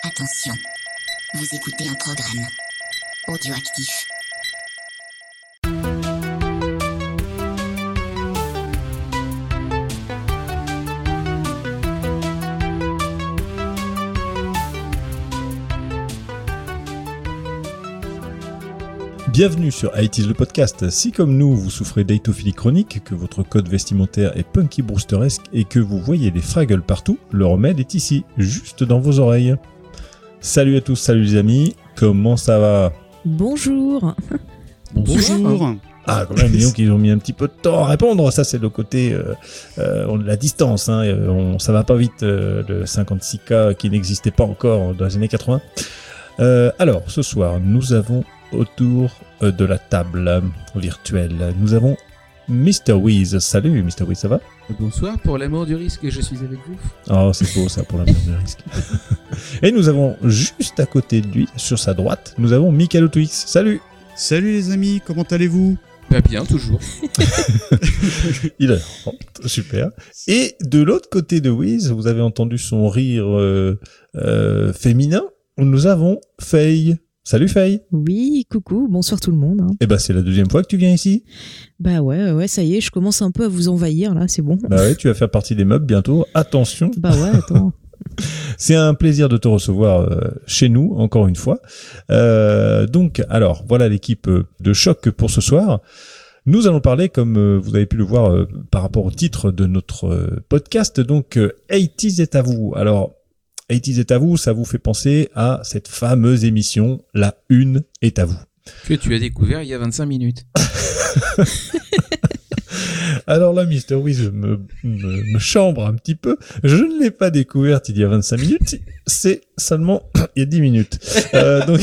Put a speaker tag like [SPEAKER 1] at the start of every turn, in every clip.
[SPEAKER 1] Attention, vous écoutez un programme audioactif.
[SPEAKER 2] Bienvenue sur IT le podcast. Si comme nous, vous souffrez d'hétophilie chronique, que votre code vestimentaire est punky brewsteresque et que vous voyez des fraggles partout, le remède est ici, juste dans vos oreilles. Salut à tous, salut les amis, comment ça va ?
[SPEAKER 3] Bonjour.
[SPEAKER 2] Bonjour. Ah, quand même, disons qu'ils ont mis un petit peu de temps à répondre. Ça, c'est le côté la distance. Hein. Ça va pas vite, le 56K qui n'existait pas encore dans les années 80. Alors, ce soir, nous avons autour de la table virtuelle, nous avons Mr. Wiz. Salut Mr. Wiz, ça va ?
[SPEAKER 4] Bonsoir, pour l'amour du risque, je suis avec vous.
[SPEAKER 2] Oh, c'est beau ça, pour l'amour du risque. Et nous avons juste à côté de lui, sur sa droite, nous avons Michael Twix. Salut.
[SPEAKER 5] Salut les amis, comment allez-vous ?
[SPEAKER 4] Bah bien, toujours.
[SPEAKER 2] Il a... super. Et de l'autre côté de Wiz, vous avez entendu son rire féminin, nous avons Faye. Salut Faye.
[SPEAKER 3] Oui, coucou, bonsoir tout le monde.
[SPEAKER 2] Eh ben c'est la deuxième fois que tu viens ici.
[SPEAKER 3] Bah ouais, ça y est, je commence un peu à vous envahir là, c'est bon.
[SPEAKER 2] Bah ouais, tu vas faire partie des meubles bientôt, attention.
[SPEAKER 3] Bah ouais, attends.
[SPEAKER 2] C'est un plaisir de te recevoir chez nous, encore une fois. Donc, alors, voilà l'équipe de choc pour ce soir. Nous allons parler, comme vous avez pu le voir par rapport au titre de notre podcast, donc 80s est à vous. Alors, 80s est à vous, ça vous fait penser à cette fameuse émission, La Une est à vous.
[SPEAKER 4] Que tu as découvert il y a 25 minutes.
[SPEAKER 2] Alors là, Mr. Wiz me chambre un petit peu. Je ne l'ai pas découverte il y a 25 minutes, c'est seulement il y a 10 minutes. Donc...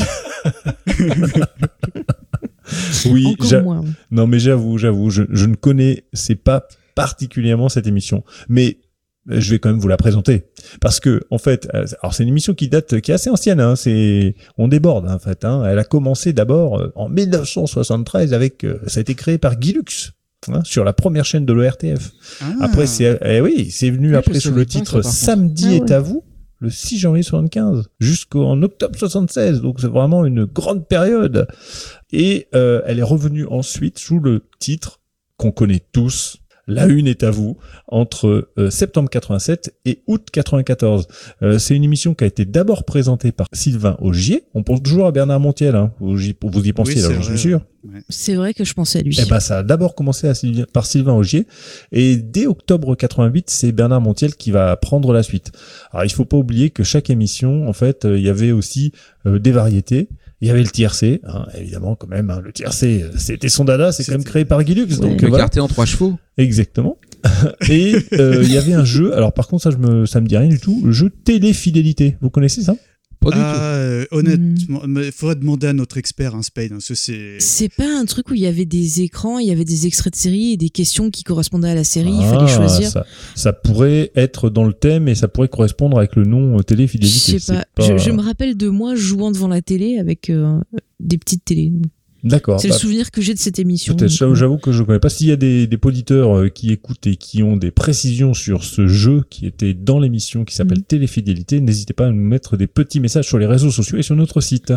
[SPEAKER 2] oui, non mais j'avoue, je ne connaissais pas particulièrement cette émission, mais je vais quand même vous la présenter parce que en fait, alors c'est une émission qui est assez ancienne, hein, on déborde en fait, hein. Elle a commencé d'abord en 1973 avec ça a été créé par Guy Lux, hein, sur la première chaîne de l'ORTF. Après c'est venu après sous le titre Samedi est à vous, le 6 janvier 75 jusqu'en octobre 76, donc c'est vraiment une grande période. Et elle est revenue ensuite sous le titre qu'on connaît tous, La Une est à vous, entre septembre 87 et août 94. C'est une émission qui a été d'abord présentée par Sylvain Augier. On pense toujours à Bernard Montiel, hein. Vous y pensiez, là, je suis sûr.
[SPEAKER 5] Ouais.
[SPEAKER 3] C'est vrai que je pensais à lui.
[SPEAKER 2] Eh ben, ça a d'abord commencé par Sylvain Augier. Et dès octobre 88, c'est Bernard Montiel qui va prendre la suite. Alors, il faut pas oublier que chaque émission, en fait, il y avait aussi des variétés. Il y avait le tiercé, hein, évidemment, quand même, hein, le tiercé, c'était son dada, c'est quand même créé par Guy Lux.
[SPEAKER 3] Ouais.
[SPEAKER 2] Donc,
[SPEAKER 4] Le
[SPEAKER 2] voilà.
[SPEAKER 4] quartet en 3 chevaux.
[SPEAKER 2] Exactement. Et il y avait un jeu, alors par contre, ça me dit rien du tout, le jeu Téléfidélité. Vous connaissez ça ?
[SPEAKER 4] Pas du tout.
[SPEAKER 5] Honnêtement, il faudrait demander à notre expert, hein, Spade. Hein,
[SPEAKER 3] c'est pas un truc où il y avait des écrans, il y avait des extraits de série et des questions qui correspondaient à la série, il fallait choisir.
[SPEAKER 2] Ça pourrait être dans le thème et ça pourrait correspondre avec le nom Téléfidélité.
[SPEAKER 3] Je sais pas. Je me rappelle de moi jouant devant la télé avec des petites télés.
[SPEAKER 2] D'accord.
[SPEAKER 3] C'est le souvenir que j'ai de cette émission.
[SPEAKER 2] Peut-être, j'avoue que je ne connais pas. S'il y a des auditeurs qui écoutent et qui ont des précisions sur ce jeu qui était dans l'émission qui s'appelle Téléfidélité, n'hésitez pas à nous mettre des petits messages sur les réseaux sociaux et sur notre site.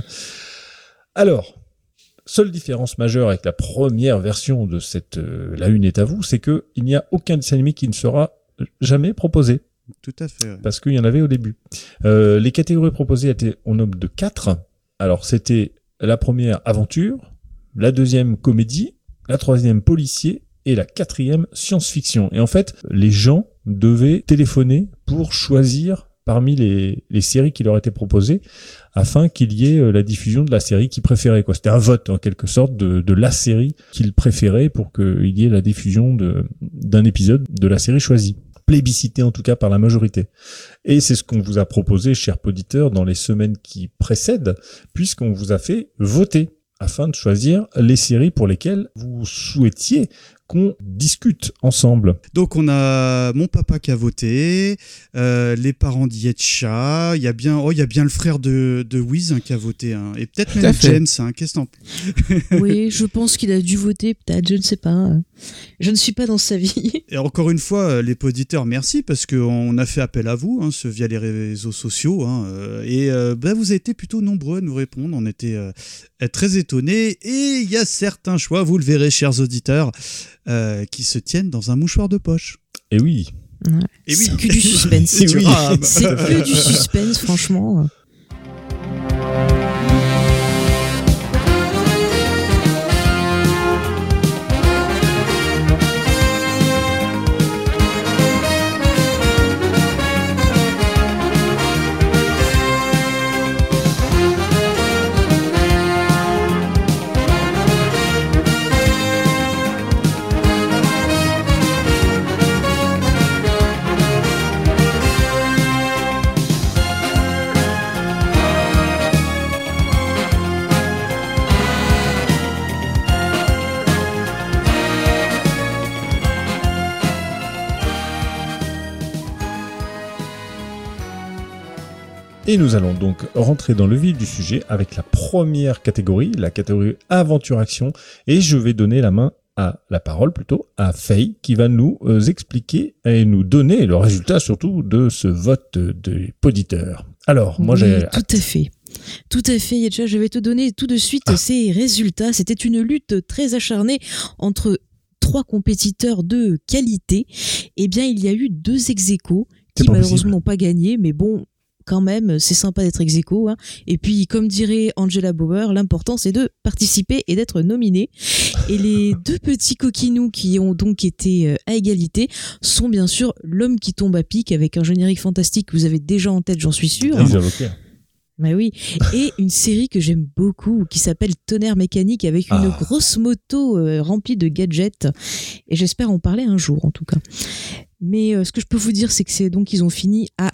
[SPEAKER 2] Alors, seule différence majeure avec la première version de cette La Une est à vous, c'est que il n'y a aucun dessin animé qui ne sera jamais proposé.
[SPEAKER 5] Tout à fait. Ouais.
[SPEAKER 2] Parce qu'il y en avait au début. Les catégories proposées étaient au nombre de 4. Alors, c'était la première aventure, la deuxième comédie, la troisième policier et la quatrième science-fiction. Et en fait, les gens devaient téléphoner pour choisir parmi les séries qui leur étaient proposées afin qu'il y ait la diffusion de la série qu'ils préféraient, quoi. C'était un vote en quelque sorte de la série qu'ils préféraient pour qu'il y ait la diffusion d'un épisode de la série choisie. Plébiscité en tout cas par la majorité. Et c'est ce qu'on vous a proposé, chers auditeurs, dans les semaines qui précèdent, puisqu'on vous a fait voter afin de choisir les séries pour lesquelles vous souhaitiez qu'on discute ensemble.
[SPEAKER 5] Donc on a mon papa qui a voté, les parents d'Yetcha, il y a bien le frère de Wiz qui a voté, hein, et peut-être même James. Hein, qu'est-ce que t'en penses?
[SPEAKER 3] Oui, je pense qu'il a dû voter, peut-être, je ne sais pas. Je ne suis pas dans sa vie.
[SPEAKER 5] Et encore une fois, les auditeurs, merci parce qu'on a fait appel à vous, hein, via les réseaux sociaux, hein, et vous avez été plutôt nombreux à nous répondre. On était très étonnés, et il y a certains choix, vous le verrez, chers auditeurs, qui se tiennent dans un mouchoir de poche.
[SPEAKER 2] Et oui.
[SPEAKER 3] Ouais.
[SPEAKER 5] Et oui.
[SPEAKER 3] C'est que du suspense.
[SPEAKER 2] Et oui.
[SPEAKER 3] C'est que du suspense, franchement.
[SPEAKER 2] Et nous allons donc rentrer dans le vif du sujet avec la première catégorie, la catégorie aventure-action. Et je vais donner la parole à Faye, qui va nous expliquer et nous donner le résultat surtout de ce vote des auditeurs. Alors, moi j'ai...
[SPEAKER 3] Tout à fait. Tout à fait, Yetcha, je vais te donner tout de suite ces résultats. C'était une lutte très acharnée entre 3 compétiteurs de qualité. Eh bien, il y a eu 2 ex-aequo qui malheureusement n'ont pas gagné, mais bon... Quand même, c'est sympa d'être ex-aequo, hein. Et puis, comme dirait Angela Bauer, l'important c'est de participer et d'être nominé. Et les 2 petits coquinous qui ont donc été à égalité sont bien sûr L'homme qui tombe à pic avec un générique fantastique que vous avez déjà en tête, j'en suis sûr. Bah oui, et une série que j'aime beaucoup qui s'appelle Tonnerre mécanique avec une grosse moto remplie de gadgets, et j'espère en parler un jour en tout cas. Mais ce que je peux vous dire, c'est que ils ont fini à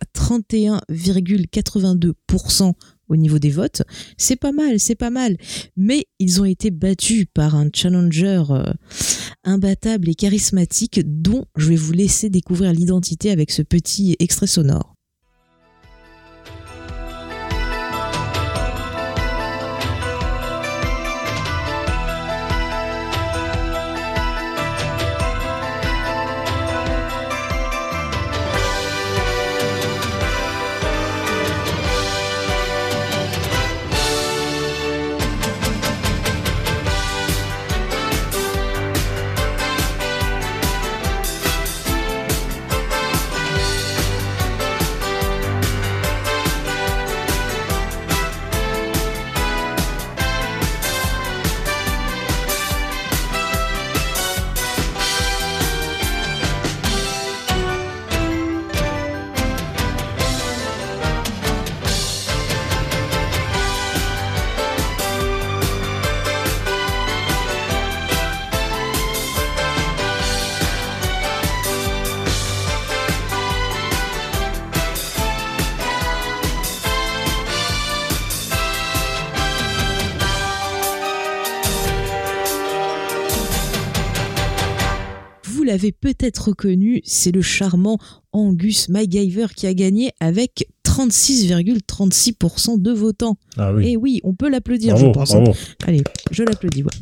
[SPEAKER 3] 31,82% au niveau des votes. C'est pas mal. Mais ils ont été battus par un challenger imbattable et charismatique dont je vais vous laisser découvrir l'identité avec ce petit extrait sonore. L'avez peut-être reconnu, c'est le charmant Angus MacGyver qui a gagné avec 36,36% de votants.
[SPEAKER 2] Ah oui.
[SPEAKER 3] Et oui, on peut l'applaudir,
[SPEAKER 2] bravo,
[SPEAKER 3] je pense.
[SPEAKER 2] Bravo.
[SPEAKER 3] Allez, je l'applaudis. Ouais.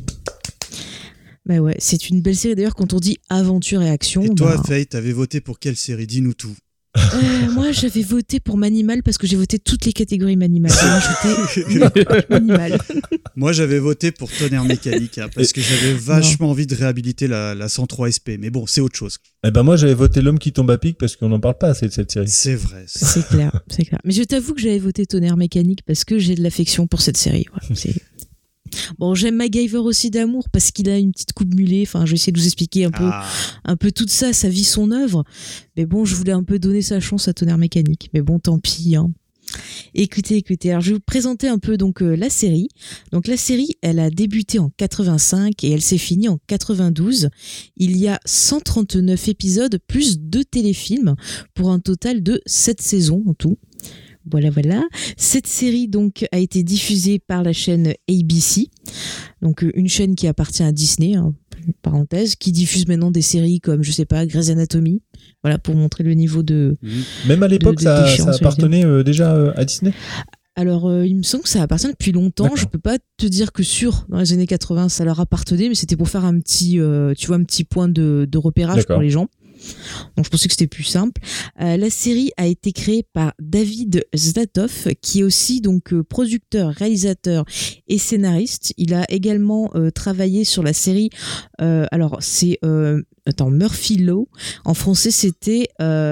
[SPEAKER 3] Bah ouais, c'est une belle série d'ailleurs quand on dit aventure et action.
[SPEAKER 5] Et toi, Faye, t'avais voté pour quelle série? Dis-nous tout.
[SPEAKER 3] Moi, j'avais voté pour Manimal parce que j'ai voté toutes les catégories Manimal. J'ai rajouté Manimal.
[SPEAKER 5] Moi, j'avais voté pour Tonnerre mécanique parce que j'avais vachement envie de réhabiliter la 103 SP. Mais bon, c'est autre chose.
[SPEAKER 2] Eh ben moi, j'avais voté L'homme qui tombe à pic parce qu'on n'en parle pas assez de cette série.
[SPEAKER 5] C'est vrai.
[SPEAKER 3] C'est clair. Mais je t'avoue que j'avais voté Tonnerre mécanique parce que j'ai de l'affection pour cette série. Ouais, bon, j'aime MacGyver aussi d'amour parce qu'il a une petite coupe mulet. Enfin, je vais essayer de vous expliquer un peu tout ça, sa vie, son œuvre. Mais bon, je voulais un peu donner sa chance à Tonnerre mécanique. Mais bon, tant pis, hein. Écoutez. Alors, je vais vous présenter un peu donc la série. Donc, la série, elle a débuté en 85 et elle s'est finie en 92. Il y a 139 épisodes plus 2 téléfilms pour un total de 7 saisons en tout. Voilà. Cette série donc a été diffusée par la chaîne ABC, donc une chaîne qui appartient à Disney, hein, parenthèse, qui diffuse maintenant des séries comme, je sais pas, Grey's Anatomy. Voilà, pour montrer le niveau de.
[SPEAKER 2] Même à l'époque, ça appartenait déjà à Disney.
[SPEAKER 3] Alors, il me semble que ça appartient depuis longtemps.
[SPEAKER 2] D'accord.
[SPEAKER 3] Je peux pas te dire que dans les années 80, ça leur appartenait, mais c'était pour faire un petit, tu vois, un petit point de repérage
[SPEAKER 2] D'accord.
[SPEAKER 3] pour les gens. Donc, je pensais que c'était plus simple. La série a été créée par David Zlatoff, qui est aussi donc producteur, réalisateur et scénariste. Il a également travaillé sur la série. Alors, c'est Murphy Law. En français, c'était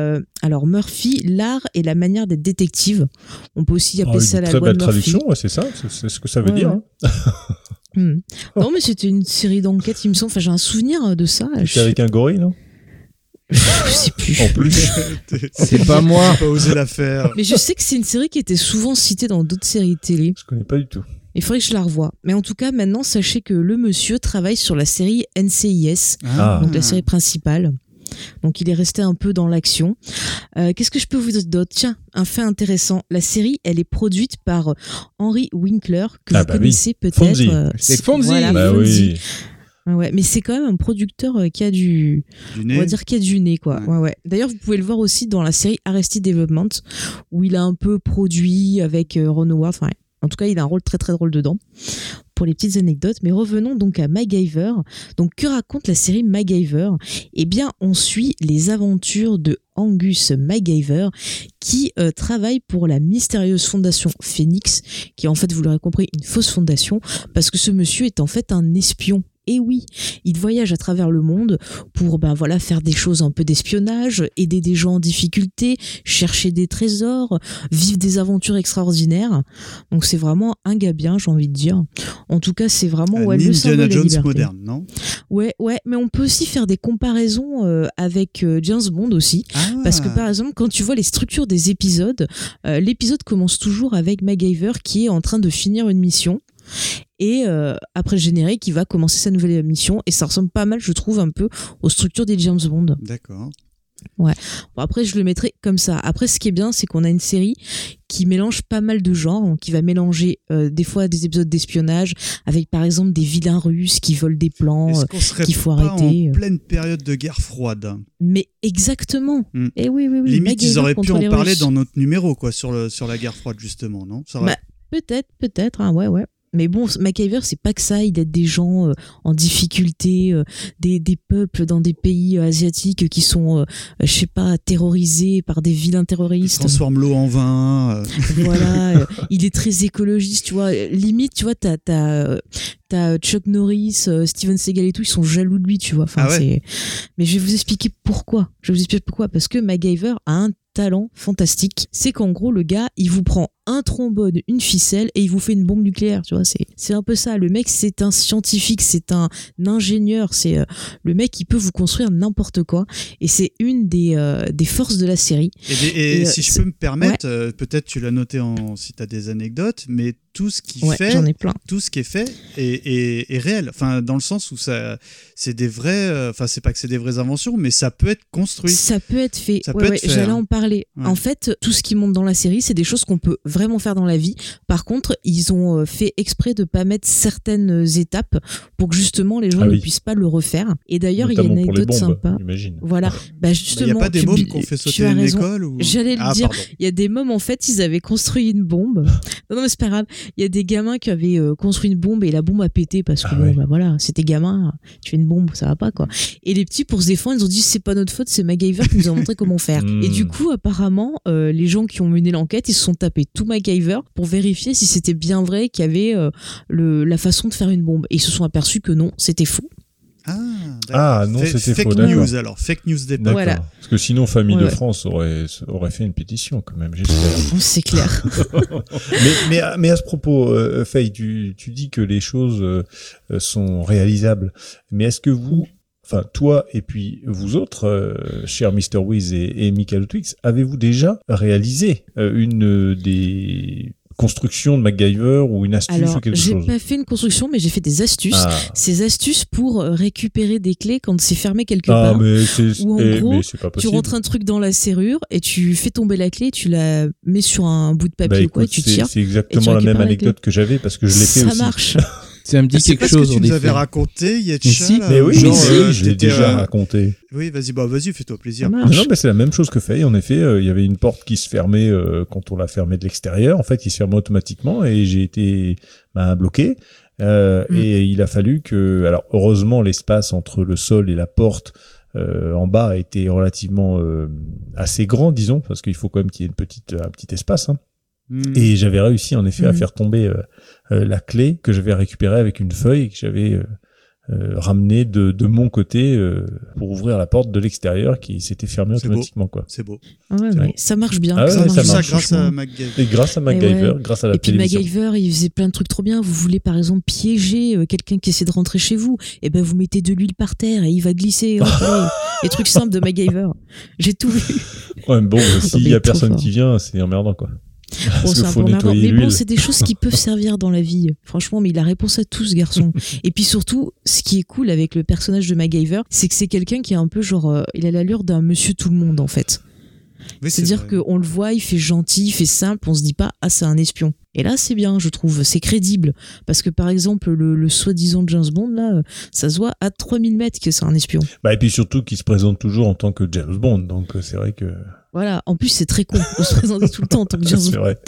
[SPEAKER 3] Murphy, l'art et la manière d'être détective. On peut aussi appeler ça la loi de Murphy.
[SPEAKER 2] Très belle traduction, ouais, c'est ça, c'est ce que ça veut dire.
[SPEAKER 3] Ouais. Hein. Non, mais c'était une série d'enquête, il me semble. Enfin, j'ai un souvenir de ça.
[SPEAKER 2] C'était avec un gorille, non?
[SPEAKER 3] Je sais plus.
[SPEAKER 2] En plus.
[SPEAKER 4] C'est pas moi.
[SPEAKER 5] Pas osé la faire.
[SPEAKER 3] Mais je sais que c'est une série qui était souvent citée dans d'autres séries télé.
[SPEAKER 2] Je connais pas du tout.
[SPEAKER 3] Il faudrait que je la revoie. Mais en tout cas, maintenant, sachez que le monsieur travaille sur la série NCIS, donc la série principale. Donc il est resté un peu dans l'action. Qu'est-ce que je peux vous dire d'autre? Tiens, un fait intéressant. La série, elle est produite par Henry Winkler, que vous connaissez peut-être.
[SPEAKER 2] Fonzie.
[SPEAKER 4] C'est Fonzie.
[SPEAKER 3] Voilà,
[SPEAKER 2] Fonzie.
[SPEAKER 3] Oui. Ouais, mais c'est quand même un producteur qui a du nez. On va dire qui a du nez, quoi. Ouais. D'ailleurs, vous pouvez le voir aussi dans la série Arrested Development, où il a un peu produit avec Ron Howard. Enfin, en tout cas, il a un rôle très très drôle dedans. Pour les petites anecdotes. Mais revenons donc à MacGyver. Donc, que raconte la série MacGyver? Eh bien, on suit les aventures de Angus MacGyver, qui travaille pour la mystérieuse fondation Phoenix, qui est en fait, vous l'aurez compris, une fausse fondation, parce que ce monsieur est en fait un espion. Et oui, il voyage à travers le monde pour faire des choses un peu d'espionnage, aider des gens en difficulté, chercher des trésors, vivre des aventures extraordinaires. Donc c'est vraiment un gars bien, j'ai envie de dire. En tout cas, c'est vraiment le symbole de la liberté.
[SPEAKER 5] Jones moderne, non?
[SPEAKER 3] Ouais, mais on peut aussi faire des comparaisons avec James Bond aussi, parce que par exemple, quand tu vois les structures des épisodes, l'épisode commence toujours avec MacGyver qui est en train de finir une mission. Et après le générique, il va commencer sa nouvelle mission et ça ressemble pas mal, je trouve, un peu aux structures des James Bond.
[SPEAKER 5] D'accord.
[SPEAKER 3] Ouais. Bon, après, je le mettrai comme ça. Après, ce qui est bien, c'est qu'on a une série qui mélange pas mal de genres, qui va mélanger des fois des épisodes d'espionnage avec, par exemple, des vilains russes qui volent des plans qu'il faut arrêter.
[SPEAKER 5] En pleine période de guerre froide.
[SPEAKER 3] Mais exactement. Et oui.
[SPEAKER 5] Limite, ils auraient pu en parler dans notre numéro, quoi, sur la guerre froide, justement, non? Ça aurait...
[SPEAKER 3] Peut-être, hein, ouais. Mais bon, MacGyver, c'est pas que ça, il aide des gens en difficulté, des peuples dans des pays asiatiques qui sont, je sais pas, terrorisés par des vilains terroristes.
[SPEAKER 5] Il transforme l'eau en vin.
[SPEAKER 3] Voilà, il est très écologiste, tu vois. Limite, tu vois, t'as Chuck Norris, Steven Seagal et tout, ils sont jaloux de lui, tu vois. Enfin, mais je vais vous expliquer pourquoi. Parce que MacGyver a un talent fantastique. C'est qu'en gros, le gars, il vous prend un trombone, une ficelle et il vous fait une bombe nucléaire, tu vois. C'est un peu ça. Le mec, c'est un scientifique, c'est un ingénieur, c'est le mec qui peut vous construire n'importe quoi. Et c'est une des forces de la série.
[SPEAKER 5] Et si je peux me permettre, peut-être tu l'as noté si tu as des anecdotes, mais tout ce qui
[SPEAKER 3] j'en ai plein.
[SPEAKER 5] Tout ce qui est fait est réel. Enfin, dans le sens où c'est des vrais. Enfin, c'est pas que c'est des vraies inventions, mais ça peut être construit.
[SPEAKER 3] Ça peut être fait. J'allais en parler. Ouais. En fait, tout ce qui monte dans la série, c'est des choses qu'on peut vraiment faire dans la vie. Par contre, ils ont fait exprès de pas mettre certaines étapes pour que justement les gens ne puissent pas le refaire. Et d'ailleurs, il y a une anecdote sympa.
[SPEAKER 2] J'imagine.
[SPEAKER 3] Voilà. Justement,
[SPEAKER 5] il n'y a pas des mômes qu'on fait sauter une école ou...
[SPEAKER 3] J'allais le dire. Il y a des mômes, en fait, ils avaient construit une bombe. Non, mais c'est pas grave. Il y a des gamins qui avaient construit une bombe et la bombe a pété parce que voilà, c'était gamin, tu fais une bombe, ça va pas, quoi. Et les petits, pour se défendre, ils ont dit c'est pas notre faute, c'est MacGyver qui nous a montré comment faire. Et du coup, apparemment, les gens qui ont mené l'enquête, ils se sont tapés tout MacGyver pour vérifier si c'était bien vrai qu'il y avait la façon de faire une bombe. Et ils se sont aperçus que non, c'était faux.
[SPEAKER 2] Non, c'était faux.
[SPEAKER 5] Fake news, alors. Fake news d'époque.
[SPEAKER 3] Voilà.
[SPEAKER 2] Parce que sinon, Famille de France aurait fait une pétition, quand même, j'espère.
[SPEAKER 3] C'est clair.
[SPEAKER 2] mais à ce propos, Faye, tu dis que les choses sont réalisables. Mais est-ce que vous, enfin, toi et puis vous autres, chers Mr. Wiz et Michael Twix, avez-vous déjà réalisé une des construction de MacGyver ou une astuce ou quelque chose?
[SPEAKER 3] J'ai pas fait une construction, mais j'ai fait des astuces. Ces astuces pour récupérer des clés quand c'est fermé quelque part. Ou en gros, tu rentres un truc dans la serrure et tu fais tomber la clé, tu la mets sur un bout de papier ou quoi et tu tires.
[SPEAKER 2] C'est exactement la même anecdote que j'avais parce que je l'ai fait aussi.
[SPEAKER 3] Ça marche.
[SPEAKER 4] Ça me dit quelque chose.
[SPEAKER 5] C'est ce que tu nous avais raconté, Yetcha.
[SPEAKER 2] Si, mais oui, je l'ai déjà raconté.
[SPEAKER 5] Oui, vas-y, fais-toi plaisir.
[SPEAKER 2] Non, mais c'est la même chose que Faye. En effet, il y avait une porte qui se fermait quand on l'a fermée de l'extérieur. En fait, qui se fermait automatiquement et j'ai été bloqué. Et il a fallu que, alors heureusement, l'espace entre le sol et la porte en bas a été relativement assez grand, disons, parce qu'il faut quand même qu'il y ait un petit espace. Hein. Et j'avais réussi en effet à faire tomber la clé que j'avais récupérée avec une feuille que j'avais ramenée de mon côté pour ouvrir la porte de l'extérieur qui s'était fermée automatiquement. Quoi.
[SPEAKER 5] C'est beau.
[SPEAKER 3] Ouais, mais ça marche bien.
[SPEAKER 2] Ça marche
[SPEAKER 5] grâce à MacGyver.
[SPEAKER 2] Et grâce à MacGyver, grâce à la télévision.
[SPEAKER 3] Et puis MacGyver, il faisait plein de trucs trop bien. Vous voulez par exemple piéger quelqu'un qui essaie de rentrer chez vous, et ben vous mettez de l'huile par terre et il va glisser. Les trucs simples de MacGyver. J'ai tout vu.
[SPEAKER 2] Ouais, mais bon, s'il y a personne qui vient, c'est emmerdant quoi.
[SPEAKER 3] Bon, c'est un peu emmerdant. Mais bon, c'est des choses qui peuvent servir dans la vie. Franchement, mais il a réponse à tout, ce garçon. Et puis surtout, ce qui est cool avec le personnage de MacGyver, c'est que c'est quelqu'un qui est un peu genre, il a l'allure d'un monsieur tout le monde, en fait. Oui, c'est-à-dire qu'on le voit, il fait gentil, il fait simple, on se dit pas, ah, c'est un espion. Et là, c'est bien, je trouve, c'est crédible. Parce que par exemple, le soi-disant James Bond, là, ça se voit à 3000 mètres que c'est un espion.
[SPEAKER 2] Et puis surtout qu'il se présente toujours en tant que James Bond, donc c'est vrai que...
[SPEAKER 3] Voilà, en plus, c'est très con de se présenter tout le temps en tant que James Bond.
[SPEAKER 2] C'est vrai.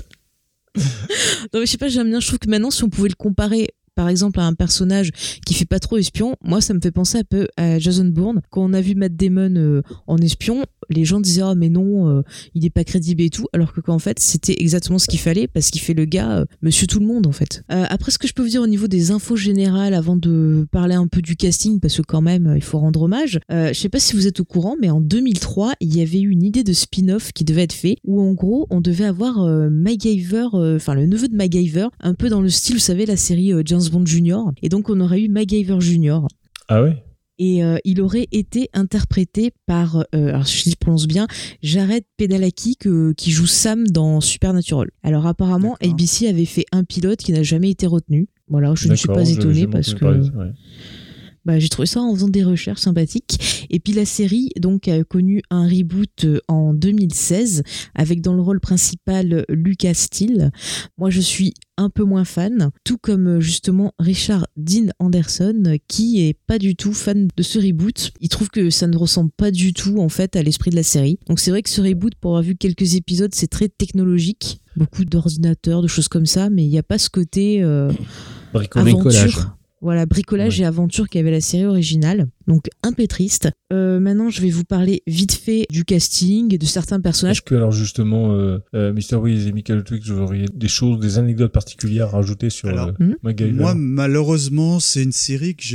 [SPEAKER 3] Non, mais je sais pas, j'aime bien, je trouve que maintenant, si on pouvait le comparer par exemple à un personnage qui fait pas trop espion, moi ça me fait penser un peu à Jason Bourne. Quand on a vu Matt Damon en espion, les gens disaient mais non, il est pas crédible et tout, alors que en fait c'était exactement ce qu'il fallait parce qu'il fait le gars monsieur tout le monde en fait. Après, ce que je peux vous dire au niveau des infos générales avant de parler un peu du casting, parce que quand même il faut rendre hommage, je sais pas si vous êtes au courant, mais en 2003 il y avait eu une idée de spin-off qui devait être fait où en gros on devait avoir MacGyver, enfin le neveu de MacGyver, un peu dans le style, vous savez, la série James Bond Junior, et donc on aurait eu MacGyver Junior.
[SPEAKER 2] Ah oui.
[SPEAKER 3] Et il aurait été interprété par, alors je prononce bien, Jared Padalecki qui joue Sam dans Supernatural. Alors apparemment, ABC avait fait un pilote qui n'a jamais été retenu. Voilà, je ne suis pas étonnée parce que... j'ai trouvé ça en faisant des recherches sympathiques. Et puis la série donc a connu un reboot en 2016 avec dans le rôle principal Lucas Steele. Moi je suis un peu moins fan, tout comme justement Richard Dean Anderson qui est pas du tout fan de ce reboot. Il trouve que ça ne ressemble pas du tout en fait à l'esprit de la série. Donc c'est vrai que ce reboot, pour avoir vu quelques épisodes, c'est très technologique, beaucoup d'ordinateurs, de choses comme ça, mais il n'y a pas ce côté aventure. Voilà, bricolage et aventure qu'avait la série originale. Donc un peu triste. Maintenant, je vais vous parler vite fait du casting et de certains personnages.
[SPEAKER 2] Est-ce que alors justement, Mr. Wiz et Michael Twix, vous auriez des choses, des anecdotes particulières à rajouter sur MacGyver?
[SPEAKER 5] Moi, malheureusement, c'est une série dont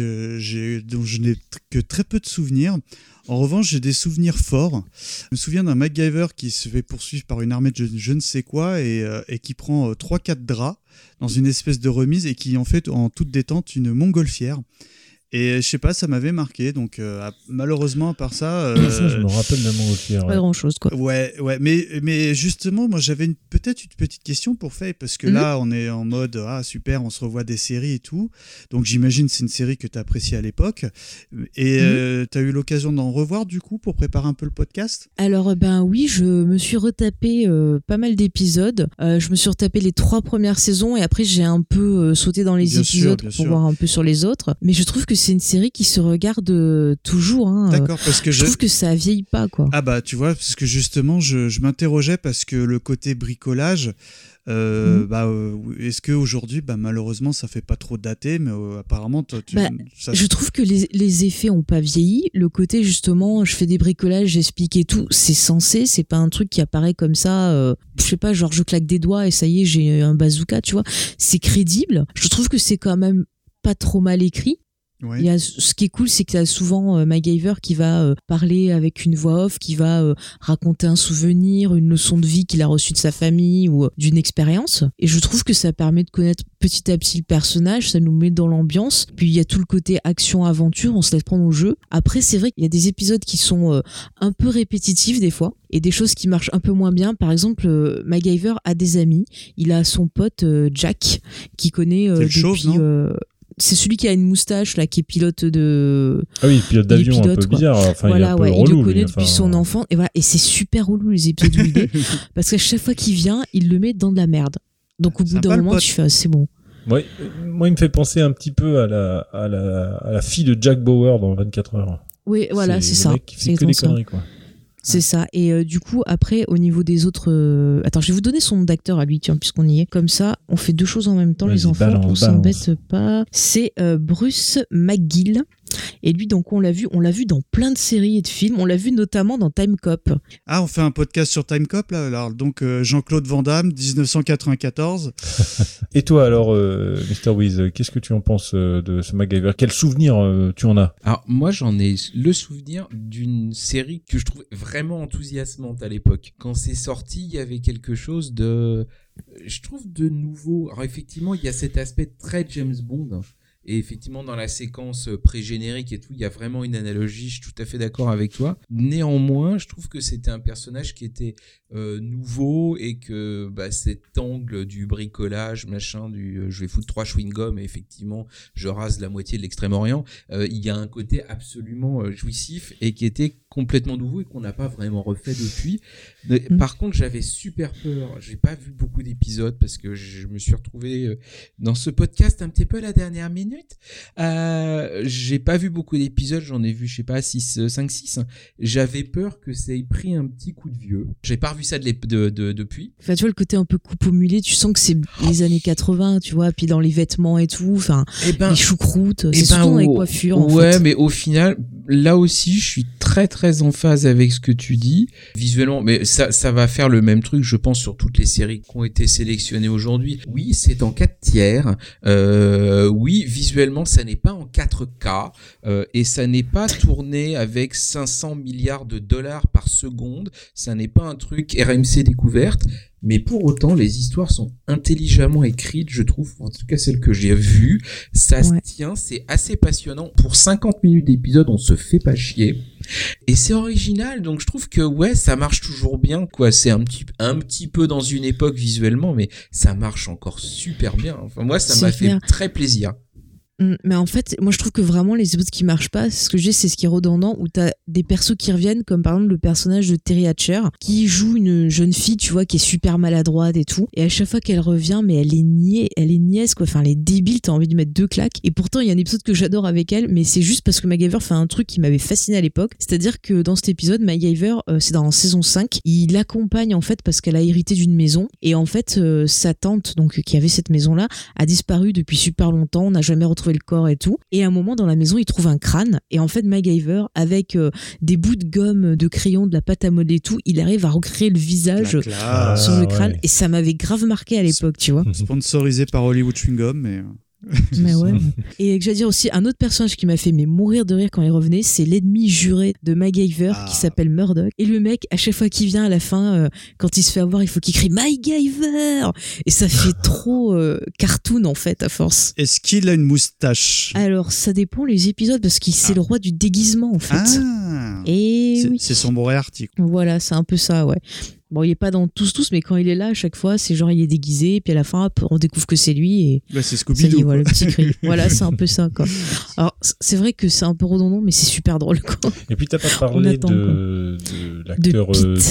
[SPEAKER 5] je n'ai que très peu de souvenirs. En revanche, j'ai des souvenirs forts. Je me souviens d'un MacGyver qui se fait poursuivre par une armée de je ne sais quoi et qui prend 3-4 draps dans une espèce de remise et qui en fait en toute détente une montgolfière. Et je sais pas, ça m'avait marqué. Donc malheureusement, à part ça,
[SPEAKER 2] ça, je me rappelle de la montgolfière.
[SPEAKER 3] Pas grand chose quoi.
[SPEAKER 5] Ouais, mais justement, moi j'avais peut-être une petite question pour Faye, parce que là on est en mode super, on se revoit des séries et tout. Donc j'imagine c'est une série que tu as appréciée à l'époque. Et tu as eu l'occasion d'en revoir du coup pour préparer un peu le podcast?
[SPEAKER 3] Alors oui, je me suis retapé pas mal d'épisodes. Je me suis retapé les 3 premières saisons et après j'ai un peu sauté dans les épisodes pour voir un peu sur les autres. Mais je trouve que c'est une série qui se regarde toujours.
[SPEAKER 5] D'accord, parce que
[SPEAKER 3] je trouve que ça vieillit pas quoi.
[SPEAKER 5] Ah bah tu vois, parce que justement je m'interrogeais parce que le côté bricolage, est-ce qu'aujourd'hui malheureusement ça fait pas trop daté, mais apparemment
[SPEAKER 3] je trouve que les effets ont pas vieilli. Le côté justement je fais des bricolages, j'explique et tout, c'est censé, c'est pas un truc qui apparaît comme ça, je sais pas, genre je claque des doigts et ça y est j'ai un bazooka, tu vois. C'est crédible. Je trouve que c'est quand même pas trop mal écrit.
[SPEAKER 5] Ouais.
[SPEAKER 3] Il y a, ce qui est cool, c'est qu'il y a souvent MacGyver qui va parler avec une voix off, qui va raconter un souvenir, une leçon de vie qu'il a reçue de sa famille ou d'une expérience. Et je trouve que ça permet de connaître petit à petit le personnage, ça nous met dans l'ambiance. Puis il y a tout le côté action-aventure, on se laisse prendre au jeu. Après, c'est vrai qu'il y a des épisodes qui sont un peu répétitifs des fois, et des choses qui marchent un peu moins bien. Par exemple, MacGyver a des amis. Il a son pote Jack, qui connaît depuis... c'est celui qui a une moustache là, qui est pilote de.
[SPEAKER 2] Ah oui, pilote d'avion un peu bizarre. Enfin,
[SPEAKER 3] voilà,
[SPEAKER 2] il est un peu relou,
[SPEAKER 3] il le connaît
[SPEAKER 2] lui,
[SPEAKER 3] depuis son enfant. Et voilà, et c'est super relou les épisodes où il est, parce qu'à chaque fois qu'il vient, il le met dans de la merde. Donc au bout d'un moment, tu fais c'est bon.
[SPEAKER 2] Moi, il me fait penser un petit peu à la fille de Jack Bauer dans 24 heures.
[SPEAKER 3] Oui, voilà, c'est ça.
[SPEAKER 2] Qui fait que des conneries, quoi.
[SPEAKER 3] C'est ça. Et du coup, après, au niveau des autres... Attends, je vais vous donner son nom d'acteur à lui, tiens, puisqu'on y est. Comme ça, on fait deux choses en même temps, les enfants, on s'embête pas. C'est Bruce McGill. Et lui, donc, on l'a vu dans plein de séries et de films. On l'a vu notamment dans Time Cop.
[SPEAKER 5] Ah, on fait un podcast sur Time Cop, là. Alors, donc, Jean-Claude Van Damme, 1994.
[SPEAKER 2] Et toi, alors, Mr. Wiz, qu'est-ce que tu en penses de ce MacGyver? Quel souvenir tu en as?
[SPEAKER 4] Alors, moi, j'en ai le souvenir d'une série que je trouvais vraiment enthousiasmante à l'époque. Quand c'est sorti, il y avait quelque chose de, je trouve, de nouveau. Alors, effectivement, il y a cet aspect très James Bond. Et effectivement, dans la séquence pré-générique et tout, il y a vraiment une analogie, je suis tout à fait d'accord avec toi. Néanmoins, je trouve que c'était un personnage qui était nouveau et que cet angle du bricolage, machin, je vais foutre 3 chewing-gums et effectivement, je rase la moitié de l'Extrême-Orient, il y a un côté absolument jouissif et qui était complètement nouveau et qu'on n'a pas vraiment refait depuis. Mais, par contre, j'avais super peur. J'ai pas vu beaucoup d'épisodes parce que je me suis retrouvé dans ce podcast un petit peu à la dernière minute. J'ai pas vu beaucoup d'épisodes, j'en ai vu, je sais pas, 5-6. J'avais peur que ça ait pris un petit coup de vieux. J'ai pas revu ça depuis.
[SPEAKER 3] Enfin, tu vois, le côté un peu coupe au mulet, tu sens que c'est les années 80, tu vois, puis dans les vêtements et tout, enfin, les choucroutes, c'est surtout dans les coiffures, en fait.
[SPEAKER 4] Mais au final, là aussi, je suis très très en phase avec ce que tu dis. Visuellement, mais ça va faire le même truc, je pense, sur toutes les séries qui ont été sélectionnées aujourd'hui. Oui, c'est en 4/3. Oui, visuellement, ça n'est pas en 4K et ça n'est pas tourné avec 500 milliards de dollars par seconde. Ça n'est pas un truc RMC découverte. Mais pour autant, les histoires sont intelligemment écrites, je trouve, en tout cas celles que j'ai vues. Ça se tient, c'est assez passionnant. Pour 50 minutes d'épisode, on se fait pas chier. Et c'est original, donc je trouve que ça marche toujours bien, quoi. C'est un petit peu dans une époque visuellement, mais ça marche encore super bien. Enfin, moi, ça m'a fait très plaisir.
[SPEAKER 3] Mais en fait, moi je trouve que vraiment les épisodes qui marchent pas, ce que je dis, c'est ce qui est redondant, où t'as des persos qui reviennent, comme par exemple le personnage de Terry Hatcher, qui joue une jeune fille, tu vois, qui est super maladroite et tout, et à chaque fois qu'elle revient, mais elle est niaise, quoi, enfin elle est débile, t'as envie de mettre 2 claques, et pourtant il y a un épisode que j'adore avec elle, mais c'est juste parce que MacGyver fait un truc qui m'avait fasciné à l'époque, c'est-à-dire que dans cet épisode, MacGyver, c'est dans saison 5, il l'accompagne en fait parce qu'elle a hérité d'une maison, et en fait sa tante, donc qui avait cette maison-là, a disparu depuis super longtemps, on n'a jamais retrouvé le corps et tout, et à un moment dans la maison il trouve un crâne, et en fait MacGyver avec des bouts de gomme, de crayon, de la pâte à modeler et tout, il arrive à recréer le visage sur le crâne, et ça m'avait grave marqué à l'époque, tu vois.
[SPEAKER 5] Sponsorisé par Hollywood Chewing Gum, mais...
[SPEAKER 3] Mais ouais. Et que j'allais dire aussi, un autre personnage qui m'a fait mourir de rire quand il revenait, c'est l'ennemi juré de MacGyver qui s'appelle Murdoch. Et le mec, à chaque fois qu'il vient à la fin, quand il se fait avoir, il faut qu'il crie MacGyver, et ça fait trop cartoon en fait à force.
[SPEAKER 5] Est-ce qu'il a une moustache?
[SPEAKER 3] Alors ça dépend les épisodes, parce qu'il c'est le roi du déguisement en fait. Et
[SPEAKER 5] c'est son Moriarty.
[SPEAKER 3] Voilà, c'est un peu ça, ouais. Bon, il est pas dans tous, mais quand il est là, à chaque fois, c'est genre il est déguisé, et puis à la fin, hop, on découvre que c'est lui, et
[SPEAKER 5] c'est Scooby-Doo.
[SPEAKER 3] Voilà, le petit cri. Voilà, c'est un peu ça, quoi. Alors, c'est vrai que c'est un peu redondant, mais c'est super drôle, quoi.
[SPEAKER 2] Et puis t'as pas parlé de l'acteur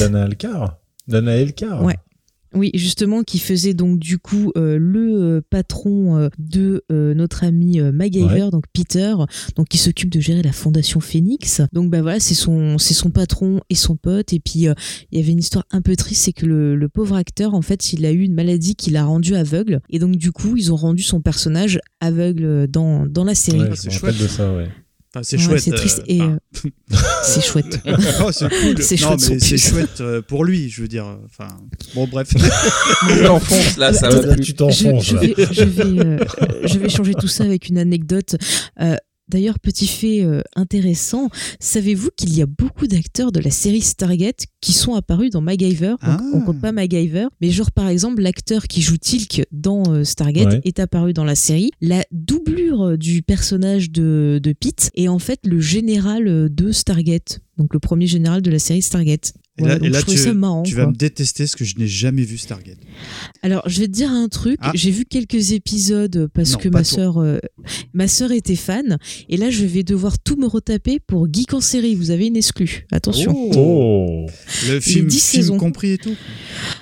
[SPEAKER 2] Dana Elkar.
[SPEAKER 3] Ouais. Oui, justement, qui faisait donc du coup le patron de notre ami MacGyver, donc Peter, donc qui s'occupe de gérer la fondation Phoenix. Donc voilà, c'est son patron et son pote. Et puis il y avait une histoire un peu triste, c'est que le pauvre acteur, en fait, il a eu une maladie qui l'a rendu aveugle. Et donc du coup, ils ont rendu son personnage aveugle dans la série.
[SPEAKER 2] Ouais, c'est chouette de ça, ouais.
[SPEAKER 5] Enfin, c'est chouette.
[SPEAKER 3] C'est triste et c'est chouette.
[SPEAKER 5] Oh, c'est cool.
[SPEAKER 3] C'est chouette.
[SPEAKER 5] Non, mais c'est chouette pour lui, je veux dire. Enfin, bon, bref.
[SPEAKER 4] Tu t'enfonces là, ça va plus.
[SPEAKER 2] Tu t'enfonces.
[SPEAKER 3] Je vais changer tout ça avec une anecdote. D'ailleurs, petit fait intéressant, savez-vous qu'il y a beaucoup d'acteurs de la série Stargate qui sont apparus dans MacGyver? Donc, on compte pas MacGyver, mais genre par exemple l'acteur qui joue Teal'c dans Stargate est apparu dans la série. La doublure du personnage de Pete est en fait le général de Stargate, donc le premier général de la série Stargate. Voilà, et là
[SPEAKER 5] tu vas me détester parce que je n'ai jamais vu Stargate.
[SPEAKER 3] Alors, je vais te dire un truc. J'ai vu quelques épisodes parce que ma sœur était fan. Et là, je vais devoir tout me retaper pour Geek en série. Vous avez une exclue. Attention.
[SPEAKER 5] Le film compris et tout.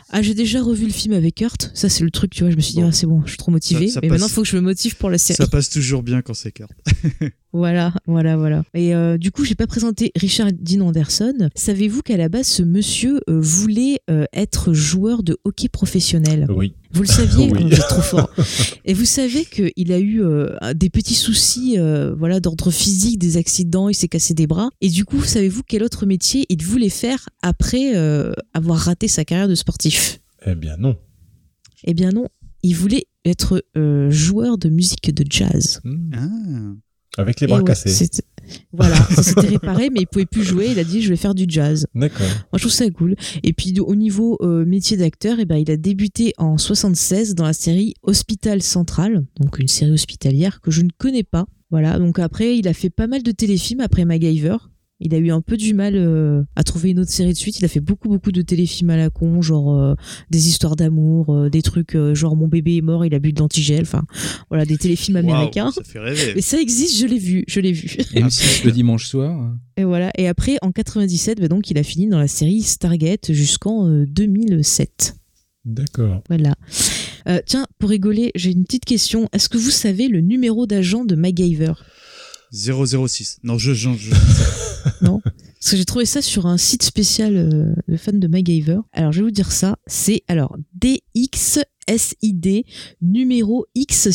[SPEAKER 3] j'ai déjà revu le film avec Kurt. Ça, c'est le truc, tu vois. Je me suis dit, c'est bon, je suis trop motivée. Mais maintenant, il faut que je me motive pour la série.
[SPEAKER 5] Ça passe toujours bien quand c'est Kurt.
[SPEAKER 3] Voilà. Et du coup, j'ai pas présenté Richard Dean Anderson. Savez-vous qu'à la base, ce monsieur voulait être joueur de hockey professionnel?
[SPEAKER 2] Oui.
[SPEAKER 3] Vous le saviez?
[SPEAKER 2] Oui.
[SPEAKER 3] Vous êtes trop fort. Et vous savez qu'il a eu des petits soucis d'ordre physique, des accidents, il s'est cassé des bras. Et du coup, savez-vous quel autre métier il voulait faire après avoir raté sa carrière de sportif?
[SPEAKER 2] Eh bien non.
[SPEAKER 3] Il voulait être joueur de musique de jazz.
[SPEAKER 2] Avec les bras cassés.
[SPEAKER 3] Voilà, ça s'était réparé, mais il pouvait plus jouer. Il a dit, je vais faire du jazz.
[SPEAKER 2] D'accord.
[SPEAKER 3] Moi, je trouve ça cool. Et puis, au niveau métier d'acteur, il a débuté en 76 dans la série Hospital Central, donc une série hospitalière que je ne connais pas. Voilà, donc après, il a fait pas mal de téléfilms après MacGyver. Il a eu un peu du mal à trouver une autre série de suite. Il a fait beaucoup de téléfilms à la con, genre des histoires d'amour, des trucs genre mon bébé est mort, il a bu de l'antigel. Enfin, voilà, des téléfilms américains.
[SPEAKER 5] Ça fait rêver.
[SPEAKER 3] Mais ça existe, je l'ai vu.
[SPEAKER 4] M6 le dimanche soir.
[SPEAKER 3] Et voilà. Et après, en 97, donc il a fini dans la série Stargate jusqu'en 2007.
[SPEAKER 2] D'accord.
[SPEAKER 3] Voilà. Tiens, pour rigoler, j'ai une petite question. Est-ce que vous savez le numéro d'agent de MacGyver?
[SPEAKER 5] 006. Non, je
[SPEAKER 3] non, parce que j'ai trouvé ça sur un site spécial de fans de MacGyver. Alors, je vais vous dire ça. C'est DXSID numéro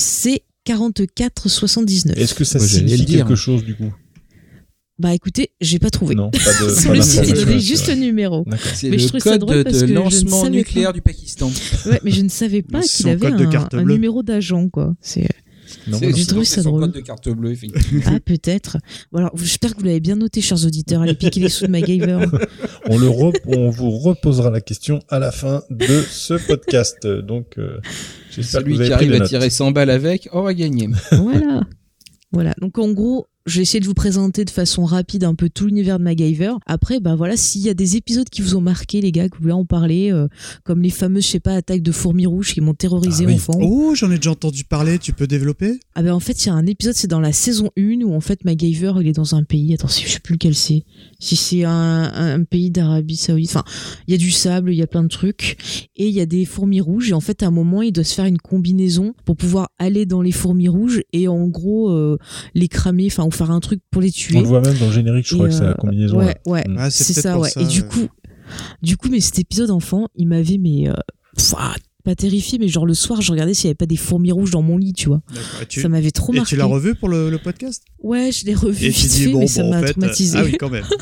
[SPEAKER 3] XC4479.
[SPEAKER 2] Est-ce que ça signifie quelque chose du coup?
[SPEAKER 3] Bah écoutez, j'ai pas trouvé.
[SPEAKER 2] Non, pas de.
[SPEAKER 3] Sur le site, il donnait juste le numéro.
[SPEAKER 4] C'est le code de lancement nucléaire du Pakistan.
[SPEAKER 3] Ouais, mais je ne savais pas qu'il avait un numéro d'agent, quoi. J'ai trouvé ça drôle.
[SPEAKER 4] Code de carte bleue, effectivement.
[SPEAKER 3] Ah, peut-être. Bon, alors, j'espère que vous l'avez bien noté, chers auditeurs. Allez piquer les sous de MacGyver.
[SPEAKER 2] On vous reposera la question à la fin de ce podcast. Donc, j'espère que vous avez
[SPEAKER 4] qui arrive à tirer 100 balles avec aura gagné.
[SPEAKER 3] Voilà. Donc, en gros, j'ai essayé de vous présenter de façon rapide un peu tout l'univers de MacGyver. Après, voilà, s'il y a des épisodes qui vous ont marqué, les gars, que vous voulez en parler, comme les fameuses, attaques de fourmis rouges qui m'ont terrorisé enfant.
[SPEAKER 5] Oh, j'en ai déjà entendu parler, tu peux développer?
[SPEAKER 3] En fait, il y a un épisode, c'est dans la saison 1 où en fait MacGyver, il est dans un pays, je sais plus lequel c'est. Si c'est un pays d'Arabie Saoudite, enfin, il y a du sable, il y a plein de trucs, et il y a des fourmis rouges, et en fait, à un moment, il doit se faire une combinaison pour pouvoir aller dans les fourmis rouges et en gros, les cramer, enfin, ou faire un truc pour les tuer.
[SPEAKER 2] On le voit même dans le générique, je crois que c'est la combinaison.
[SPEAKER 3] Ouais, c'est ça, ouais. Et du coup, mais cet épisode enfant, il m'avait, pas terrifié, mais genre le soir, je regardais s'il n'y avait pas des fourmis rouges dans mon lit, tu vois. Ça m'avait trop marqué.
[SPEAKER 5] Et tu l'as revu pour le podcast?
[SPEAKER 3] Ouais, je l'ai revu vite fait, mais ça m'a traumatisé.
[SPEAKER 5] Ah oui, quand même.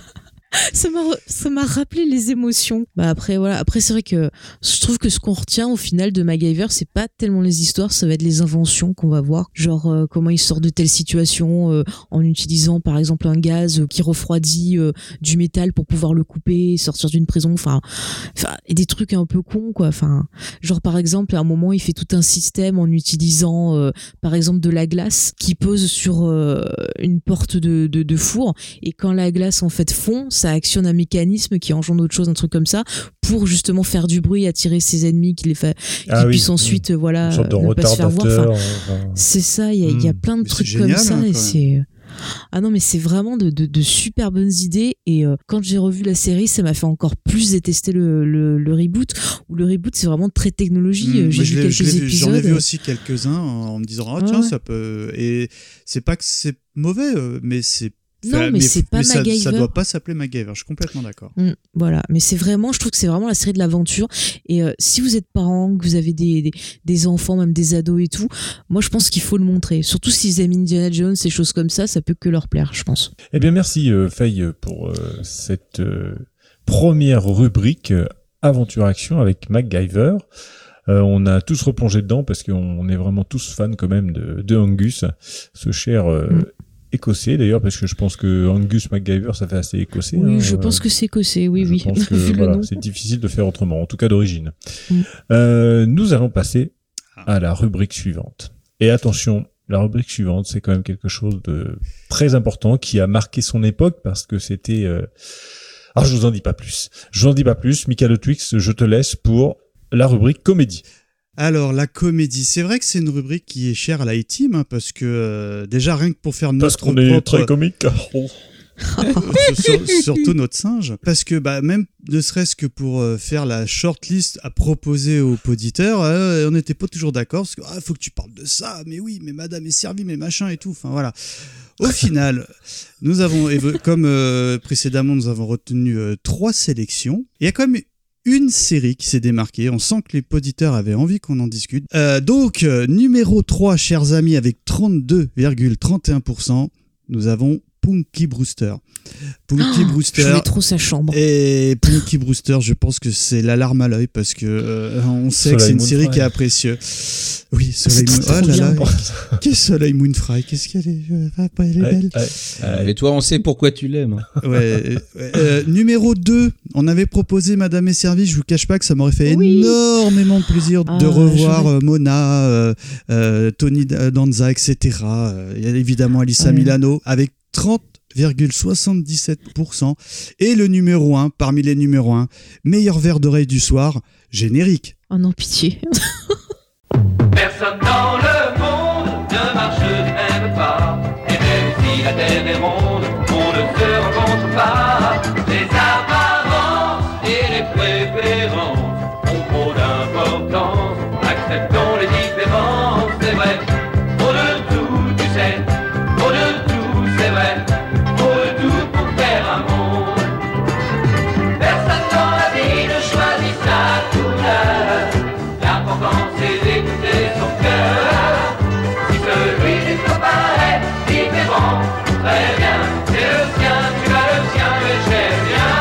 [SPEAKER 3] Ça m'a rappelé les émotions. Après c'est vrai que je trouve que ce qu'on retient au final de MacGyver, c'est pas tellement les histoires, ça va être les inventions qu'on va voir, genre comment il sort de telle situation en utilisant par exemple un gaz qui refroidit du métal pour pouvoir le couper, sortir d'une prison, enfin et des trucs un peu cons quoi, genre par exemple à un moment il fait tout un système en utilisant par exemple de la glace qui pose sur une porte de four, et quand la glace en fait fond, ça actionne un mécanisme qui engendre autre chose, un truc comme ça, pour justement faire du bruit, attirer ses ennemis, qui puissent ensuite une sorte de ne pas se faire voir. C'est ça, il y a plein de trucs génial, comme ça, et c'est non mais c'est vraiment de super bonnes idées, et quand j'ai revu la série, ça m'a fait encore plus détester le reboot, où le reboot c'est vraiment très technologie. J'ai vu quelques épisodes.
[SPEAKER 5] J'en ai vu aussi quelques-uns en me disant tiens, ça peut, et c'est pas que c'est mauvais, mais c'est
[SPEAKER 3] non, mais c'est pas MacGyver.
[SPEAKER 5] Ça doit pas s'appeler MacGyver, je suis complètement d'accord.
[SPEAKER 3] Voilà, mais je trouve que c'est vraiment la série de l'aventure. Et si vous êtes parents, que vous avez des enfants, même des ados et tout, moi je pense qu'il faut le montrer. Surtout s'ils aiment Indiana Jones, ces choses comme ça peut que leur plaire, je pense.
[SPEAKER 2] Eh bien, merci Faye pour cette première rubrique Aventure Action avec MacGyver. On a tous replongé dedans parce qu'on est vraiment tous fans quand même de Angus, ce cher écossais d'ailleurs, parce que je pense que Angus MacGyver ça fait assez écossais.
[SPEAKER 3] Oui, je pense que c'est écossais, oui.
[SPEAKER 2] Je pense que c'est difficile de faire autrement, en tout cas d'origine. Nous allons passer à la rubrique suivante. Et attention, la rubrique suivante, c'est quand même quelque chose de très important qui a marqué son époque, parce que c'était... je vous en dis pas plus. Michael Twix, je te laisse pour la rubrique comédie.
[SPEAKER 5] Alors, la comédie, c'est vrai que c'est une rubrique qui est chère à la A-Team, parce que déjà, rien que pour faire notre
[SPEAKER 2] propre... Parce qu'on est très comique.
[SPEAKER 5] Surtout notre singe. Parce que même ne serait-ce que pour faire la shortlist à proposer aux auditeurs, on n'était pas toujours d'accord. Parce que faut que tu parles de ça, mais oui, mais madame est servie, mais machin et tout. Enfin voilà. Au final, nous avons, comme précédemment, nous avons retenu 3 sélections. Il y a quand même une série qui s'est démarquée. On sent que les auditeurs avaient envie qu'on en discute. Donc, numéro 3, chers amis, avec 32,31%, nous avons Punky Brewster. Punky Brewster.
[SPEAKER 3] Je voulais trop sa chambre.
[SPEAKER 5] Et Punky Brewster, je pense que c'est l'alarme à l'œil parce que on sait que c'est une série qui est apprécieuse. Oui, Soleil Moon. Oh là là. Qu'est-ce Soleil Moonfry? Qu'est-ce qu'elle est? Elle est belle.
[SPEAKER 4] Mais toi, on sait pourquoi tu l'aimes.
[SPEAKER 5] Ouais. Numéro 2, on avait proposé Madame est servie. Je vous cache pas que ça m'aurait fait énormément de plaisir de revoir Mona, Tony Danza, etc. Il y a évidemment Alyssa Milano avec 30,77%. Et le numéro 1, parmi les numéros 1, meilleur verre d'oreille du soir, générique.
[SPEAKER 3] Oh non, pitié.
[SPEAKER 6] Personne dans le monde ne marche du même pas. Et même si la terre est ronde, on ne se rencontre pas. Les apparences et les préférences ont trop d'importance. Acceptons les différences, c'est vrai. Trop de tout, tu sais. Trop de tout, c'est vrai. Trop de tout pour faire un monde. Personne dans la vie ne choisit sa couleur. L'important c'est d'écouter son cœur. Si celui du copain est différent, très bien, c'est le sien, tu as le sien, mais j'aime bien.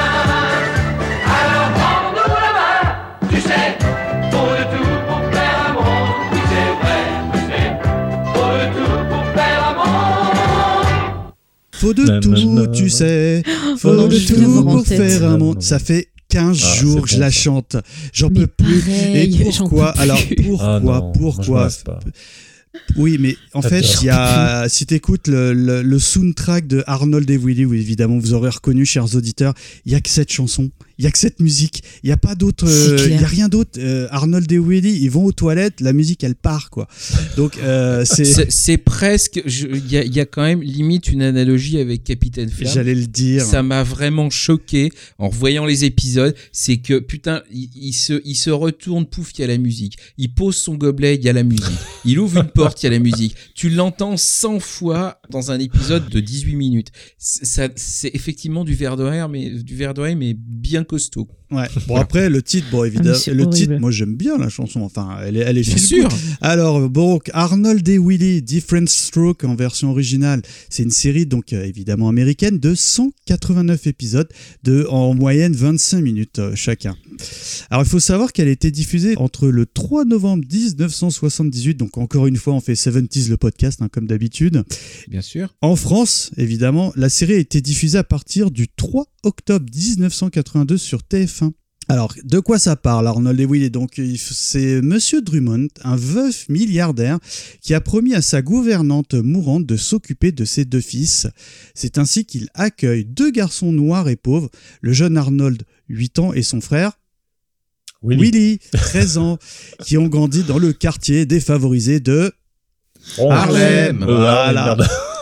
[SPEAKER 6] Alors prends-nous la main, tu sais, trop de tout pour faire un monde. Oui c'est vrai, tu sais, trop de tout pour faire un monde.
[SPEAKER 5] Faut de tout, tu sais, faut de tout pour faire un monde. Ça fait 15 jours que je la chante. J'en peux plus.
[SPEAKER 3] Pareil,
[SPEAKER 5] Et pourquoi? Alors pourquoi Oui, mais en fait, il y a, si t'écoutes le soundtrack de Arnold et Willy, oui, évidemment, vous aurez reconnu, chers auditeurs, il y a que cette chanson, il y a que cette musique, il y a pas d'autre, il y a rien d'autre. Arnold et Willy, ils vont aux toilettes, la musique, elle part, quoi. Donc,
[SPEAKER 4] c'est presque, il y a quand même limite une analogie avec Capitaine Flamme.
[SPEAKER 5] J'allais le dire.
[SPEAKER 4] Ça m'a vraiment choqué en revoyant les épisodes, c'est que putain, il se retourne, pouf, il y a la musique. Il pose son gobelet, il y a la musique. Il ouvre une porte, il y a la musique. Tu l'entends 100 fois dans un épisode de 18 minutes. C'est effectivement du verre d'oreille, mais bien costaud.
[SPEAKER 5] Ouais. Bon, après, le titre, bon, évidemment, le titre, moi, j'aime bien la chanson. Enfin, elle est
[SPEAKER 4] bien sûr.
[SPEAKER 5] Alors, bon, Arnold et Willy, Different Stroke en version originale. C'est une série, donc, évidemment américaine de 189 épisodes de, en moyenne, 25 minutes chacun. Alors, il faut savoir qu'elle a été diffusée entre le 3 novembre 1978. Donc, encore une fois, on fait 70s le podcast, hein, comme d'habitude.
[SPEAKER 4] Bien sûr.
[SPEAKER 5] En France, évidemment, la série a été diffusée à partir du 3 octobre 1982 sur TF1. Alors, de quoi ça parle, Arnold et Willy? Donc, c'est Monsieur Drummond, un veuf milliardaire, qui a promis à sa gouvernante mourante de s'occuper de ses 2 fils. C'est ainsi qu'il accueille 2 garçons noirs et pauvres, le jeune Arnold, 8 ans, et son frère, Willy, 13 ans, qui ont grandi dans le quartier défavorisé de Harlem. Voilà.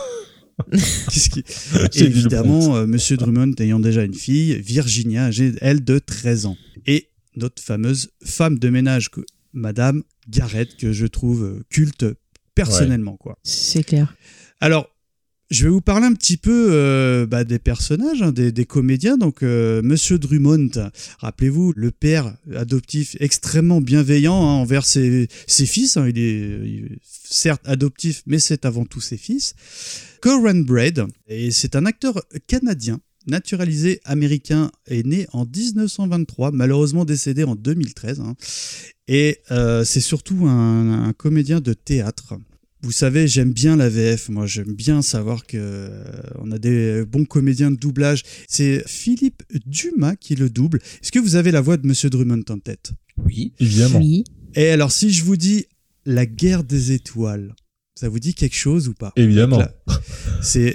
[SPEAKER 5] Et évidemment, Monsieur Drummond ayant déjà une fille, Virginia, âgée, elle, de 13 ans. Et notre fameuse femme de ménage, Madame Garrett, que je trouve culte personnellement. Quoi.
[SPEAKER 3] C'est clair.
[SPEAKER 5] Alors, je vais vous parler un petit peu des personnages, hein, des comédiens. Donc, Monsieur Drummond, rappelez-vous, le père adoptif extrêmement bienveillant hein, envers ses fils. Hein, il est certes adoptif, mais c'est avant tout ses fils. Coran Braid, et c'est un acteur canadien, naturalisé américain, est né en 1923, malheureusement décédé en 2013. Hein, et c'est surtout un comédien de théâtre. Vous savez, j'aime bien la VF. Moi, j'aime bien savoir qu'on a des bons comédiens de doublage. C'est Philippe Dumas qui le double. Est-ce que vous avez la voix de Monsieur Drummond en tête?
[SPEAKER 4] Oui,
[SPEAKER 2] évidemment.
[SPEAKER 3] Oui.
[SPEAKER 5] Et alors, si je vous dis La Guerre des Étoiles, ça vous dit quelque chose ou pas?
[SPEAKER 2] Évidemment.
[SPEAKER 5] Là, c'est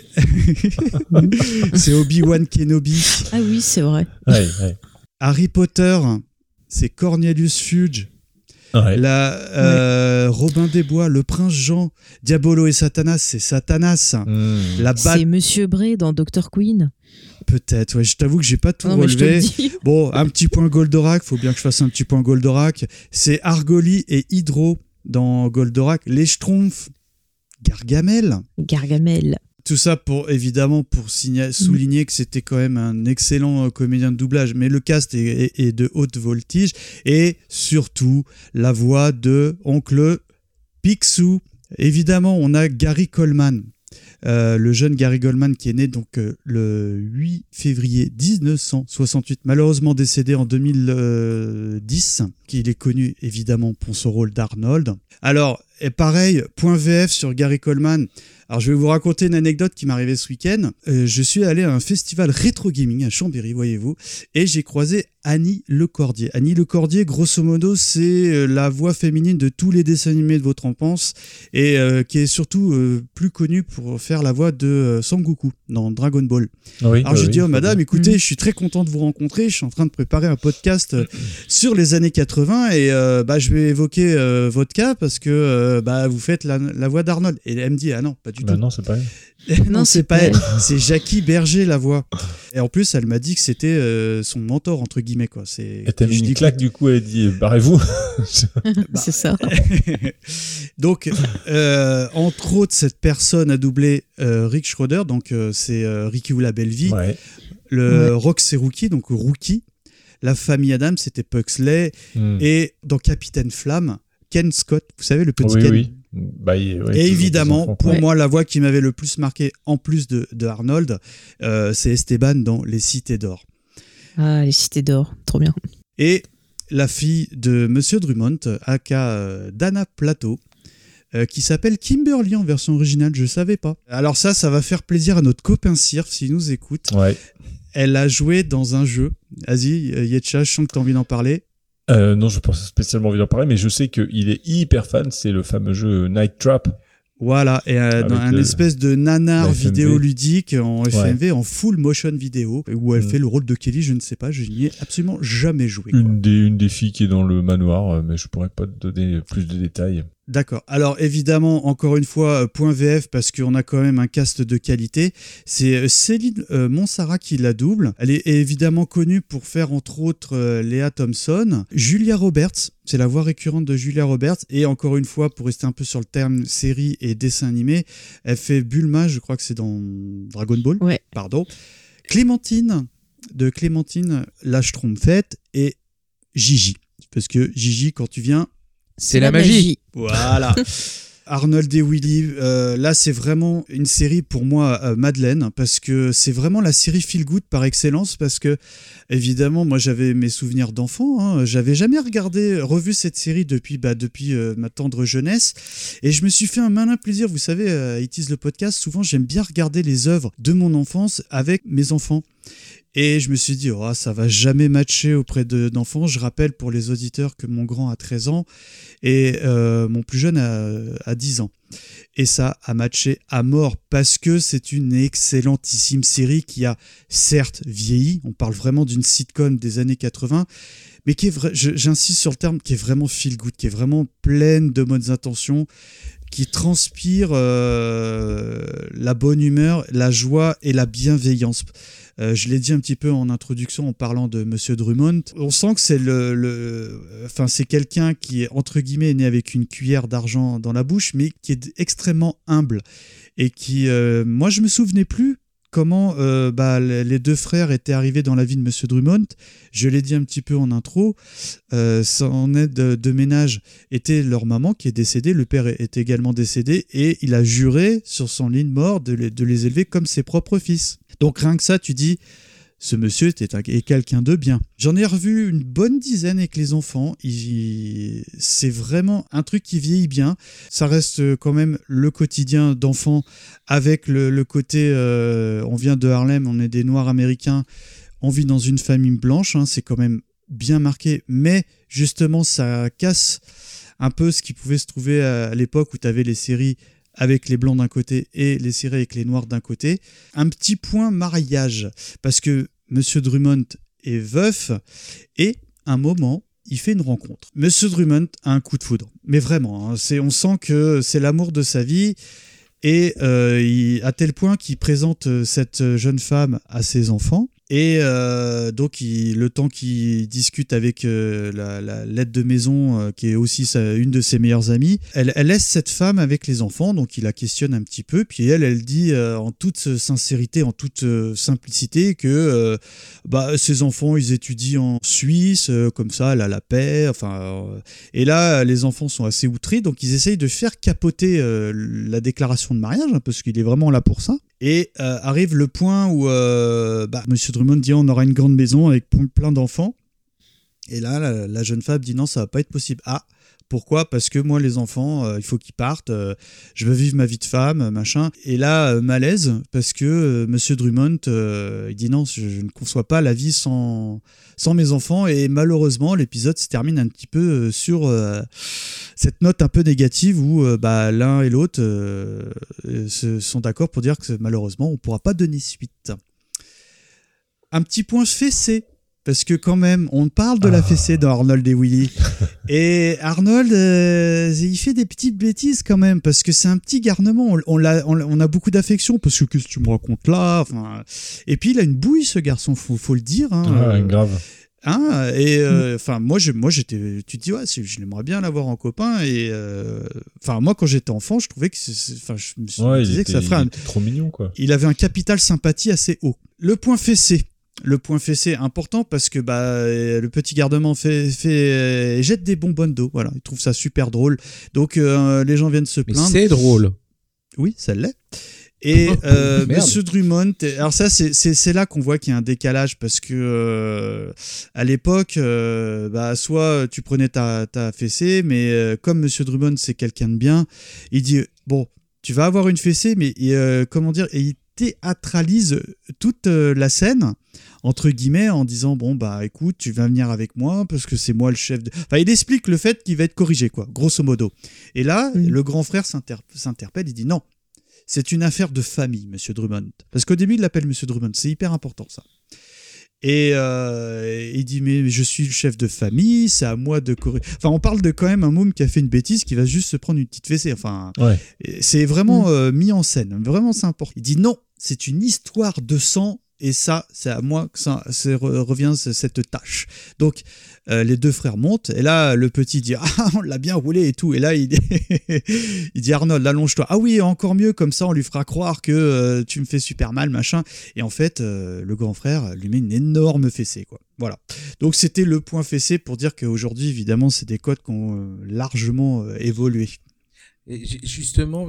[SPEAKER 5] Obi-Wan Kenobi.
[SPEAKER 3] Ah oui, c'est vrai.
[SPEAKER 2] Ouais.
[SPEAKER 5] Harry Potter, c'est Cornelius Fudge.
[SPEAKER 2] Ouais.
[SPEAKER 5] Robin des Bois, le prince Jean, Diabolo et Satanas, c'est Satanas.
[SPEAKER 3] C'est Monsieur Bray dans Dr. Queen.
[SPEAKER 5] Peut-être, ouais, je t'avoue que j'ai pas tout
[SPEAKER 3] Non, mais je te
[SPEAKER 5] relevé.
[SPEAKER 3] le dis.
[SPEAKER 5] Bon, un petit point Goldorak, faut bien que je fasse un petit point Goldorak. C'est Argoli et Hydro dans Goldorak. Les Schtroumpfs, Gargamel. Tout ça pour souligner que c'était quand même un excellent comédien de doublage, mais le cast est de haute voltige, et surtout la voix de Oncle Picsou. Évidemment, on a Gary Coleman, le jeune Gary Coleman qui est né donc le 8 février 1968, malheureusement décédé en 2010, qu'il est connu évidemment pour son rôle d'Arnold. Alors, et pareil, point VF sur Gary Coleman. Alors, je vais vous raconter une anecdote qui m'est arrivée ce week-end. Je suis allé à un festival rétro gaming à Chambéry, voyez-vous, et j'ai croisé Annie Lecordier. Annie Lecordier, grosso modo, c'est la voix féminine de tous les dessins animés de votre enfance, et qui est surtout plus connue pour faire la voix de Sangoku dans Dragon Ball.
[SPEAKER 2] Oui,
[SPEAKER 5] alors, je dis, madame, écoutez, je suis très content de vous rencontrer. Je suis en train de préparer un podcast sur les années 80, et je vais évoquer votre cas parce que vous faites la voix d'Arnold. Et elle me dit, ah non, pas du tout.
[SPEAKER 2] Non, c'est pas elle.
[SPEAKER 5] Non, c'est pas elle. C'est Jackie Berger, la voix. Et en plus, elle m'a dit que c'était son mentor, entre guillemets, quoi.
[SPEAKER 2] Et t'as mis une claque, du coup, elle dit, barrez-vous.
[SPEAKER 3] C'est ça.
[SPEAKER 5] Donc, entre autres, cette personne a doublé Rick Schroeder, donc c'est Ricky ou la belle vie. Ouais. Rox, c'est Rookie, donc Rookie. La famille Adams, c'était Pugsley. Et dans Capitaine Flamme, Ken Scott, vous savez, le petit Ken.
[SPEAKER 2] Oui.
[SPEAKER 5] Et évidemment, pour moi, la voix qui m'avait le plus marqué, en plus de Arnold, c'est Esteban dans Les Cités d'Or.
[SPEAKER 3] Ah, Les Cités d'Or, trop bien.
[SPEAKER 5] Et la fille de Monsieur Drummond, aka Dana Plato, qui s'appelle Kimberly en version originale, je savais pas. Alors ça va faire plaisir à notre copain Sirf s'il nous écoute.
[SPEAKER 2] Ouais.
[SPEAKER 5] Elle a joué dans un jeu. Vas-y, Yetcha, je sens que tu as envie d'en parler.
[SPEAKER 2] Non, je pense spécialement envie d'en parler, mais je sais qu'il est hyper fan, c'est le fameux jeu Night Trap.
[SPEAKER 5] Voilà, et dans un espèce de nanar vidéoludique en FMV, en full motion vidéo, où elle fait le rôle de Kelly, je ne sais pas, je n'y ai absolument jamais joué.
[SPEAKER 2] Une des filles qui est dans le manoir, mais je pourrais pas te donner plus de détails.
[SPEAKER 5] D'accord. Alors évidemment, encore une fois, point VF, parce qu'on a quand même un cast de qualité. C'est Céline Monsara qui la double. Elle est évidemment connue pour faire entre autres Léa Thompson. Julia Roberts, c'est la voix récurrente de Julia Roberts. Et encore une fois, pour rester un peu sur le terme série et dessin animé, elle fait Bulma, je crois que c'est dans Dragon Ball.
[SPEAKER 3] Ouais.
[SPEAKER 5] Pardon. Clémentine, la Schtroumpfette, et Gigi. Parce que Gigi, quand tu viens...
[SPEAKER 4] C'est la magie.
[SPEAKER 5] Voilà. Arnold et Willy, là c'est vraiment une série pour moi Madeleine, parce que c'est vraiment la série feel good par excellence, parce que évidemment moi j'avais mes souvenirs d'enfant, j'avais jamais revu cette série depuis ma tendre jeunesse, et je me suis fait un malin plaisir. Vous savez, It Is le podcast, souvent j'aime bien regarder les œuvres de mon enfance avec mes enfants. Et je me suis dit, ça va jamais matcher auprès d'enfants. Je rappelle pour les auditeurs que mon grand a 13 ans et mon plus jeune a 10 ans. Et ça a matché à mort parce que c'est une excellentissime série qui a certes vieilli. On parle vraiment d'une sitcom des années 80, mais qui est j'insiste sur le terme, qui est vraiment feel good, qui est vraiment pleine de bonnes intentions, qui transpire la bonne humeur, la joie et la bienveillance. Je l'ai dit un petit peu en introduction en parlant de Monsieur Drummond. On sent que c'est c'est quelqu'un qui est entre guillemets né avec une cuillère d'argent dans la bouche, mais qui est extrêmement humble et qui, moi, je me souvenais plus comment les deux frères étaient arrivés dans la vie de Monsieur Drummond. Je l'ai dit un petit peu en intro. Son aide de ménage était leur maman qui est décédée. Le père est également décédé et il a juré sur son lit de mort de les élever comme ses propres fils. Donc rien que ça, tu dis, ce monsieur est quelqu'un de bien. J'en ai revu une bonne dizaine avec les enfants. C'est vraiment un truc qui vieillit bien. Ça reste quand même le quotidien d'enfants avec le côté... on vient de Harlem, on est des Noirs américains, on vit dans une famille blanche, c'est quand même bien marqué. Mais justement, ça casse un peu ce qui pouvait se trouver à l'époque où tu avais les séries avec les blancs d'un côté et les séries avec les noirs d'un côté. Un petit point mariage, parce que Monsieur Drummond est veuf et à un moment, il fait une rencontre. Monsieur Drummond a un coup de foudre, mais vraiment, hein, on sent que c'est l'amour de sa vie, et à tel point qu'il présente cette jeune femme à ses enfants. Et donc, le temps qu'il discute avec l'aide de maison, qui est aussi une de ses meilleures amies, elle laisse cette femme avec les enfants, donc il la questionne un petit peu, puis elle dit en toute sincérité, en toute simplicité, que ses enfants, ils étudient en Suisse, comme ça, elle a la paix, et là, les enfants sont assez outrés, donc ils essayent de faire capoter la déclaration de mariage, hein, parce qu'il est vraiment là pour ça. Et arrive le point où Monsieur Drummond dit on aura une grande maison avec plein d'enfants. Et là, la jeune femme dit non, ça va pas être possible. Ah, pourquoi ? Parce que moi, les enfants, il faut qu'ils partent. Je veux vivre ma vie de femme, machin. Et là, malaise, parce que Monsieur Drummond, il dit non, je ne conçois pas la vie sans mes enfants. Et malheureusement, l'épisode se termine un petit peu sur cette note un peu négative où l'un et l'autre sont d'accord pour dire que malheureusement, on ne pourra pas donner suite. Un petit point fessé. Parce que quand même, on parle de la fessée dans Arnold et Willy. Et Arnold, il fait des petites bêtises quand même, parce que c'est un petit garnement. On a beaucoup d'affection, parce que qu'est-ce que tu me racontes là ? Et puis il a une bouille, ce garçon, faut le dire.
[SPEAKER 2] Grave.
[SPEAKER 5] Moi j'étais, tu te dis je l'aimerais bien l'avoir en copain, et moi quand j'étais enfant, je trouvais que je me disais que ça ferait
[SPEAKER 2] il était trop mignon, quoi.
[SPEAKER 5] Il avait un capital sympathie assez haut. Le point fessé important, parce que le petit gardement jette des bonbonnes d'eau, voilà, il trouve ça super drôle, donc les gens viennent se plaindre.
[SPEAKER 4] Mais c'est drôle.
[SPEAKER 5] Oui, ça l'est. Et Monsieur Drummond, alors ça c'est là qu'on voit qu'il y a un décalage, parce que à l'époque, soit tu prenais ta fessée, mais comme Monsieur Drummond c'est quelqu'un de bien, il dit bon, tu vas avoir une fessée, mais et il théâtralise toute la scène, entre guillemets, en disant écoute, tu vas venir avec moi parce que c'est moi le chef il explique le fait qu'il va être corrigé, quoi, grosso modo. Et là, le grand frère s'interpelle, il dit non, c'est une affaire de famille, Monsieur Drummond, parce qu'au début il l'appelle Monsieur Drummond, c'est hyper important ça. Et il dit mais je suis le chef de famille, c'est à moi de corriger. On parle de quand même un môme qui a fait une bêtise, qui va juste se prendre une petite fessée. C'est vraiment mis en scène, vraiment c'est important. Il dit non, c'est une histoire de sang, et ça, c'est à moi que ça revient cette tâche. Donc les deux frères montent, et là le petit dit on l'a bien roulé et tout, et là il dit Arnold, allonge-toi. Ah oui, encore mieux, comme ça on lui fera croire que tu me fais super mal, machin. Et en fait le grand frère lui met une énorme fessée, quoi. Voilà, donc c'était le point fessé, pour dire qu'aujourd'hui évidemment c'est des codes qui ont largement évolué.
[SPEAKER 4] Et justement,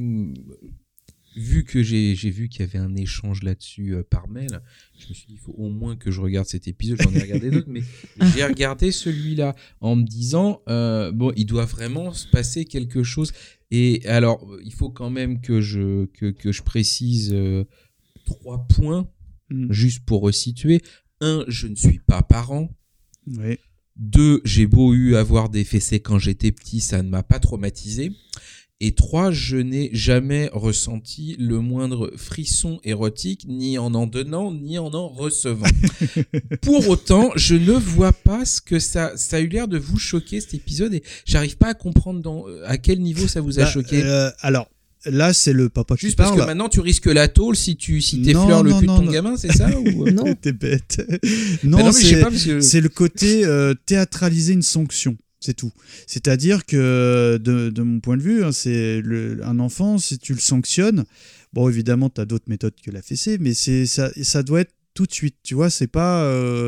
[SPEAKER 4] vu que j'ai vu qu'il y avait un échange là-dessus par mail, je me suis dit il faut au moins que je regarde cet épisode. J'en ai regardé d'autres, mais j'ai regardé celui-là en me disant il doit vraiment se passer quelque chose. Et alors il faut quand même que je précise 3 points juste pour resituer. 1, je ne suis pas parent.
[SPEAKER 5] Oui.
[SPEAKER 4] 2, j'ai beau avoir des fessées quand j'étais petit, ça ne m'a pas traumatisé. Et 3, je n'ai jamais ressenti le moindre frisson érotique, ni en donnant, ni en recevant. Pour autant, je ne vois pas ce que ça a eu l'air de vous choquer, cet épisode, et j'arrive pas à comprendre à quel niveau ça vous a choqué.
[SPEAKER 5] Alors, là, c'est le papa qui
[SPEAKER 4] juste
[SPEAKER 5] parle.
[SPEAKER 4] Parce que maintenant, tu risques la tôle si t'effleures le cul de ton gamin, c'est ça ou...
[SPEAKER 5] Non, t'es bête. Non, c'est le côté théâtraliser une sanction. C'est tout. C'est-à-dire que, de mon point de vue, c'est un enfant, si tu le sanctionnes, bon, évidemment, tu as d'autres méthodes que la fessée, mais ça doit être tout de suite, tu vois, c'est pas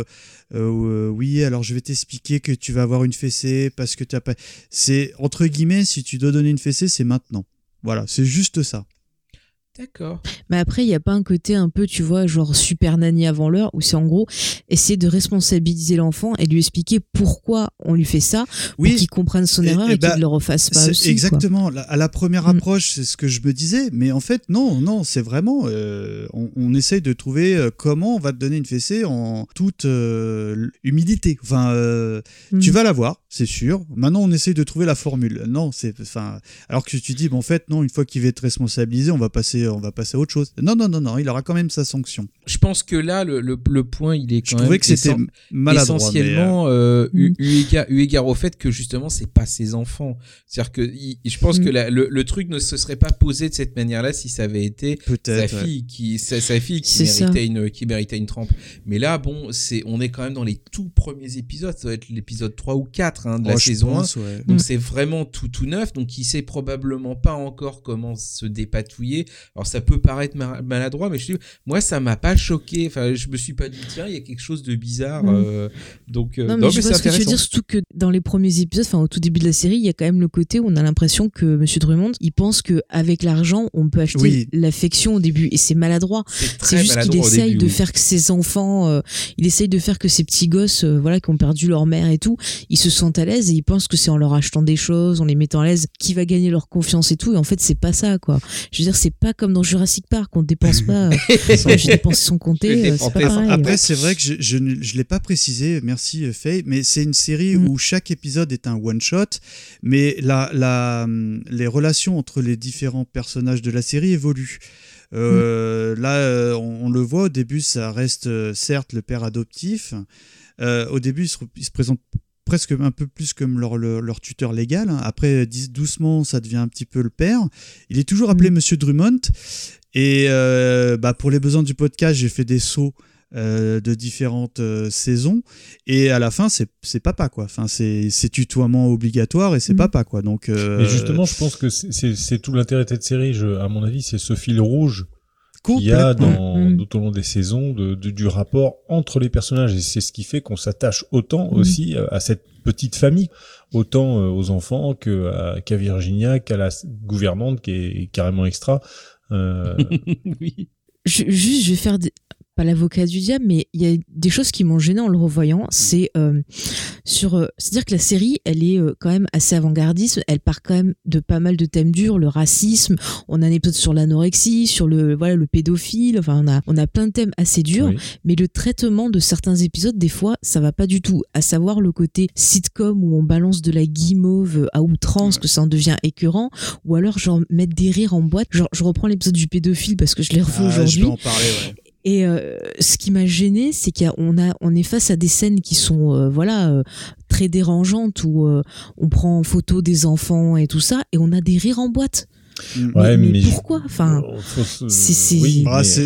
[SPEAKER 5] oui, alors je vais t'expliquer que tu vas avoir une fessée parce que tu as pas... C'est, entre guillemets, si tu dois donner une fessée, c'est maintenant. Voilà, c'est juste ça.
[SPEAKER 4] D'accord.
[SPEAKER 3] Mais après, il n'y a pas un côté un peu, tu vois, genre super nanny avant l'heure, où c'est en gros essayer de responsabiliser l'enfant et lui expliquer pourquoi on lui fait ça, pour qu'il comprenne son erreur et qu'il ne le refasse pas aussi.
[SPEAKER 5] Exactement. Quoi. À la première approche, c'est ce que je me disais, mais en fait, non, c'est vraiment... on essaye de trouver comment on va te donner une fessée en toute humilité. Tu vas l'avoir, c'est sûr. Maintenant, on essaye de trouver la formule. Non, alors que tu dis, en fait, non, une fois qu'il va être responsabilisé, on va passer on va passer à autre chose. Non, il aura quand même sa sanction.
[SPEAKER 4] Je pense que là, le point, il est quand même...
[SPEAKER 5] Je trouvais que c'était maladroit.
[SPEAKER 4] Essentiellement, eu égard au fait que justement, c'est pas ses enfants. C'est-à-dire que je pense que le truc ne se serait pas posé de cette manière-là si ça avait été sa fille qui méritait une trempe. Mais là, bon, on est quand même dans les tout premiers épisodes. Ça va être l'épisode 3 ou 4 de la saison 1. Donc c'est vraiment tout neuf. Donc il sait probablement pas encore comment se dépatouiller. Alors ça peut paraître maladroit, mais moi ça m'a pas choqué. Enfin, je me suis pas dit tiens, il y a quelque chose de bizarre. Donc
[SPEAKER 3] non, mais je vois ce que tu veux dire, surtout que dans les premiers épisodes, enfin au tout début de la série, il y a quand même le côté où on a l'impression que Monsieur Drummond, il pense que avec l'argent, on peut acheter l'affection au début, et c'est maladroit. C'est juste qu'il essaye de faire que ses enfants, il essaye de faire que ces petits gosses, voilà, qui ont perdu leur mère et tout, ils se sentent à l'aise et ils pensent que c'est en leur achetant des choses, en les mettant à l'aise, qui va gagner leur confiance et tout. Et en fait, c'est pas ça, quoi. Je veux dire, c'est pas comme dans Jurassic Park, on dépense pas. J'ai dépensé son compté, c'est pas pareil.
[SPEAKER 5] Après, c'est vrai que je l'ai pas précisé, merci Faye, mais c'est une série où chaque épisode est un one shot, mais les relations entre les différents personnages de la série évoluent. Là, on le voit, au début, ça reste certes le père adoptif. Au début, il se présente presque un peu plus comme leur tuteur légal. Après, doucement, ça devient un petit peu le père. Il est toujours appelé Monsieur Drummond. Et pour les besoins du podcast, j'ai fait des sauts de différentes saisons. Et à la fin, c'est papa, quoi. Enfin, c'est tutoiement obligatoire et c'est papa, quoi. Donc,
[SPEAKER 2] Et justement, je pense que c'est tout l'intérêt de cette série. À mon avis, c'est ce fil rouge qu'il y a tout au long des saisons du rapport entre les personnages, et c'est ce qui fait qu'on s'attache autant aussi à cette petite famille, autant aux enfants qu'à Virginia, qu'à la gouvernante qui est carrément extra.
[SPEAKER 3] Oui. Je vais faire pas l'avocat du diable, mais il y a des choses qui m'ont gêné en le revoyant. C'est-à-dire que la série, elle est quand même assez avant-gardiste. Elle part quand même de pas mal de thèmes durs, le racisme. On a un épisode sur l'anorexie, sur le pédophile. Enfin, on a plein de thèmes assez durs. Oui. Mais le traitement de certains épisodes, des fois, ça va pas du tout. À savoir le côté sitcom où on balance de la guimauve à outrance, que ça en devient écœurant, ou alors genre mettre des rires en boîte. Genre, je reprends l'épisode du pédophile parce que je l'ai revu aujourd'hui.
[SPEAKER 5] Je vais en parler, ouais.
[SPEAKER 3] Et ce qui m'a gêné, c'est qu'on est face à des scènes qui sont très dérangeantes, où on prend en photo des enfants et tout ça, et on a des rires en boîte.
[SPEAKER 2] Ouais,
[SPEAKER 3] mais pourquoi? Enfin,
[SPEAKER 2] oui,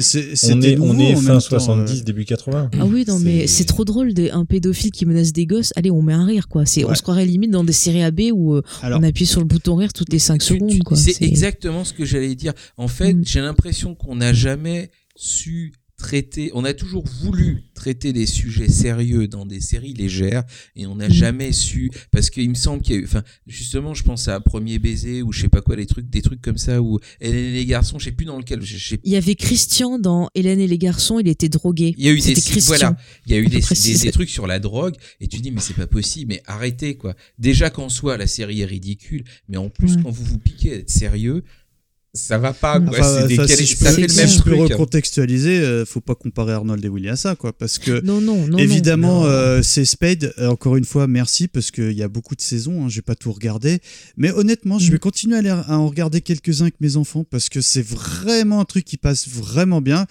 [SPEAKER 2] on est fin 70, début 80.
[SPEAKER 3] Ah oui, non, mais c'est trop drôle, un pédophile qui menace des gosses. Allez, on met un rire, quoi. On se croirait limite dans des séries AB où on appuie sur le bouton rire toutes les 5 secondes, quoi.
[SPEAKER 4] C'est exactement ce que j'allais dire. En fait, j'ai l'impression qu'on n'a jamais su traiter, on a toujours voulu traiter des sujets sérieux dans des séries légères, et on n'a jamais su, parce qu'il me semble qu'il y a eu, enfin, justement, je pense à Premier Baiser, ou je sais pas quoi, des trucs comme ça, ou Hélène et les garçons, je sais plus dans lequel,
[SPEAKER 3] il y avait Christian dans Hélène et les garçons, il était drogué.
[SPEAKER 4] Il y a eu il y a eu des trucs sur la drogue, et tu dis, mais c'est pas possible, mais arrêtez, quoi. Déjà qu'en soi, la série est ridicule, mais en plus, quand vous piquez à être sérieux, ça va pas, quoi.
[SPEAKER 5] Ça fait le même truc. Pour recontextualiser, faut pas comparer Arnold et Willy à ça, quoi, parce que évidemment c'est Spade. Encore une fois, merci, parce qu'il y a beaucoup de saisons, j'ai pas tout regardé, mais honnêtement, je vais continuer à en regarder quelques-uns avec mes enfants, parce que c'est vraiment un truc qui passe vraiment bien.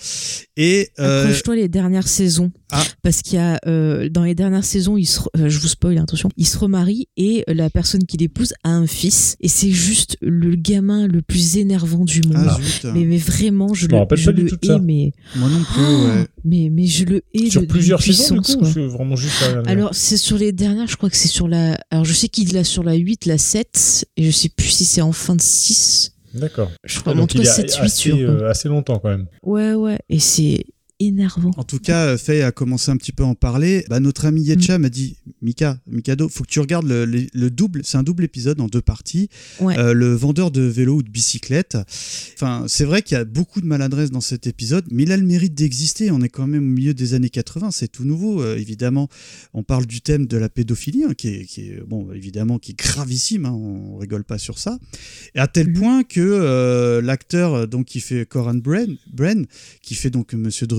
[SPEAKER 5] Et
[SPEAKER 3] accroche-toi les dernières saisons, parce qu'il y a dans les dernières saisons, je vous spoil, attention, il se remarie et la personne qui l'épouse a un fils, et c'est juste le gamin le plus énervant du monde. Mais vraiment, je le hais, mais
[SPEAKER 5] moi non plus,
[SPEAKER 3] mais je le hais
[SPEAKER 2] sur plusieurs saisons, du coup, c'est vraiment juste
[SPEAKER 3] alors c'est sur les dernières, je crois que c'est sur alors je sais qu'il l'a sur la 8, la 7, et je sais plus si c'est en fin de 6.
[SPEAKER 2] D'accord.
[SPEAKER 3] Je crois donc il est
[SPEAKER 2] assez longtemps quand même.
[SPEAKER 3] Ouais, et c'est énervant.
[SPEAKER 5] En tout cas, Faye a commencé un petit peu à en parler. Notre ami Yetcha m'a dit, Mikado, faut que tu regardes le double, c'est un double épisode en 2 parties. Ouais. Le vendeur de vélo ou de bicyclette. Enfin, c'est vrai qu'il y a beaucoup de maladresse dans cet épisode, mais il a le mérite d'exister. On est quand même au milieu des années 80, c'est tout nouveau. Évidemment, on parle du thème de la pédophilie, qui est bon, évidemment, qui est gravissime. On rigole pas sur ça. Et à tel point que l'acteur, donc qui fait Coran Bren, qui fait donc Monsieur Drummond,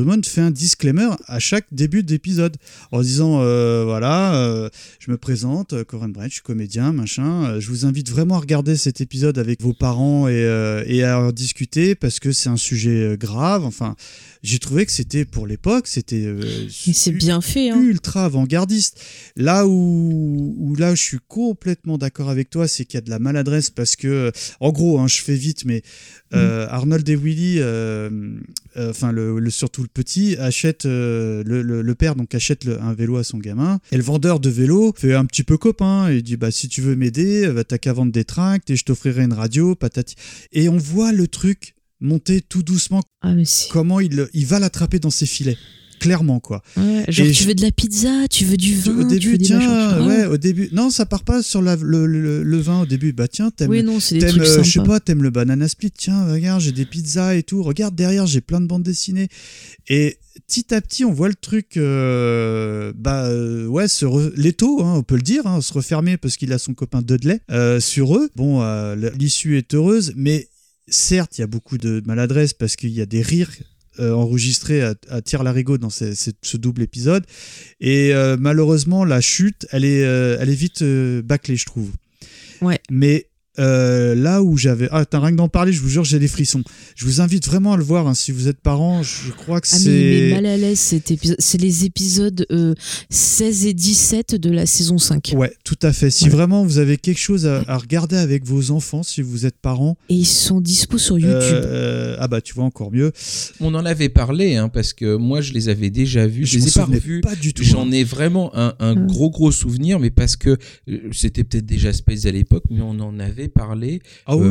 [SPEAKER 5] Damon fait un disclaimer à chaque début d'épisode en disant je me présente, Corin Brett, je suis comédien, machin. Je vous invite vraiment à regarder cet épisode avec vos parents et à en discuter parce que c'est un sujet grave. Enfin, j'ai trouvé que c'était pour l'époque, c'était
[SPEAKER 3] c'est bien fait, hein.
[SPEAKER 5] Ultra avant-gardiste. Là où là je suis complètement d'accord avec toi, c'est qu'il y a de la maladresse parce que en gros, hein, je fais vite, mais Arnold et Willy, surtout le petit, achète le père donc achète un vélo à son gamin et le vendeur de vélo fait un petit peu copain et dit si tu veux m'aider, t'as qu'à vendre des tracts et je t'offrirai une radio, patati. Et on voit le truc monter tout doucement. Comment il va l'attraper dans ses filets. Clairement, quoi.
[SPEAKER 3] Ouais, genre, tu veux de la pizza, tu veux du vin,
[SPEAKER 5] au début,
[SPEAKER 3] tu veux des
[SPEAKER 5] au début. Non, ça part pas sur le vin au début. Tiens, t'aimes
[SPEAKER 3] je
[SPEAKER 5] sais pas, t'aimes le banana split. Tiens, regarde, j'ai des pizzas et tout. Regarde derrière, j'ai plein de bandes dessinées. Et petit à petit, on voit le truc, l'étau, hein, on peut le dire, hein, se refermer parce qu'il a son copain Dudley sur eux. Bon, l'issue est heureuse, mais certes, il y a beaucoup de maladresse parce qu'il y a des rires enregistrés à tire-larigot dans ce double épisode. Et malheureusement, la chute, elle est vite bâclée, je trouve.
[SPEAKER 3] Ouais.
[SPEAKER 5] Mais là où j'avais... t'as rien que d'en parler, je vous jure, j'ai des frissons. Je vous invite vraiment à le voir, hein, si vous êtes parents, je crois que c'est...
[SPEAKER 3] mais mal à l'aise cet épisode. C'est les épisodes 16 et 17 de la saison 5.
[SPEAKER 5] Ouais, tout à fait. Si vraiment vous avez quelque chose à regarder avec vos enfants, si vous êtes parents...
[SPEAKER 3] Et ils sont dispo sur YouTube.
[SPEAKER 5] Tu vois, encore mieux.
[SPEAKER 4] On en avait parlé, hein, parce que moi, je les avais déjà vus. Je les ai pas revus.
[SPEAKER 5] Pas du tout.
[SPEAKER 4] J'en ai vraiment un gros souvenir, mais parce que c'était peut-être déjà Space à l'époque, mais on en avait parlé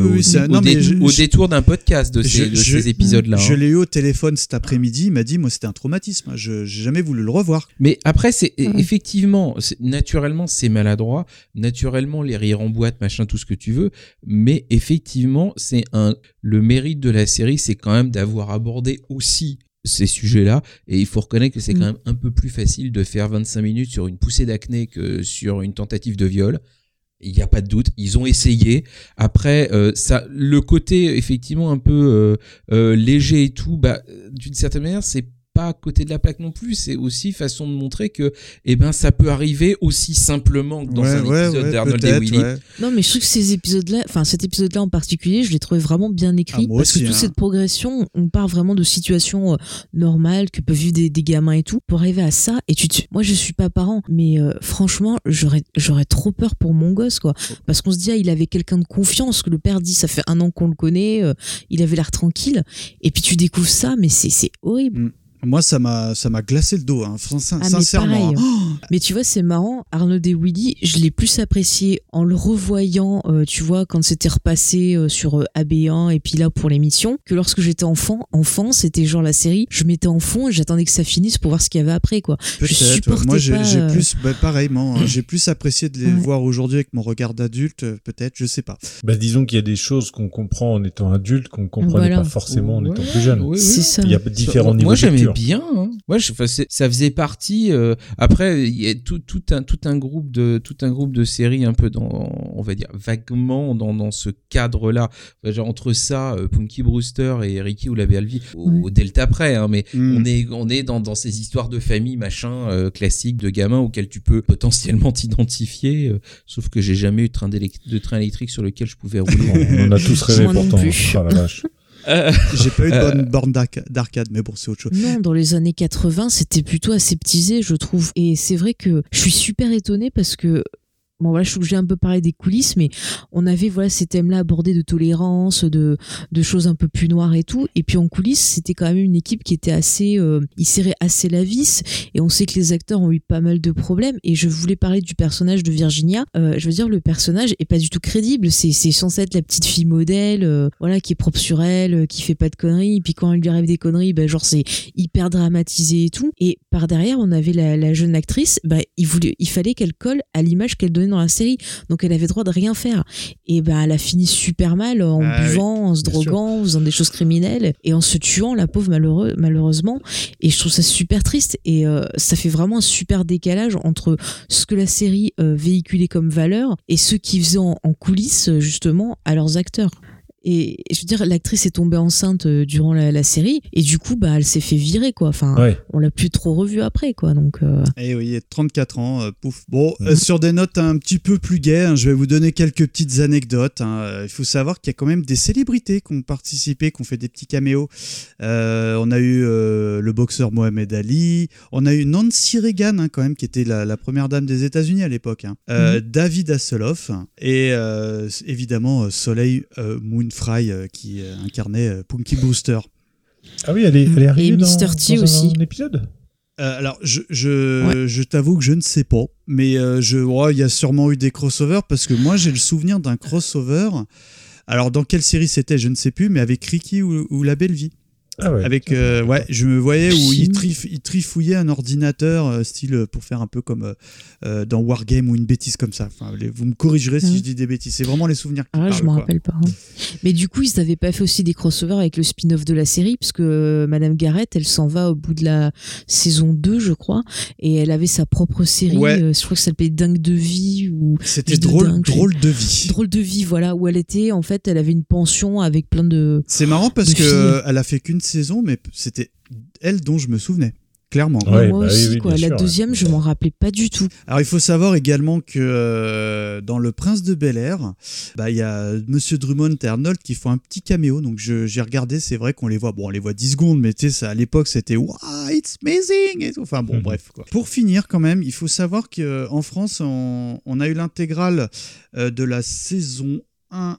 [SPEAKER 4] au détour d'un podcast de ces épisodes-là.
[SPEAKER 5] Je l'ai eu au téléphone cet après-midi, il m'a dit, moi c'était un traumatisme, je n'ai jamais voulu le revoir.
[SPEAKER 4] Mais après, effectivement, naturellement c'est maladroit, naturellement les rires en boîte, machin, tout ce que tu veux, mais effectivement le mérite de la série, c'est quand même d'avoir abordé aussi ces sujets-là, et il faut reconnaître que c'est quand même un peu plus facile de faire 25 minutes sur une poussée d'acné que sur une tentative de viol. Il n'y a pas de doute, ils ont essayé. Après, le côté effectivement un peu léger et tout, d'une certaine manière, c'est pas à côté de la plaque non plus. C'est aussi façon de montrer que, ça peut arriver aussi simplement que dans un épisode d'Arnold et Willy. Ouais.
[SPEAKER 3] Non, mais je trouve que cet épisode-là en particulier, je l'ai trouvé vraiment bien écrit parce que toute cette progression, on part vraiment de situations normales que peuvent vivre des gamins et tout, pour arriver à ça. Et moi, je suis pas parent, mais franchement, j'aurais trop peur pour mon gosse, quoi, parce qu'on se dit, il avait quelqu'un de confiance, que le père dit, ça fait 1 an qu'on le connaît, il avait l'air tranquille, et puis tu découvres ça, mais c'est horrible.
[SPEAKER 5] Moi, ça m'a glacé le dos, hein, sincèrement.
[SPEAKER 3] Mais tu vois, c'est marrant, Arnold et Willy, je l'ai plus apprécié en le revoyant, tu vois, quand c'était repassé sur AB1 et puis là pour l'émission, que lorsque j'étais enfant, c'était genre la série, je mettais en fond et j'attendais que ça finisse pour voir ce qu'il y avait après, quoi.
[SPEAKER 5] Peut-être,
[SPEAKER 3] je supportais
[SPEAKER 5] moi j'ai
[SPEAKER 3] pas,
[SPEAKER 5] plus, pareillement, hein, j'ai plus apprécié de les voir aujourd'hui avec mon regard d'adulte, peut-être, je sais pas.
[SPEAKER 2] Disons qu'il y a des choses qu'on comprend en étant adulte qu'on comprenait pas forcément en étant plus jeune.
[SPEAKER 3] C'est ça.
[SPEAKER 2] Il y a différents niveaux de lecture.
[SPEAKER 4] Bien, hein. Ça faisait partie. Après, il y a tout un groupe de séries un peu on va dire vaguement dans ce cadre-là. Genre entre ça, Punky Brewster et Ricky ou la Belle-Vie au Delta près, hein, mais on est dans ces histoires de famille machin classiques de gamins auxquels tu peux potentiellement t'identifier. Sauf que j'ai jamais eu de train électrique sur lequel je pouvais rouler.
[SPEAKER 2] On a tous rêvé pourtant. Oh la vache.
[SPEAKER 5] J'ai pas eu de bonne borne d'arcade, mais bon, c'est autre chose.
[SPEAKER 3] Non, dans les années 80, c'était plutôt aseptisé, je trouve. Et c'est vrai que je suis super étonnée parce que bon voilà, je suis obligée un peu parler des coulisses, mais on avait ces thèmes-là abordés de tolérance, de choses un peu plus noires et tout. Et puis en coulisses, c'était quand même une équipe qui était assez, ils serraient assez la vis. Et on sait que les acteurs ont eu pas mal de problèmes. Et je voulais parler du personnage de Virginia. Je veux dire, le personnage est pas du tout crédible. C'est censé être la petite fille modèle, qui est propre sur elle, qui fait pas de conneries. Et puis quand elle lui arrive des conneries, genre c'est hyper dramatisé et tout. Et par derrière, on avait la jeune actrice. Il fallait qu'elle colle à l'image qu'elle donnait dans la série, donc elle avait droit de rien faire, et elle a fini super mal en buvant, en se droguant, en faisant des choses criminelles et en se tuant, la pauvre, malheureusement. Et je trouve ça super triste, et ça fait vraiment un super décalage entre ce que la série véhiculait comme valeur et ce qu'ils faisaient en coulisses justement à leurs acteurs. Et je veux dire, l'actrice est tombée enceinte durant la série et du coup, elle s'est fait virer, quoi. Enfin, on l'a plus trop revue après, quoi. Donc.
[SPEAKER 5] Et oui, 34 ans, pouf. Bon, sur des notes un petit peu plus gaies, hein, je vais vous donner quelques petites anecdotes. Hein. Il faut savoir qu'il y a quand même des célébrités qui ont participé, qui ont fait des petits caméos. On a eu le boxeur Mohamed Ali, on a eu Nancy Reagan, hein, quand même, qui était la première dame des États-Unis à l'époque. Hein. David Hasselhoff et évidemment Soleil Moonfry qui incarnait Punky Brewster.
[SPEAKER 2] Ah oui, elle est arrivée dans un épisode.
[SPEAKER 5] Alors, je t'avoue que je ne sais pas, mais il y a sûrement eu des crossovers parce que moi j'ai le souvenir d'un crossover. Alors, dans quelle série c'était, je ne sais plus, mais avec Ricky ou La Belle Vie.
[SPEAKER 2] Ah ouais.
[SPEAKER 5] Avec, je me voyais où il trifouillait un ordinateur, style pour faire un peu comme dans Wargame ou une bêtise comme ça. Enfin, vous me corrigerez si je dis des bêtises. C'est vraiment les souvenirs qui parlent.
[SPEAKER 3] Je m'en rappelle pas. Hein. Mais du coup, ils n'avaient pas fait aussi des crossovers avec le spin-off de la série, parce que Madame Garrett, elle s'en va au bout de la saison 2, je crois, et elle avait sa propre série. Je crois que ça s'appelait Dingue de vie.
[SPEAKER 5] C'était drôle de vie.
[SPEAKER 3] Drôle de vie, voilà, où elle était, en fait, elle avait une pension avec plein de.
[SPEAKER 5] C'est marrant parce qu'elle a fait qu'une saison, mais c'était elle dont je me souvenais. Clairement.
[SPEAKER 3] Moi aussi, quoi. La deuxième, je m'en rappelais pas du tout.
[SPEAKER 5] Alors, il faut savoir également que dans Le Prince de Bel-Air, il y a Monsieur Drummond et Arnold qui font un petit caméo. Donc, j'ai regardé, c'est vrai qu'on les voit. Bon, on les voit 10 secondes, mais tu sais, à l'époque, c'était wow, it's amazing et tout. Enfin, bon, bref, quoi. Pour finir, quand même, il faut savoir qu'en France, on a eu l'intégrale de la saison 1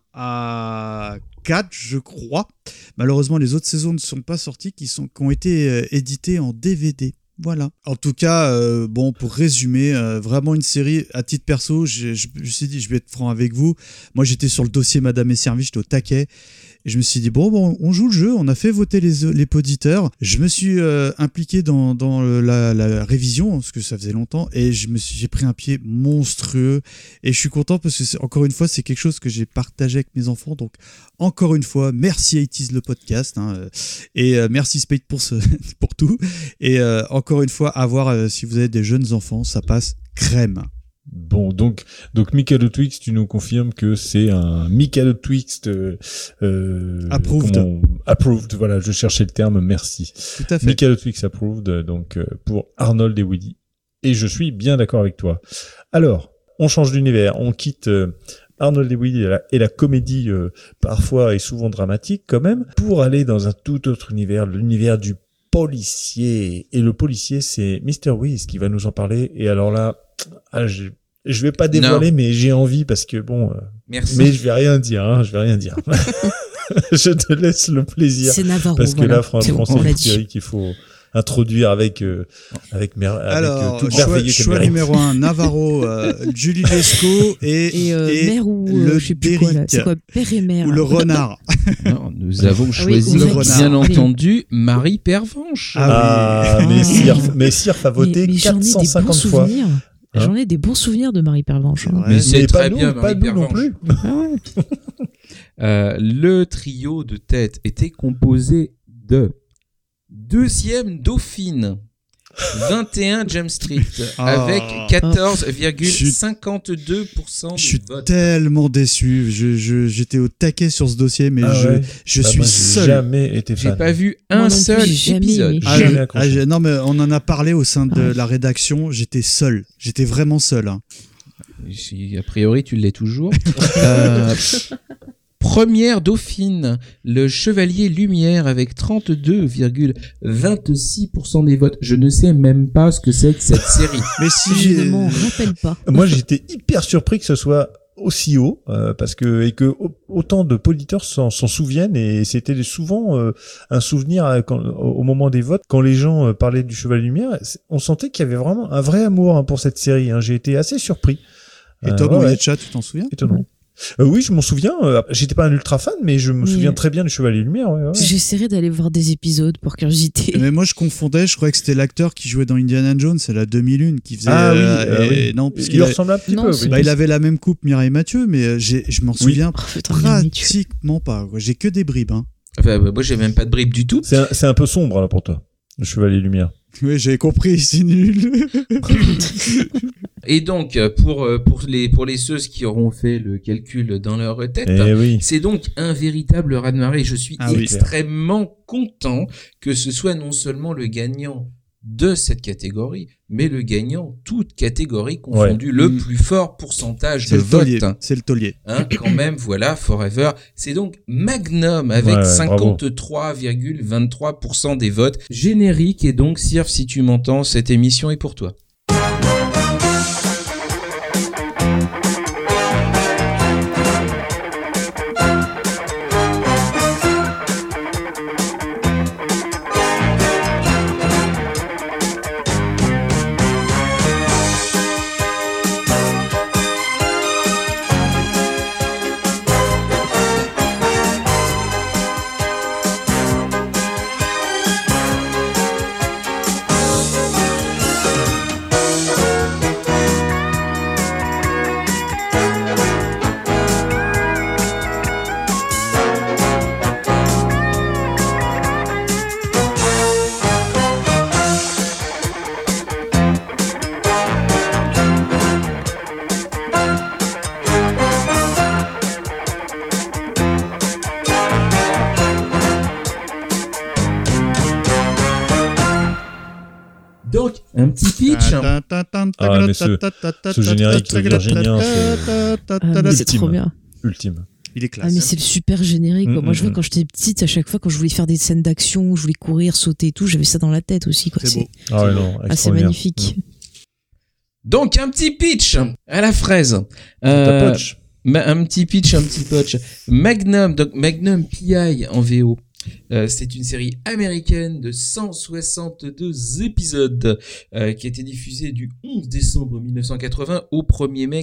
[SPEAKER 5] à 4, je crois. Malheureusement, les autres saisons ne sont pas sorties, qui ont été éditées en DVD. Voilà. En tout cas, pour résumer, vraiment une série, à titre perso, je me suis dit, je vais être franc avec vous. Moi, j'étais sur le dossier Madame et Servie, j'étais au taquet. Et je me suis dit, bon, on joue le jeu, on a fait voter les poditeurs. Je me suis impliqué dans la révision, parce que ça faisait longtemps, et j'ai pris un pied monstrueux. Et je suis content parce que, encore une fois, c'est quelque chose que j'ai partagé avec mes enfants. Donc, encore une fois, merci 80s le podcast, hein, et merci Spade pour tout. Et encore une fois, à voir si vous avez des jeunes enfants, ça passe crème.
[SPEAKER 2] Bon, donc Mikado Twixt, tu nous confirmes que c'est un Mikado Twixt approved, voilà, je cherchais le terme, merci.
[SPEAKER 5] Tout à fait.
[SPEAKER 2] Mikado Twixt approved, donc pour Arnold et Woody. Et je suis bien d'accord avec toi. Alors, on change d'univers, on quitte Arnold et Woody et la comédie parfois et souvent dramatique quand même, pour aller dans un tout autre univers, l'univers du policier. Et le policier, c'est Mr. Wiz qui va nous en parler. Et alors là, je vais pas dévoiler, mais j'ai envie parce que
[SPEAKER 4] merci.
[SPEAKER 2] Mais je vais rien dire, Je te laisse le plaisir.
[SPEAKER 3] C'est Navarro.
[SPEAKER 2] Parce que là, franchement, c'est
[SPEAKER 3] une
[SPEAKER 2] série qu'il faut introduire avec tout le merveilleux
[SPEAKER 5] choix numéro 1, Navarro, Julie Lescaut et
[SPEAKER 3] mère ou
[SPEAKER 5] le
[SPEAKER 3] je sais plus quoi là, c'est quoi, père et mère
[SPEAKER 5] ou le renard.
[SPEAKER 4] Non, nous avons choisi bien entendu Marie Pervenche.
[SPEAKER 2] Mais Sirf a voté 450 fois.
[SPEAKER 3] J'en ai des bons souvenirs de Marie Pervenche.
[SPEAKER 4] Mais c'est très bien,
[SPEAKER 2] Marie Pervenche. Non plus.
[SPEAKER 4] Le trio de tête était composé de deuxième Dauphine, 21 Jump Street, avec 14,52% du vote.
[SPEAKER 5] Je suis tellement déçu. J'étais au taquet sur ce dossier, mais je suis seul.
[SPEAKER 2] J'ai jamais été fan.
[SPEAKER 4] J'ai pas vu un seul épisode.
[SPEAKER 5] Non, mais on en a parlé au sein de la rédaction. J'étais seul. J'étais vraiment seul. Hein.
[SPEAKER 4] A priori, tu l'es toujours. Première Dauphine, le Chevalier Lumière avec 32,26% des votes. Je ne sais même pas ce que c'est que cette série.
[SPEAKER 5] Mais si
[SPEAKER 3] je ne m'en rappelle pas.
[SPEAKER 2] Moi, j'étais hyper surpris que ce soit aussi haut, parce que autant de auditeurs s'en souviennent, et c'était souvent un souvenir au moment des votes, quand les gens parlaient du Chevalier Lumière, on sentait qu'il y avait vraiment un vrai amour pour cette série. J'ai été assez surpris.
[SPEAKER 5] Et toi, Yetcha, tu t'en souviens?
[SPEAKER 2] Étonnant. Oui, je m'en souviens. J'étais pas un ultra fan, mais je me souviens très bien du Chevalier Lumière. Ouais.
[SPEAKER 3] J'essaierai d'aller voir des épisodes pour curiosité.
[SPEAKER 5] Mais moi, je confondais. Je croyais que c'était l'acteur qui jouait dans Indiana Jones, c'est la 2001 qui faisait.
[SPEAKER 2] Oui.
[SPEAKER 5] Non,
[SPEAKER 2] parce qu'il ressemble un petit peu. Oui.
[SPEAKER 5] Il avait la même coupe, Mireille Mathieu, mais je m'en souviens pratiquement pas. J'ai que des bribes. Hein.
[SPEAKER 4] Enfin, moi, j'ai même pas de bribes du tout.
[SPEAKER 2] C'est un peu sombre là pour toi, le Chevalier Lumière.
[SPEAKER 5] Oui, j'ai compris, c'est nul.
[SPEAKER 4] Et donc, pour les ceux qui auront fait le calcul dans leur tête, c'est donc un véritable raz-de-marée. Je suis extrêmement content que ce soit non seulement le gagnant de cette catégorie, mais le gagnant, toute catégorie confondue, le plus fort pourcentage de votes.
[SPEAKER 5] C'est le taulier.
[SPEAKER 4] Quand même, voilà, Forever. C'est donc Magnum avec 53,23% des votes. Générique, et donc, Sirf, si tu m'entends, cette émission est pour toi. Donc, un petit pitch.
[SPEAKER 2] Mais ce générique virginien,
[SPEAKER 3] c'est trop bien.
[SPEAKER 2] Ultime.
[SPEAKER 5] Il est classe.
[SPEAKER 3] Mais c'est le super générique. Moi, je vois quand j'étais petite, à chaque fois, quand je voulais faire des scènes d'action, je voulais courir, sauter et tout, j'avais ça dans la tête aussi.
[SPEAKER 5] C'est beau.
[SPEAKER 3] C'est magnifique.
[SPEAKER 4] Donc, un petit pitch à la fraise. Un petit pitch, un petit potch. Magnum, donc Magnum P.I. en VO. C'est une série américaine de 162 épisodes qui a été diffusée du 11 décembre 1980 au 1er mai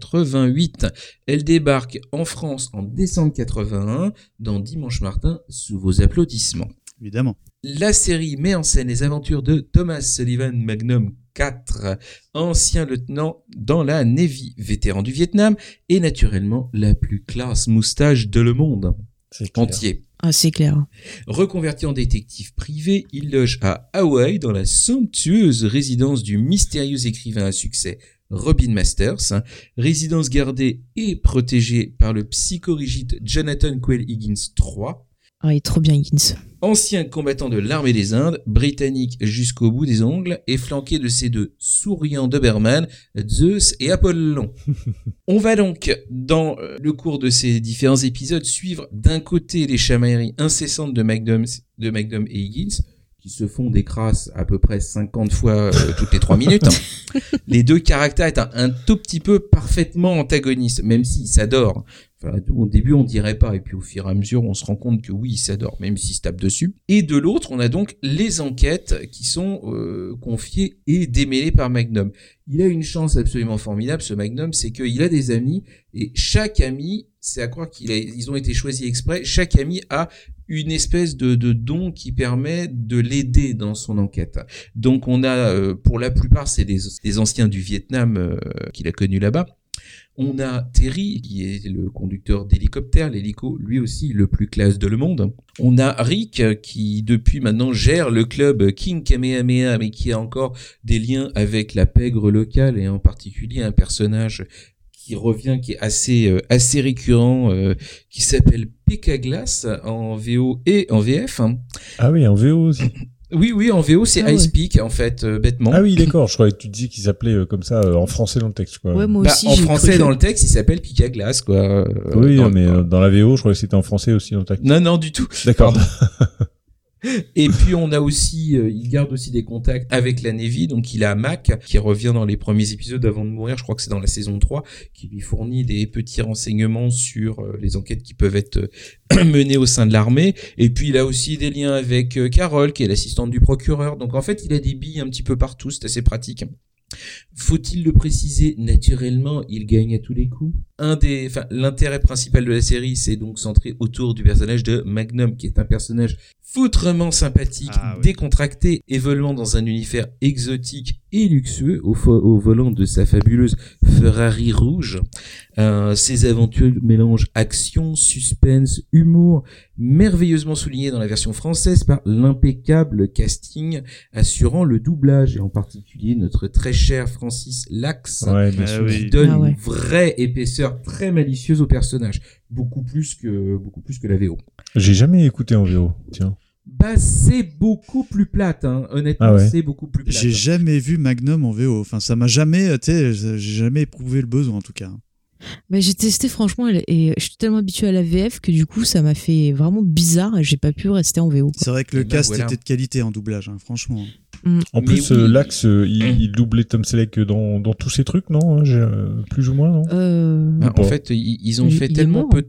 [SPEAKER 4] 88. Elle débarque en France en décembre 81 dans Dimanche Martin sous vos applaudissements.
[SPEAKER 5] Évidemment.
[SPEAKER 4] La série met en scène les aventures de Thomas Sullivan Magnum IV, ancien lieutenant dans la Navy, vétéran du Vietnam et naturellement la plus classe moustache de le monde entier.
[SPEAKER 3] C'est clair.
[SPEAKER 4] Reconverti en détective privé, il loge à Hawaï dans la somptueuse résidence du mystérieux écrivain à succès Robin Masters, résidence gardée et protégée par le psychorigide Jonathan Quayle Higgins III.
[SPEAKER 3] Il est trop bien, Higgins.
[SPEAKER 4] Ancien combattant de l'armée des Indes, britannique jusqu'au bout des ongles, et flanqué de ses deux souriants Doberman, Zeus et Apollon. On va donc, dans le cours de ces différents épisodes, suivre d'un côté les chamailleries incessantes de Magnum et Higgins, qui se font des crasses à peu près 50 fois toutes les 3 minutes. Les deux caractères étant un tout petit peu parfaitement antagonistes, même s'ils s'adorent. Enfin, au début, on dirait pas, et puis au fur et à mesure, on se rend compte que oui, ils s'adorent, même s'ils se tapent dessus. Et de l'autre, on a donc les enquêtes qui sont confiées et démêlées par Magnum. Il a une chance absolument formidable, ce Magnum, c'est qu'il a des amis, et chaque ami, c'est à croire ils ont été choisis exprès, chaque ami a une espèce de don qui permet de l'aider dans son enquête. Donc on a, pour la plupart, c'est des anciens du Vietnam qu'il a connus là-bas. On a Terry, qui est le conducteur d'hélicoptère, l'hélico, lui aussi le plus classe de le monde. On a Rick, qui depuis maintenant gère le club King Kamehameha, mais qui a encore des liens avec la pègre locale, et en particulier un personnage qui revient, qui est assez récurrent, qui s'appelle P.K. Glass en VO et en VF.
[SPEAKER 2] Ah oui, en VO aussi.
[SPEAKER 4] Oui, en VO, c'est Ice Peak, en fait, bêtement.
[SPEAKER 2] Ah oui, d'accord, je croyais que tu disais qu'il s'appelait comme ça en français dans le texte, quoi.
[SPEAKER 3] Ouais, moi aussi.
[SPEAKER 4] En français, dans le texte, il s'appelle Pic à glace, quoi.
[SPEAKER 2] Oui, mais dans la VO, je croyais que c'était en français aussi dans le texte.
[SPEAKER 4] Non, du tout.
[SPEAKER 2] D'accord.
[SPEAKER 4] Et puis on a aussi, il garde aussi des contacts avec la Navy, donc il a Mac qui revient dans les premiers épisodes avant de mourir, je crois que c'est dans la saison 3, qui lui fournit des petits renseignements sur les enquêtes qui peuvent être menées au sein de l'armée. Et puis il a aussi des liens avec Carol, qui est l'assistante du procureur. Donc en fait il a des billes un petit peu partout, c'est assez pratique. Faut-il le préciser, naturellement, il gagne à tous les coups. L'intérêt principal de la série, c'est donc centré autour du personnage de Magnum, qui est un personnage foutrement sympathique, décontracté, évoluant dans un univers exotique et luxueux au volant de sa fabuleuse Ferrari rouge. Ses aventures mélangent action, suspense, humour, merveilleusement souligné dans la version française par l'impeccable casting assurant le doublage, et en particulier notre très cher Francis Lax, qui donne une vraie épaisseur très malicieuse au personnage, beaucoup plus que la VO.
[SPEAKER 2] J'ai jamais écouté en VO, tiens.
[SPEAKER 4] Bah, c'est beaucoup plus plate, hein. Honnêtement, c'est beaucoup plus plate.
[SPEAKER 5] J'ai jamais vu Magnum en VO. Enfin, ça m'a jamais, j'ai jamais éprouvé le besoin, en tout cas.
[SPEAKER 3] Bah, j'ai testé, franchement, et je suis tellement habitué à la VF que du coup, ça m'a fait vraiment bizarre et j'ai pas pu rester en VO.
[SPEAKER 5] C'est vrai que le cast était de qualité en doublage, hein, franchement.
[SPEAKER 2] En plus, Lax, il doublait Tom Selleck dans tous ces trucs, non? Plus ou moins, non?
[SPEAKER 4] En fait, ils ont fait tellement peu.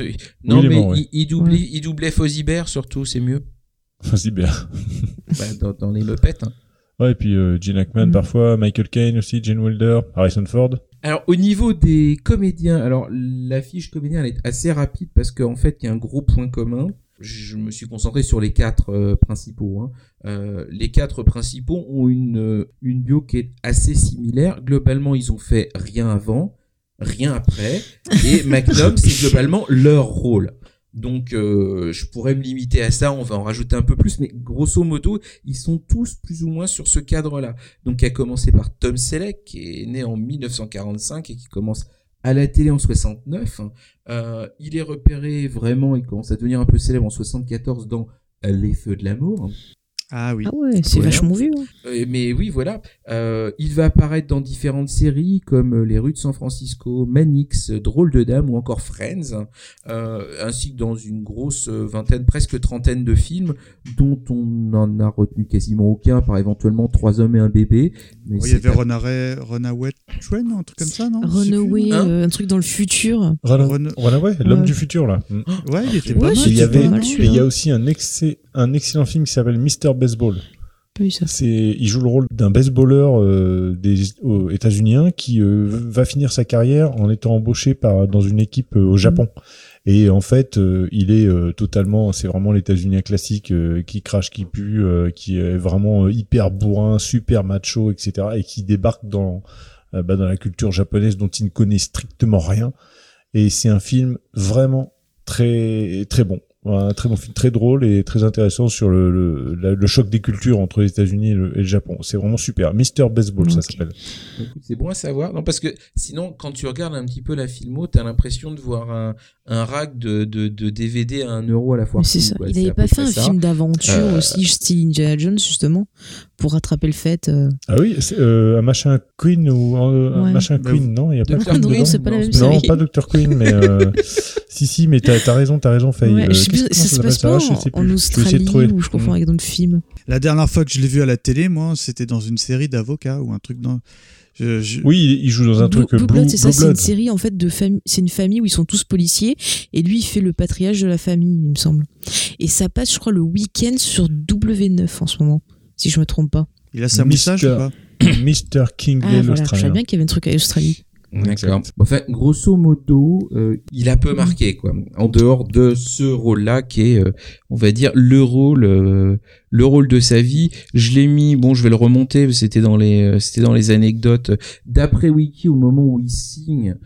[SPEAKER 4] Il doublait Fozzie Bear, surtout, c'est mieux.
[SPEAKER 2] Fozzie Bear.
[SPEAKER 4] Dans les Muppets. Hein.
[SPEAKER 2] Ouais, et puis Gene Hackman parfois, Michael Caine aussi, Gene Wilder, Harrison Ford.
[SPEAKER 4] Alors, au niveau des comédiens, alors la fiche comédien, elle est assez rapide parce qu'en fait, il y a un gros point commun. Je me suis concentré sur les 4 principaux. Hein. Les 4 principaux ont une bio qui est assez similaire. Globalement, ils ont fait rien avant, rien après. Et Magnum, c'est globalement leur rôle. Donc, je pourrais me limiter à ça, on va en rajouter un peu plus, mais grosso modo, ils sont tous plus ou moins sur ce cadre-là. Donc, à commencer par Tom Selleck, qui est né en 1945 et qui commence à la télé en 69. Il est repéré vraiment, il commence à devenir un peu célèbre en 74 dans Les Feux de l'amour.
[SPEAKER 5] Ah oui.
[SPEAKER 3] Ah ouais, c'est vachement vieux. Hein.
[SPEAKER 4] Mais oui, voilà. Il va apparaître dans différentes séries comme Les Rues de San Francisco, Manix, Drôle de Dame ou encore Friends, ainsi que dans une grosse vingtaine, presque trentaine de films dont on n'en a retenu quasiment aucun, par éventuellement 3 hommes et un bébé. Mais
[SPEAKER 5] il y avait Runaway Train, un truc comme ça, non?
[SPEAKER 3] Runaway, un truc dans le futur.
[SPEAKER 2] Runaway, l'homme du futur, là.
[SPEAKER 5] Ouais, il était pas mal.
[SPEAKER 2] Il y a aussi un excellent film qui s'appelle Mr. Baseball. Il joue le rôle d'un baseballeur aux États-Unis qui va finir sa carrière en étant embauché dans une équipe au Japon. Et en fait, il est totalement, c'est vraiment l'États-Unis classique qui crache, qui pue, qui est vraiment hyper bourrin, super macho, etc. Et qui débarque dans la culture japonaise dont il ne connaît strictement rien. Et c'est un film vraiment très très bon. Un très bon film, très drôle et très intéressant sur le choc des cultures entre les États-Unis et le Japon. C'est vraiment super. Mr. Baseball, ça s'appelle.
[SPEAKER 4] Écoute, c'est bon à savoir. Non, parce que sinon, quand tu regardes un petit peu la filmo, t'as l'impression de voir un rack de DVD à 1 euro à la fois.
[SPEAKER 3] C'est ça. Il n'avait pas fait un film d'aventure aussi, style Indiana Jones, justement, pour rattraper le fait.
[SPEAKER 2] Ah oui, c'est un machin Queen ou un machin Queen, non? Il y a pas
[SPEAKER 3] Dr. Queen, c'est pas la même série.
[SPEAKER 2] Non, pas Dr. Queen, mais si, mais t'as raison, Faye.
[SPEAKER 3] Ouais, ça se passe pas en Australie ou je confonds avec d'autres films.
[SPEAKER 5] La dernière fois que je l'ai vu à la télé, moi, c'était dans une série d'avocats ou un truc dans.
[SPEAKER 2] Oui, il joue dans un truc Blue Blood.
[SPEAKER 3] C'est ça, c'est une série en fait de famille. C'est une famille où ils sont tous policiers et lui il fait le patriarche de la famille, il me semble. Et ça passe, je crois, le week-end sur W9 en ce moment, si je me trompe pas.
[SPEAKER 5] Il a sa moustache ou pas?
[SPEAKER 2] Mr. Kingley,
[SPEAKER 3] l'Australien. Je savais bien qu'il y avait un truc à l'Australie.
[SPEAKER 4] D'accord. Enfin, grosso modo, il a peu marqué, quoi. En dehors de ce rôle-là, qui est, on va dire, le rôle de sa vie. Je l'ai mis, je vais le remonter. C'était dans les anecdotes. D'après Wiki, au moment où il signe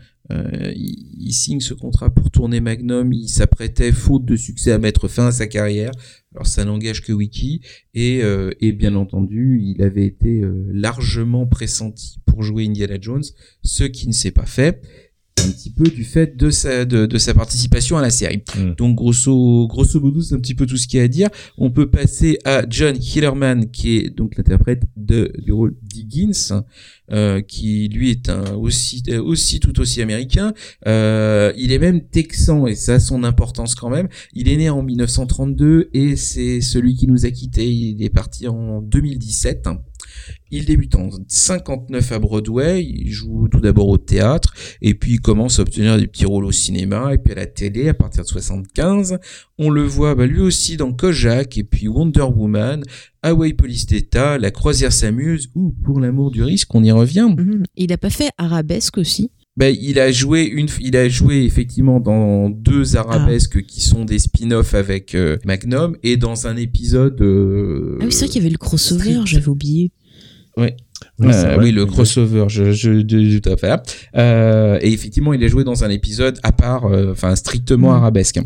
[SPEAKER 4] ce contrat pour tourner Magnum, il s'apprêtait, faute de succès, à mettre fin à sa carrière. Alors ça n'engage que Wiki, et bien entendu, il avait été largement pressenti pour jouer Indiana Jones, ce qui ne s'est pas fait, un petit peu du fait de sa participation à la série. Donc grosso modo, c'est un petit peu tout ce qu'il y a à dire. On peut passer à John Hillerman, qui est donc l'interprète du rôle d'Higgins, qui lui est tout aussi américain. Il est même texan, et ça a son importance quand même. Il est né en 1932 et c'est celui qui nous a quittés. Il est parti en 2017. Il débute en 59 à Broadway, il joue tout d'abord au théâtre, et puis il commence à obtenir des petits rôles au cinéma, et puis à la télé à partir de 75. On le voit lui aussi dans Kojak, et puis Wonder Woman, Hawaii Police d'État, La Croisière s'amuse, ou Pour l'amour du risque, on y revient.
[SPEAKER 3] Il a pas fait Arabesque aussi?
[SPEAKER 4] il a joué effectivement dans 2 arabesques qui sont des spin-offs avec Magnum et dans un épisode.
[SPEAKER 3] Ah oui, c'est vrai qu'il y avait le crossover, j'avais oublié.
[SPEAKER 4] Ouais. Oui, le crossover, tout à fait. Et effectivement, il a joué dans un épisode à part, strictement arabesque.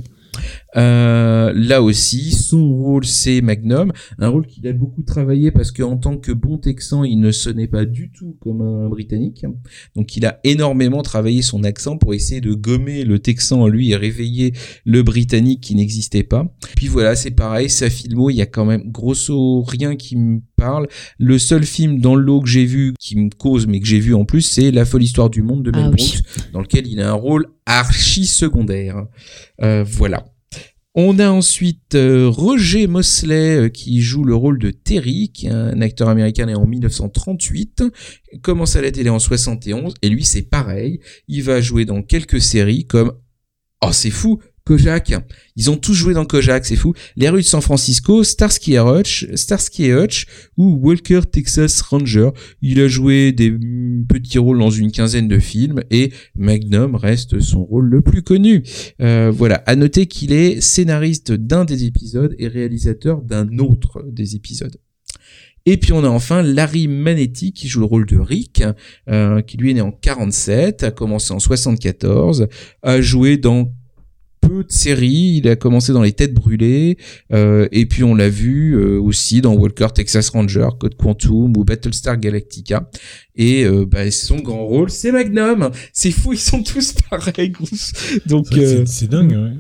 [SPEAKER 4] Là aussi, son rôle c'est Magnum, un rôle qu'il a beaucoup travaillé parce qu'en tant que bon Texan, il ne sonnait pas du tout comme un Britannique. Donc il a énormément travaillé son accent pour essayer de gommer le Texan en lui et réveiller le Britannique qui n'existait pas. Puis voilà, c'est pareil, sa filmo, il y a quand même grosso rien qui me parle. Le seul film dans le lot que j'ai vu, qui me cause mais que j'ai vu en plus, c'est La folle histoire du monde de Mel Brooks, dans lequel il a un rôle archi secondaire. Voilà. On a ensuite Roger Mosley qui joue le rôle de Terry, qui est un acteur américain né en 1938, commence à la télé en 71, et lui c'est pareil, il va jouer dans quelques séries comme, oh c'est fou, Kojak. Ils ont tous joué dans Kojak, c'est fou. Les rues de San Francisco, Starsky et Hutch ou Walker Texas Ranger. Il a joué des petits rôles dans une quinzaine de films et Magnum reste son rôle le plus connu. Voilà. À noter qu'il est scénariste d'un des épisodes et réalisateur d'un autre des épisodes. Et puis on a enfin Larry Manetti qui joue le rôle de Rick, qui lui est né en 47, a commencé en 74, a joué dans peu de séries, il a commencé dans Les Têtes Brûlées, et puis on l'a vu aussi dans Walker Texas Ranger, Code Quantum ou Battlestar Galactica. Et son grand rôle, c'est Magnum. C'est fou, ils sont tous pareils. Donc
[SPEAKER 2] c'est dingue. Ouais.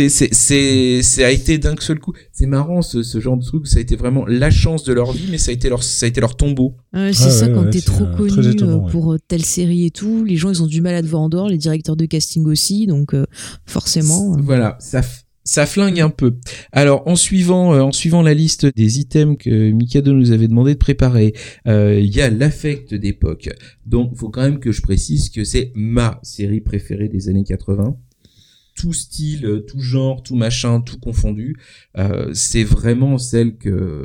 [SPEAKER 4] Ça a été d'un seul coup. C'est marrant ce genre de truc. Ça a été vraiment la chance de leur vie, mais ça a été leur tombeau.
[SPEAKER 3] Quand t'es trop connu pour telle série et tout, les gens ils ont du mal à te voir en dehors, les directeurs de casting aussi, donc forcément.
[SPEAKER 4] Voilà, ça flingue un peu. Alors en suivant la liste des items que Mikado nous avait demandé de préparer, il y a l'Affect d'époque. Donc faut quand même que je précise que c'est ma série préférée des années 80. Tout style, tout genre, tout machin, tout confondu. C'est vraiment celle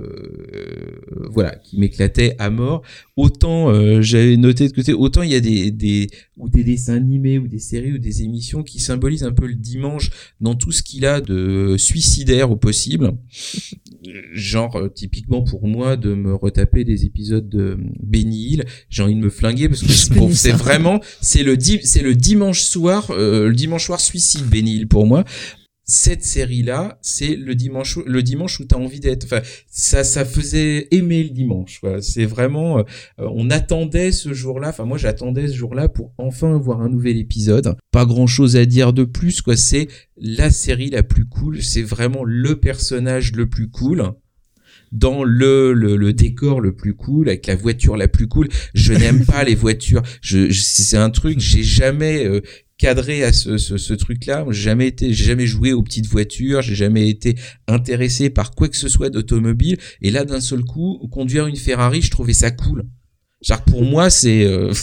[SPEAKER 4] qui m'éclatait à mort. Autant j'avais noté de côté, autant il y a des dessins animés ou des séries ou des émissions qui symbolisent un peu le dimanche dans tout ce qu'il a de suicidaire au possible. Genre typiquement pour moi de me retaper des épisodes de Benny Hill, j'ai envie de me flinguer parce que c'est vraiment le dimanche soir suicide Benny Hill pour moi. Cette série-là, c'est le dimanche où t'as envie d'être. Enfin, ça faisait aimer le dimanche. Voilà. C'est vraiment, on attendait ce jour-là. Enfin, moi, j'attendais ce jour-là pour enfin voir un nouvel épisode. Pas grand-chose à dire de plus, quoi. C'est la série la plus cool. C'est vraiment le personnage le plus cool. Dans le décor le plus cool, avec la voiture la plus cool. Je n'aime pas les voitures. C'est un truc, j'ai jamais cadré à ce truc-là. J'ai jamais joué aux petites voitures, j'ai jamais été intéressé par quoi que ce soit d'automobile. Et là, d'un seul coup, conduire une Ferrari, je trouvais ça cool. Genre pour moi, c'est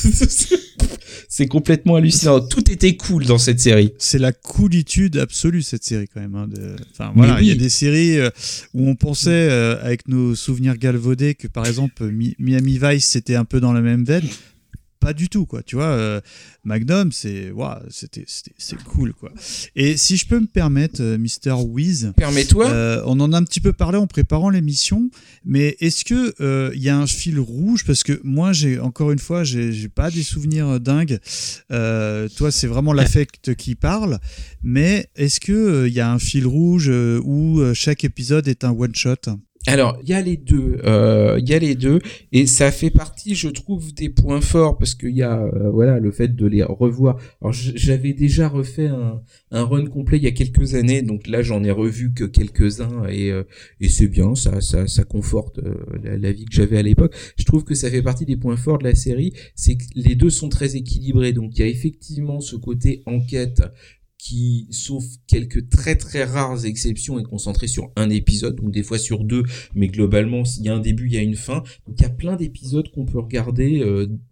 [SPEAKER 4] complètement hallucinant. Tout était cool dans cette série.
[SPEAKER 5] C'est la coolitude absolue cette série quand même. Enfin voilà, il y a des séries où on pensait avec nos souvenirs galvaudés que par exemple Miami Vice c'était un peu dans la même veine. Pas du tout quoi, tu vois. Magnum c'est cool quoi. Et si je peux me permettre, Mr. Wiz,
[SPEAKER 4] permets-toi.
[SPEAKER 5] On en a un petit peu parlé en préparant l'émission, mais est-ce que y a un fil rouge, parce que moi j'ai pas des souvenirs dingues. Toi c'est vraiment l'affect qui parle, mais est-ce que y a un fil rouge où chaque épisode est un one shot?
[SPEAKER 4] Alors, il y a les deux, et ça fait partie, je trouve, des points forts, parce qu'il y a, le fait de les revoir. Alors, j'avais déjà refait un run complet il y a quelques années, donc là, j'en ai revu que quelques-uns, et c'est bien, ça conforte la vie que j'avais à l'époque. Je trouve que ça fait partie des points forts de la série, c'est que les deux sont très équilibrés, donc il y a effectivement ce côté enquête, qui, sauf quelques très très rares exceptions, est concentré sur un épisode, donc des fois sur 2, mais globalement, s'il y a un début, il y a une fin. Donc il y a plein d'épisodes qu'on peut regarder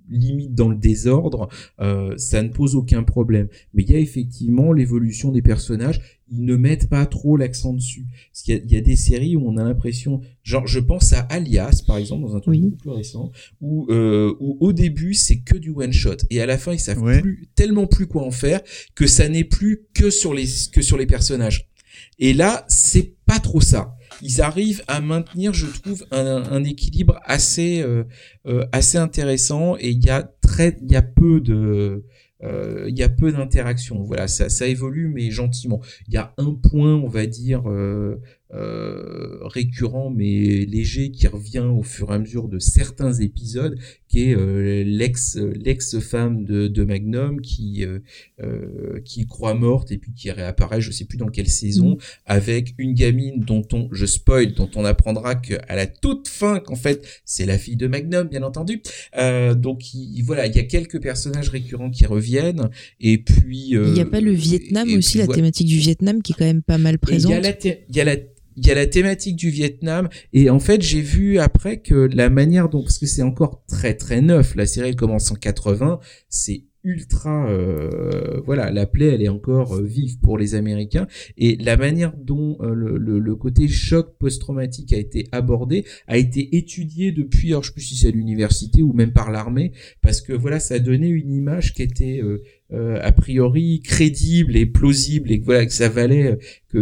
[SPEAKER 4] limite dans le désordre, ça ne pose aucun problème. Mais il y a effectivement l'évolution des personnages, ils ne mettent pas trop l'accent dessus. Parce qu'il y a des séries où on a l'impression, genre je pense à Alias par exemple, dans un truc beaucoup plus récent, où au début c'est que du one shot et à la fin ils savent tellement plus quoi en faire que ça n'est plus que sur les personnages. Et là, c'est pas trop ça. Ils arrivent à maintenir, je trouve, un équilibre assez intéressant et il y a peu d'interactions. Voilà, ça évolue mais gentiment. Il y a un point, on va dire récurrent mais léger qui revient au fur et à mesure de certains épisodes, qui est l'ex-femme de Magnum qui croit morte et puis qui réapparaît, je sais plus dans quelle saison, avec une gamine dont on apprendra qu'à la toute fin qu'en fait c'est la fille de Magnum, bien entendu. Donc voilà, il y a quelques personnages récurrents qui reviennent et puis il
[SPEAKER 3] y a pas le Vietnam aussi, la thématique du Vietnam qui est quand même pas mal présente.
[SPEAKER 4] Il y a la thématique du Vietnam et en fait j'ai vu après que la manière dont, parce que c'est encore très très neuf, la série elle commence en 80, c'est ultra voilà, la plaie elle est encore vive pour les Américains et la manière dont le côté choc post-traumatique a été abordé, a été étudié depuis, alors je sais plus si c'est à l'université ou même par l'armée, parce que voilà, ça a donné une image qui était a priori crédible et plausible et que voilà, que ça valait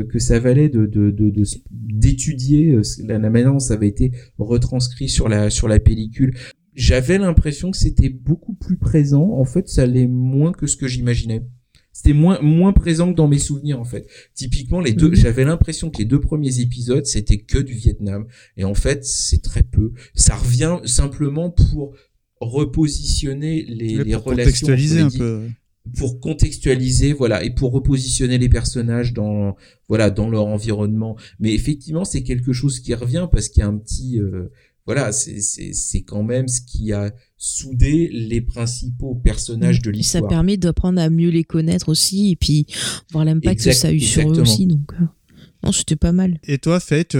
[SPEAKER 4] d'étudier la manière dont ça avait été retranscrit sur la pellicule. J'avais l'impression que c'était beaucoup plus présent. En fait, ça l'est moins que ce que j'imaginais. C'était moins présent que dans mes souvenirs, en fait. Typiquement, j'avais l'impression que les 2 premiers épisodes, c'était que du Vietnam. Et en fait, c'est très peu. Ça revient simplement pour repositionner les relations.
[SPEAKER 5] Contextualiser un peu.
[SPEAKER 4] Pour contextualiser, voilà, et pour repositionner les personnages dans leur environnement. Mais effectivement, c'est quelque chose qui revient parce qu'il y a un petit, voilà, c'est quand même ce qui a soudé les principaux personnages de l'histoire.
[SPEAKER 3] Ça permet d'apprendre à mieux les connaître aussi et puis voir l'impact que ça a eu sur eux aussi. Donc, non, c'était pas mal.
[SPEAKER 5] Et toi, Faith,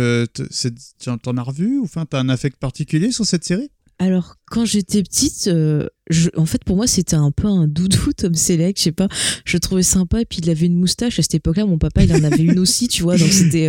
[SPEAKER 5] t'en as revu ou t'as un affect particulier sur cette série ?
[SPEAKER 3] Alors, quand j'étais petite, en fait, pour moi, c'était un peu un doudou, Tom Selleck, je sais pas. Je le trouvais sympa, et puis il avait une moustache. À cette époque-là, mon papa, il en avait une aussi, tu vois, donc c'était...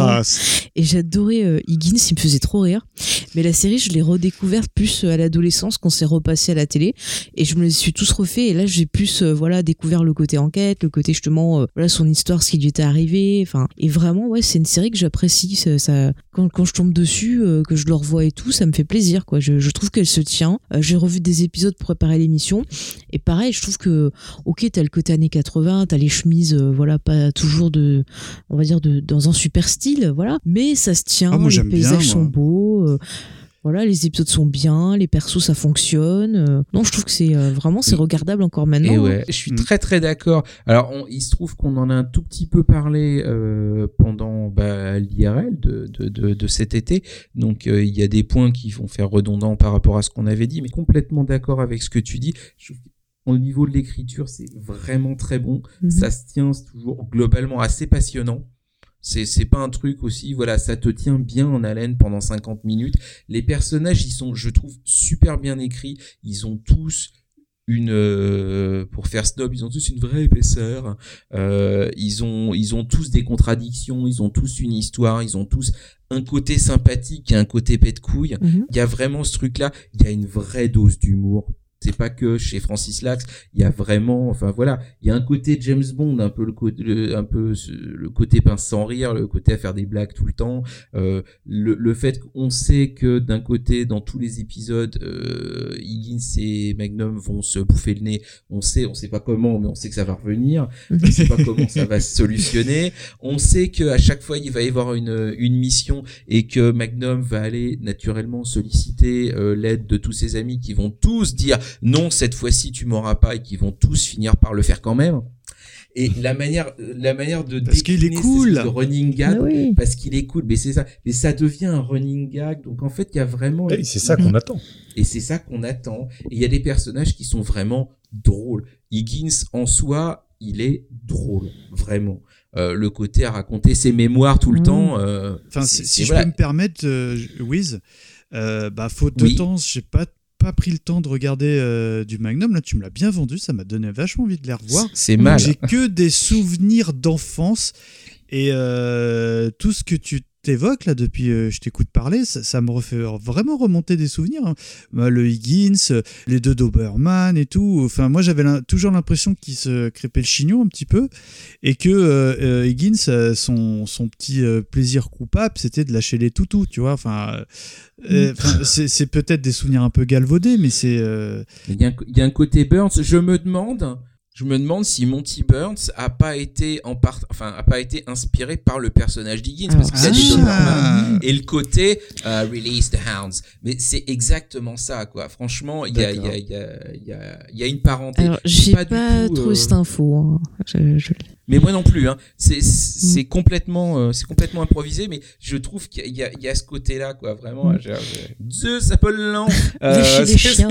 [SPEAKER 3] et j'adorais Higgins, il me faisait trop rire. Mais la série, je l'ai redécouverte plus à l'adolescence, quand c'est repassé à la télé. Et je me les suis tous refait, et là, j'ai plus, découvert le côté enquête, le côté, justement, son histoire, ce qui lui était arrivé. Enfin, et vraiment, ouais, c'est une série que j'apprécie. Ça, quand je tombe dessus, que je le revois et tout, ça me fait plaisir, quoi. Je trouve qu'elle se tient. J'ai revu des épisodes pour préparer l'émission et pareil, je trouve que ok, t'as le côté années 80, t'as les chemises pas toujours on va dire dans un super style, voilà, mais ça se tient, les paysages sont beaux, voilà, les épisodes sont bien, les persos ça fonctionne. Non, je trouve que c'est vraiment c'est regardable encore maintenant.
[SPEAKER 4] Et ouais, je suis très très d'accord. Alors il se trouve qu'on en a un tout petit peu parlé pendant l'IRL de cet été. Donc il y a des points qui vont faire redondant par rapport à ce qu'on avait dit, mais complètement d'accord avec ce que tu dis. Je trouve au niveau de l'écriture, c'est vraiment très bon. Ça se tient, c'est toujours globalement assez passionnant. C'est pas un truc aussi, voilà, ça te tient bien en haleine pendant 50 minutes. Les personnages, ils sont, je trouve, super bien écrits. Ils ont tous pour faire snob, ils ont tous une vraie épaisseur. Ils ont tous des contradictions, ils ont tous une histoire, ils ont tous un côté sympathique et un côté pète couille. Il y a vraiment ce truc-là. Il y a une vraie dose d'humour. C'est pas que chez Francis Lax, il y a vraiment, enfin voilà, il y a un côté James Bond, un peu le côté pince sans rire, le côté à faire des blagues tout le temps, le fait qu'on sait que d'un côté, dans tous les épisodes, Higgins et Magnum vont se bouffer le nez, on sait pas comment, mais on sait que ça va revenir, on sait pas comment ça va se solutionner, on sait que à chaque fois il va y avoir une mission et que Magnum va aller naturellement solliciter l'aide de tous ses amis qui vont tous dire non, cette fois-ci tu m'auras pas, et qui vont tous finir par le faire quand même. Et la manière de
[SPEAKER 5] parce qu'il est cool,
[SPEAKER 4] de running gag, parce qu'il est cool, mais c'est ça, mais ça devient un running gag. Donc en fait, il y a vraiment,
[SPEAKER 2] et c'est ça qu'on attend.
[SPEAKER 4] Et c'est ça qu'on attend. Et il y a des personnages qui sont vraiment drôles. Higgins en soi, il est drôle, vraiment. Le côté à raconter ses mémoires tout le temps.
[SPEAKER 5] Enfin, si je peux me permettre, Wiz, faute de temps, j'ai pas pas pris le temps de regarder du Magnum. Là, tu me l'as bien vendu, ça m'a donné vachement envie de les revoir.
[SPEAKER 4] C'est mal.
[SPEAKER 5] J'ai que des souvenirs d'enfance et tout ce que tu t'évoques là depuis je t'écoute parler, ça me refait vraiment remonter des souvenirs. Hein. Le Higgins, les deux Doberman et tout. Enfin, moi, j'avais toujours l'impression qu'il se crêpait le chignon un petit peu et que Higgins, son petit plaisir coupable, c'était de lâcher les toutous, tu vois. Enfin, c'est peut-être des souvenirs un peu galvaudés, mais c'est.
[SPEAKER 4] Il y a un côté Burns. Je me demande si Monty Burns a pas été inspiré par le personnage d'Higgins, parce qu'il y a des Doberman et le côté release the hounds. Mais c'est exactement ça, quoi. Franchement, il y a une parenté.
[SPEAKER 3] Alors, j'ai pas trop cette info. Hein.
[SPEAKER 4] Mais moi non plus. Hein. C'est complètement improvisé, mais je trouve qu'il y a ce côté-là, quoi. Vraiment, Zeus Apollon.
[SPEAKER 3] Lâcher les chiens.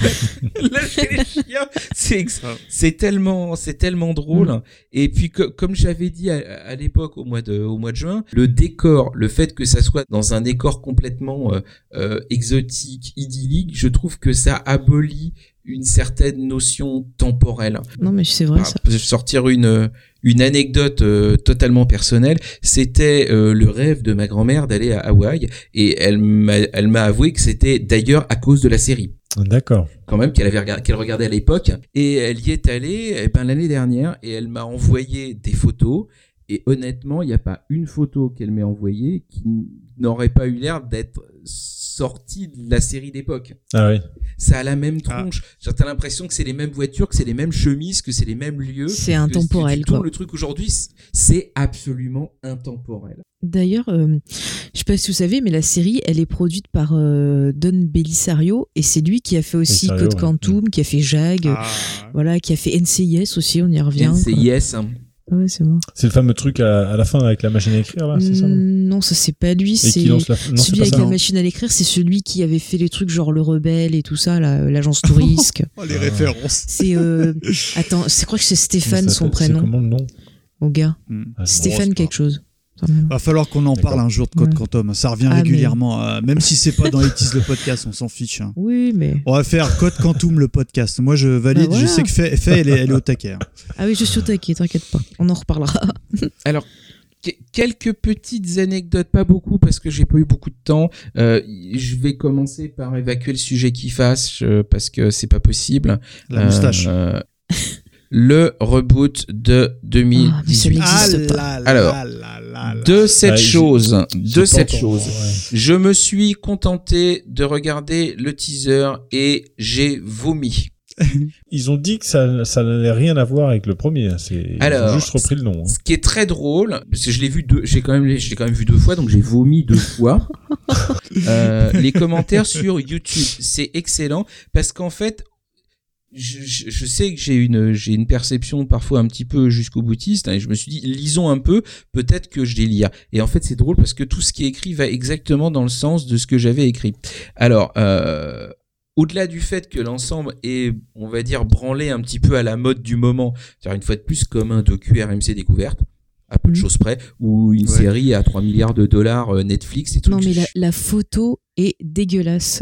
[SPEAKER 4] Lâcher les chiens. C'est tellement drôle. Et puis comme j'avais dit à l'époque au mois de juin, le décor, le fait que ça soit dans un décor complètement exotique, idyllique, je trouve que ça abolit une certaine notion temporelle.
[SPEAKER 3] Non, mais c'est vrai, ça.
[SPEAKER 4] Je vais sortir une anecdote totalement personnelle. C'était le rêve de ma grand-mère d'aller à Hawaï, et elle m'a avoué que c'était d'ailleurs à cause de la série.
[SPEAKER 2] D'accord.
[SPEAKER 4] Quand même, qu'elle regardait à l'époque, et elle y est allée l'année dernière, et elle m'a envoyé des photos, et honnêtement, il n'y a pas une photo qu'elle m'ait envoyée qui n'aurait pas eu l'air d'être sortie de la série d'époque.
[SPEAKER 2] Ah oui.
[SPEAKER 4] Ça a la même tronche. T'as l'impression que c'est les mêmes voitures, que c'est les mêmes chemises, que c'est les mêmes lieux.
[SPEAKER 3] C'est intemporel, quoi.
[SPEAKER 4] Le truc aujourd'hui, c'est absolument intemporel.
[SPEAKER 3] D'ailleurs, je sais pas si vous savez, mais la série, elle est produite par Don Bellisario, et c'est lui qui a fait aussi Code Quantum, qui a fait Jag, voilà, qui a fait NCIS aussi, on y revient.
[SPEAKER 4] NCIS.
[SPEAKER 3] Ah ouais, c'est bon.
[SPEAKER 2] C'est le fameux truc à la fin avec la machine à écrire, là, c'est ça?
[SPEAKER 3] Non, ça c'est pas lui. C'est celui avec la machine à l'écrire, c'est celui qui avait fait les trucs genre Le Rebelle et tout ça, l'agence Tourisque.
[SPEAKER 5] Oh, les références.
[SPEAKER 3] C'est attends, je crois que c'est Stéphane son prénom.
[SPEAKER 2] C'est comment le nom?
[SPEAKER 3] Au gars. Stéphane quelque chose.
[SPEAKER 5] Va falloir qu'on en parle un jour de Code Quantum. Ça revient régulièrement, même si c'est pas dans It le podcast, on s'en fiche. Hein.
[SPEAKER 3] Oui, mais
[SPEAKER 5] on va faire Code Quantum le podcast. Moi, je valide. Voilà. Je sais que Faye, elle est au taquet. Hein.
[SPEAKER 3] Ah oui, je suis au taquet. T'inquiète pas, on en reparlera.
[SPEAKER 4] Alors, quelques petites anecdotes, pas beaucoup parce que j'ai pas eu beaucoup de temps. Je vais commencer par évacuer le sujet qui fâche parce que c'est pas possible.
[SPEAKER 5] La moustache.
[SPEAKER 4] Le reboot de 2018. Alors, de cette chose, je me suis contenté de regarder le teaser et j'ai vomi.
[SPEAKER 2] Ils ont dit que ça n'allait rien à voir avec le premier. Ils ont juste repris le nom. Hein.
[SPEAKER 4] Ce qui est très drôle, parce que je l'ai vu j'ai quand même vu 2 fois, donc j'ai vomi 2 fois. Les commentaires sur YouTube, c'est excellent parce qu'en fait, je sais que j'ai une perception parfois un petit peu jusqu'au boutiste, hein, et je me suis dit, lisons un peu, peut-être que je délire. Et en fait, c'est drôle parce que tout ce qui est écrit va exactement dans le sens de ce que j'avais écrit. Alors, au-delà du fait que l'ensemble est, on va dire, branlé un petit peu à la mode du moment, c'est-à-dire une fois de plus comme un docu RMC Découverte, à peu de choses près, ou une série à 3 milliards de dollars Netflix et tout.
[SPEAKER 3] Non, mais la photo est dégueulasse.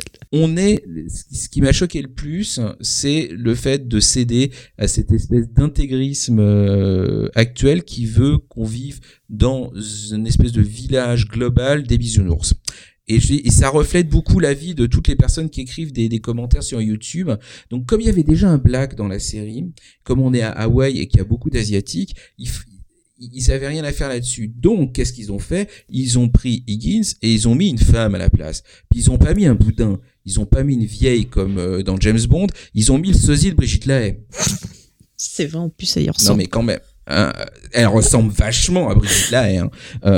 [SPEAKER 4] Ce qui m'a choqué le plus, c'est le fait de céder à cette espèce d'intégrisme actuel qui veut qu'on vive dans une espèce de village global des bisounours. Et ça reflète beaucoup la vie de toutes les personnes qui écrivent des commentaires sur YouTube. Donc, comme il y avait déjà un black dans la série, comme on est à Hawaï et qu'il y a beaucoup d'Asiatiques, ils avaient rien à faire là-dessus. Donc, qu'est-ce qu'ils ont fait? Ils ont pris Higgins et ils ont mis une femme à la place. Puis ils ont pas mis un boudin. Ils ont pas mis une vieille comme dans James Bond. Ils ont mis le sosie de Brigitte Lahaie.
[SPEAKER 3] C'est vrai, en plus, ça y ressemble.
[SPEAKER 4] Non, mais quand même. Elle ressemble vachement à Brigitte Lahaie. Hein.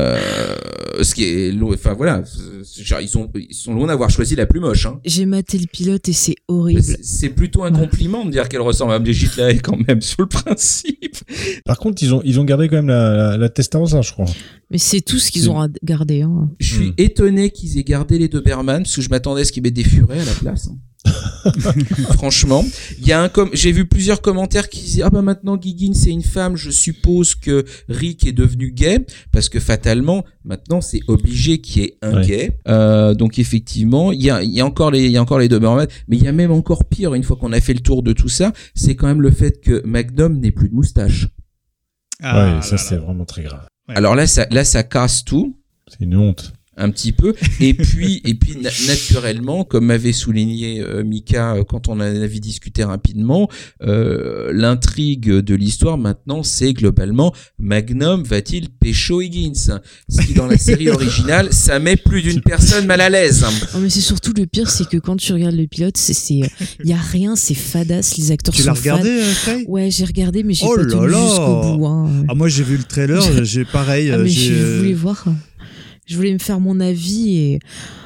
[SPEAKER 4] Ce qui est, enfin voilà, genre, ils sont loin d'avoir choisi la plus moche. Hein.
[SPEAKER 3] J'ai maté le pilote et c'est horrible.
[SPEAKER 4] C'est plutôt un compliment de dire qu'elle ressemble à Brigitte Lahaie quand même sur le principe.
[SPEAKER 2] Par contre, ils ont gardé quand même la Testarossa, je crois.
[SPEAKER 3] Mais c'est tout ce qu'ils ont gardé. Hein.
[SPEAKER 4] Je suis étonné qu'ils aient gardé les Doberman parce que je m'attendais à ce qu'ils mettent des furets à la place. Hein. Franchement, il y a j'ai vu plusieurs commentaires qui disaient maintenant Giggins c'est une femme, je suppose que Rick est devenu gay parce que fatalement maintenant c'est obligé qu'il y ait un gay. Donc effectivement, il y a encore les Doberman, mais il y a même encore pire une fois qu'on a fait le tour de tout ça, c'est quand même le fait que Magnum n'ait plus de moustache.
[SPEAKER 2] C'est vraiment très grave.
[SPEAKER 4] Ouais. Alors là ça casse tout.
[SPEAKER 2] C'est une honte.
[SPEAKER 4] Un petit peu, et puis naturellement, comme m'avait souligné Mika quand on en avait discuté rapidement, l'intrigue de l'histoire maintenant, c'est globalement Magnum va-t-il pécho Higgins, ce qui dans la série originale, ça met plus d'une personne mal à l'aise.
[SPEAKER 3] Oh, mais c'est surtout le pire, c'est que quand tu regardes le pilote, il y a rien, c'est fadasse, les acteurs sont fades.
[SPEAKER 5] Tu l'as regardé, Faye ?
[SPEAKER 3] Ouais, j'ai regardé, mais j'ai pas tenu jusqu'au bout. Hein.
[SPEAKER 5] Ah, moi j'ai vu le trailer, j'ai pareil.
[SPEAKER 3] Mais je voulais voir. Je voulais me faire mon avis et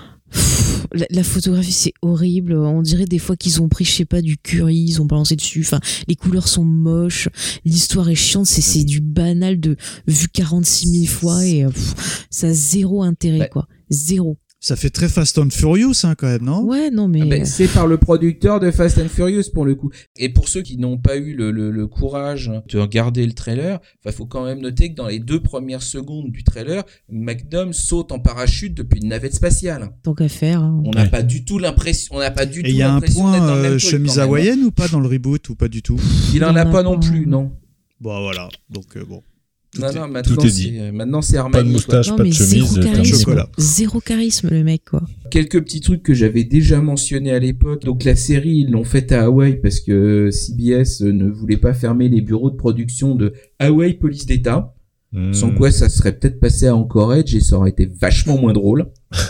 [SPEAKER 3] la photographie c'est horrible. On dirait des fois qu'ils ont pris je sais pas du curry, ils ont balancé dessus. Enfin, les couleurs sont moches, l'histoire est chiante, c'est du banal de vu 46 000 fois et ça a zéro intérêt quoi, zéro.
[SPEAKER 5] Ça fait très Fast and Furious, hein, quand même, non ?
[SPEAKER 3] Ouais, non, mais...
[SPEAKER 4] c'est par le producteur de Fast and Furious, pour le coup. Et pour ceux qui n'ont pas eu le courage de regarder le trailer, faut quand même noter que dans les 2 premières secondes du trailer, Magnum saute en parachute depuis une navette spatiale.
[SPEAKER 3] Tant qu'à faire. Hein.
[SPEAKER 4] On n'a pas du tout l'impression,
[SPEAKER 5] Et il y a un point chemise hawaïenne ou pas dans le reboot, ou pas du tout ?
[SPEAKER 4] Il en a pas non plus, non.
[SPEAKER 5] Bon, voilà. Donc, bon.
[SPEAKER 4] Maintenant c'est Armani.
[SPEAKER 2] Pas de moustache, pas de chemise,
[SPEAKER 5] pas de chocolat.
[SPEAKER 3] Zéro charisme le mec quoi.
[SPEAKER 4] Quelques petits trucs que j'avais déjà mentionnés à l'époque. Donc la série ils l'ont faite à Hawaï parce que CBS ne voulait pas fermer les bureaux de production de Hawaii Police d'État. Sans quoi ça serait peut-être passé à Anchorage et ça aurait été vachement moins drôle.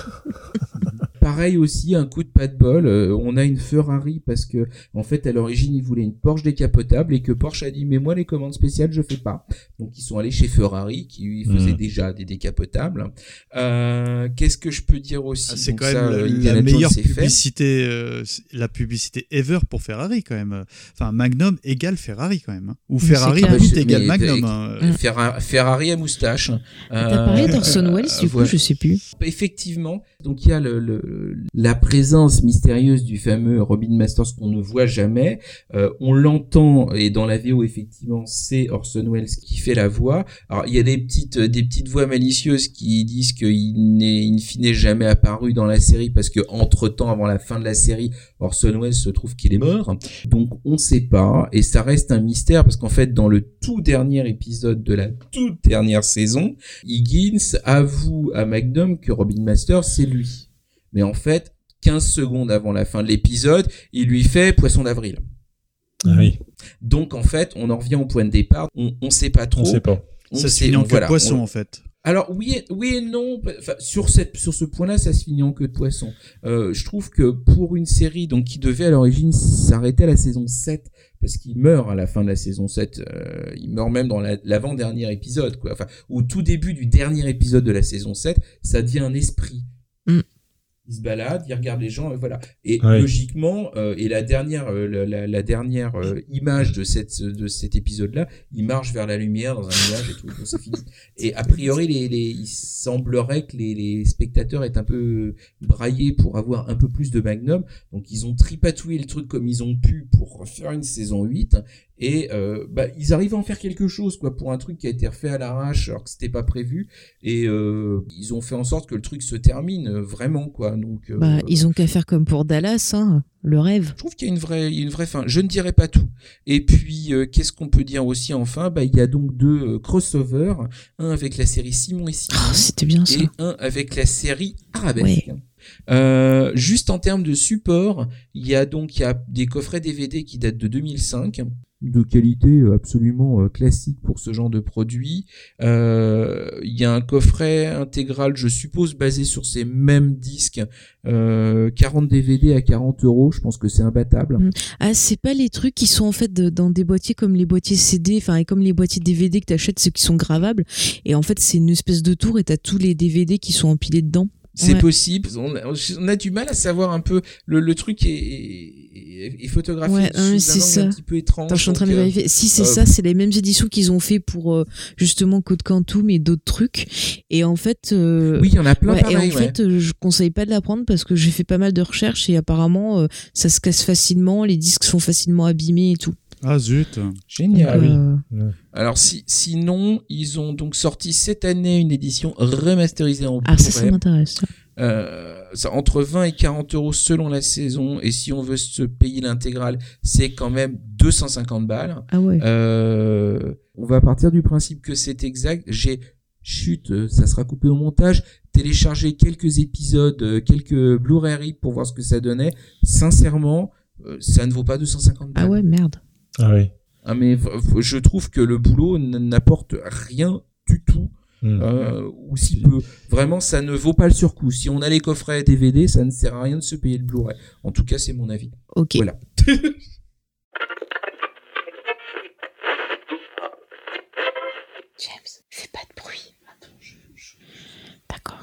[SPEAKER 4] Pareil aussi, un coup de pas de bol, on a une Ferrari parce que en fait à l'origine ils voulaient une Porsche décapotable et que Porsche a dit mais moi les commandes spéciales je fais pas. Donc ils sont allés chez Ferrari qui faisait déjà des décapotables. Qu'est-ce que je peux dire aussi?
[SPEAKER 5] C'est quand même la meilleure publicité, la publicité ever pour Ferrari quand même. Enfin Magnum égale Ferrari quand même. Hein. Ou Ferrari égale Magnum.
[SPEAKER 4] Ferrari à moustache.
[SPEAKER 3] T'as parlé d'Orson Welles du coup, je sais plus.
[SPEAKER 4] Effectivement, donc il y a la présence mystérieuse du fameux Robin Masters qu'on ne voit jamais. On l'entend et dans la VO effectivement c'est Orson Welles qui fait la voix. Alors il y a des petites voix malicieuses qui disent qu'il n'est in fine jamais apparu dans la série parce que entre temps avant la fin de la série Orson Welles se trouve qu'il est mort. Donc on sait pas et ça reste un mystère parce qu'en fait dans le tout dernier épisode de la toute dernière saison, Higgins avoue à Magnum que Robin Masters c'est lui. Mais en fait, 15 secondes avant la fin de l'épisode, il lui fait Poisson d'avril.
[SPEAKER 2] Ah oui.
[SPEAKER 4] Donc en fait, on en revient au point de départ. On sait pas trop.
[SPEAKER 2] On sait pas.
[SPEAKER 5] Ça se finit en queue de poisson en fait.
[SPEAKER 4] Alors oui et non. Enfin, sur ce point-là, ça se finit en queue de poisson. Je trouve que pour une série donc qui devait à l'origine s'arrêter à la saison 7 parce qu'il meurt à la fin de la saison 7, il meurt même dans l'avant-dernier épisode quoi. Enfin, au tout début du dernier épisode de la saison 7, ça devient un esprit. Il se balade, il regarde les gens, et voilà. Et logiquement, et la dernière image de cet épisode-là, il marche vers la lumière dans un nuage et tout, donc c'est fini. Et a priori, il semblerait que les spectateurs aient un peu braillé pour avoir un peu plus de Magnum, donc ils ont tripatouillé le truc comme ils ont pu pour faire une saison 8. Et ils arrivent à en faire quelque chose quoi pour un truc qui a été refait à l'arrache alors que c'était pas prévu et ils ont fait en sorte que le truc se termine vraiment quoi donc
[SPEAKER 3] ils ont qu'à faire comme pour Dallas hein, le rêve.
[SPEAKER 4] Je trouve qu'il y a une vraie fin. Je ne dirais pas tout. Et puis qu'est-ce qu'on peut dire aussi enfin il y a donc 2 crossovers, un avec la série Simon et Simon
[SPEAKER 3] c'était bien ça.
[SPEAKER 4] Et un avec la série Arabesque. Ouais. Juste en termes de support, il y a des coffrets DVD qui datent de 2005 de qualité absolument classique pour ce genre de produit. Il y a un coffret intégral, je suppose, basé sur ces mêmes disques, 40 DVD à 40 €, je pense que c'est imbattable.
[SPEAKER 3] Ah, c'est pas les trucs qui sont en fait dans des boîtiers comme les boîtiers CD, enfin, et comme les boîtiers DVD que t'achètes, ceux qui sont gravables, et en fait, c'est une espèce de tour et t'as tous les DVD qui sont empilés dedans.
[SPEAKER 4] C'est
[SPEAKER 3] Ouais.
[SPEAKER 4] possible. On a du mal à savoir un peu. Le truc est photographié
[SPEAKER 3] Ouais,
[SPEAKER 4] sous
[SPEAKER 3] c'est
[SPEAKER 4] un angle
[SPEAKER 3] ça.
[SPEAKER 4] un petit peu étrange.
[SPEAKER 3] Attends, je suis en train de
[SPEAKER 4] donc,
[SPEAKER 3] vérifier. Si c'est ça, c'est les mêmes éditions qu'ils ont fait pour justement Code Quantum et d'autres trucs. Et en fait,
[SPEAKER 4] oui, il y en a plein
[SPEAKER 3] ouais,
[SPEAKER 4] pareil.
[SPEAKER 3] et en fait, je conseille pas de la prendre parce que j'ai fait pas mal de recherches et apparemment, ça se casse facilement, les disques sont facilement abîmés et tout.
[SPEAKER 5] Ah zut.
[SPEAKER 4] Génial.
[SPEAKER 3] Donc,
[SPEAKER 4] Alors sinon, ils ont donc sorti cette année une édition remasterisée en
[SPEAKER 3] Ah, ça
[SPEAKER 4] Blu-ray.
[SPEAKER 3] m'intéresse.
[SPEAKER 4] Ça, entre 20 et 40 euros selon la saison, et si on veut se payer l'intégrale, c'est quand même 250 balles.
[SPEAKER 3] Ah ouais.
[SPEAKER 4] On va partir du principe que c'est exact. Ça sera coupé au montage, téléchargé quelques épisodes, quelques Blu-ray RIP pour voir ce que ça donnait. Sincèrement, ça ne vaut pas 250 balles.
[SPEAKER 3] Ah ouais, merde.
[SPEAKER 2] Ah oui.
[SPEAKER 4] Ah, mais je trouve que le boulot n'apporte rien du tout. Ou si peu. Vraiment, ça ne vaut pas le surcoût. Si on a les coffrets DVD, ça ne sert à rien de se payer le Blu-ray. En tout cas, c'est mon avis.
[SPEAKER 3] Ok.
[SPEAKER 4] Voilà.
[SPEAKER 1] James, fais pas de bruit. Attends, D'accord.